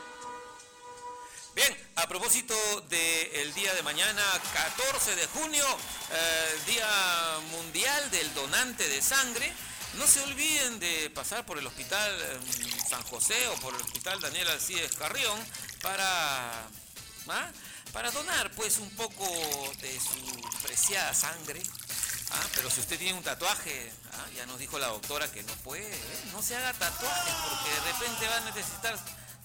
Bien, a propósito del día de mañana, catorce de junio, eh, Día Mundial del Donante de Sangre, no se olviden de pasar por el Hospital eh, San José o por el Hospital Daniel Alcides Carrión para... ¿ah? para donar pues un poco de su preciada sangre, ¿ah? Pero si usted tiene un tatuaje, ¿ah? Ya nos dijo la doctora que no puede, ¿eh? No se haga tatuajes porque de repente va a necesitar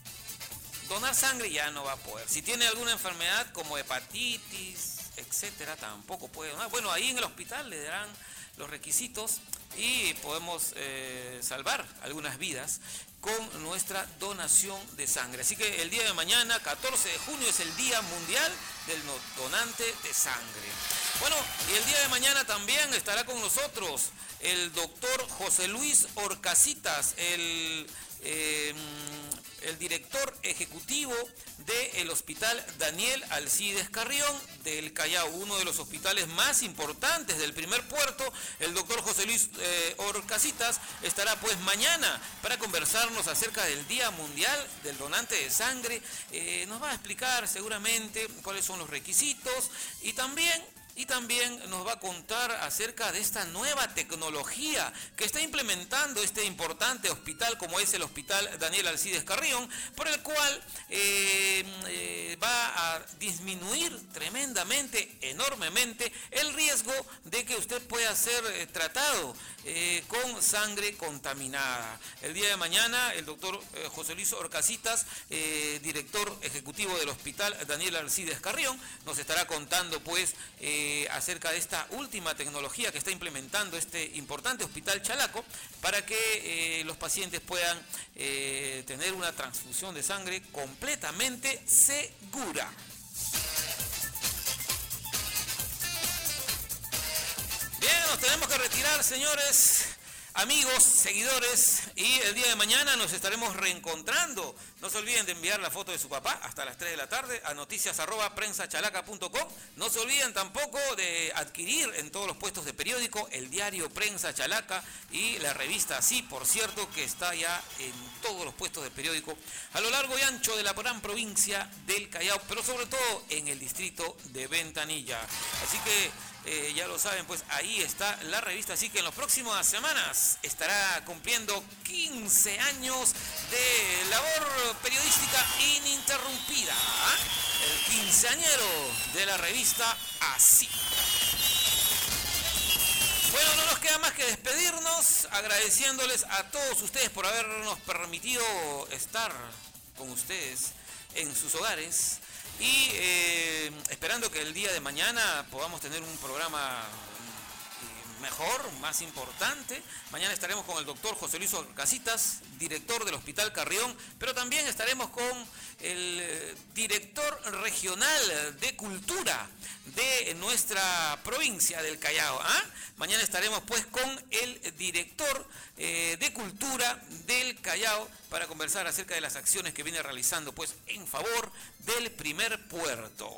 donar sangre y ya no va a poder. Si tiene alguna enfermedad como hepatitis, etcétera, tampoco puede donar. Bueno, ahí en el hospital le darán los requisitos y podemos eh, salvar algunas vidas con nuestra donación de sangre. Así que el día de mañana, catorce de junio, es el Día Mundial del Donante de Sangre. Bueno, y el día de mañana también estará con nosotros el doctor José Luis Orcasitas, el, eh, el director ejecutivo del Hospital Daniel Alcides Carrión del Callao, uno de los hospitales más importantes del primer puerto. El doctor José Luis eh, Orcasitas estará pues mañana para conversarnos acerca del Día Mundial del Donante de Sangre. Eh, nos va a explicar seguramente cuáles son los requisitos y también... Y también nos va a contar acerca de esta nueva tecnología que está implementando este importante hospital como es el Hospital Daniel Alcides Carrión, por el cual eh, eh, va a disminuir tremendamente, enormemente, el riesgo de que usted pueda ser eh, tratado eh, con sangre contaminada. El día de mañana el doctor eh, José Luis Orcasitas, eh, director ejecutivo del Hospital Daniel Alcides Carrión, nos estará contando pues eh, acerca de esta última tecnología que está implementando este importante hospital chalaco para que eh, los pacientes puedan eh, tener una transfusión de sangre completamente segura. Bien, nos tenemos que retirar, señores, amigos, seguidores, y el día de mañana nos estaremos reencontrando. No se olviden de enviar la foto de su papá hasta las tres de la tarde a noticias arroba prensachalaca punto com. No se olviden tampoco de adquirir en todos los puestos de periódico el diario Prensa Chalaca y la revista Así, por cierto, que está ya en todos los puestos de periódico a lo largo y ancho de la gran provincia del Callao, pero sobre todo en el distrito de Ventanilla. Así que Eh, ya lo saben, pues ahí está la revista, así que en las próximas semanas estará cumpliendo quince años de labor periodística ininterrumpida, ¿eh? El quinceañero de la revista Así. Bueno, no nos queda más que despedirnos, agradeciéndoles a todos ustedes por habernos permitido estar con ustedes en sus hogares. Y eh, esperando que el día de mañana podamos tener un programa mejor, más importante. Mañana estaremos con el doctor José Luis Casitas, director del Hospital Carrión, pero también estaremos con el eh, director regional de Cultura de nuestra provincia del Callao. ¿ah? Mañana estaremos pues con el director eh, de Cultura del Callao para conversar acerca de las acciones que viene realizando pues en favor del primer puerto.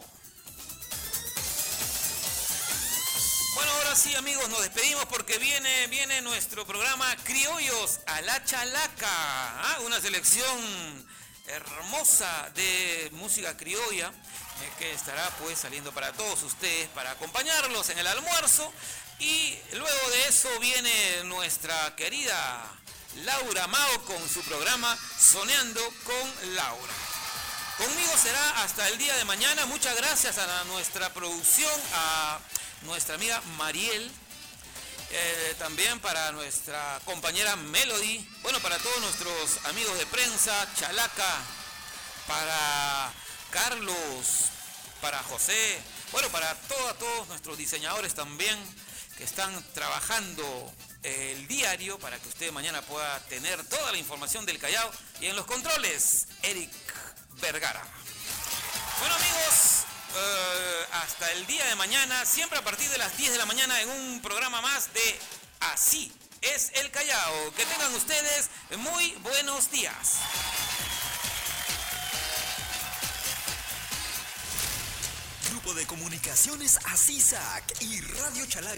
Bueno, ahora sí, amigos, nos despedimos porque viene, viene nuestro programa Criollos a la Chalaca, ¿ah? Una selección hermosa de música criolla eh, que estará pues saliendo para todos ustedes, para acompañarlos en el almuerzo. Y luego de eso viene nuestra querida Laura Mao con su programa Soñando con Laura. Conmigo será hasta el día de mañana. Muchas gracias a nuestra producción, a nuestra amiga Mariel, eh, también para nuestra compañera Melody, bueno, para todos nuestros amigos de prensa, Chalaca, para Carlos, para José, bueno, para todo, todos nuestros diseñadores también que están trabajando el diario para que usted mañana pueda tener toda la información del Callao. Y en los controles, Eric Vergara. Bueno, amigos, Uh, hasta el día de mañana, siempre a partir de las diez de la mañana en un programa más de Así es el Callao. Que tengan ustedes muy buenos días. Grupo de Comunicaciones ASISAC y Radio Chalaca.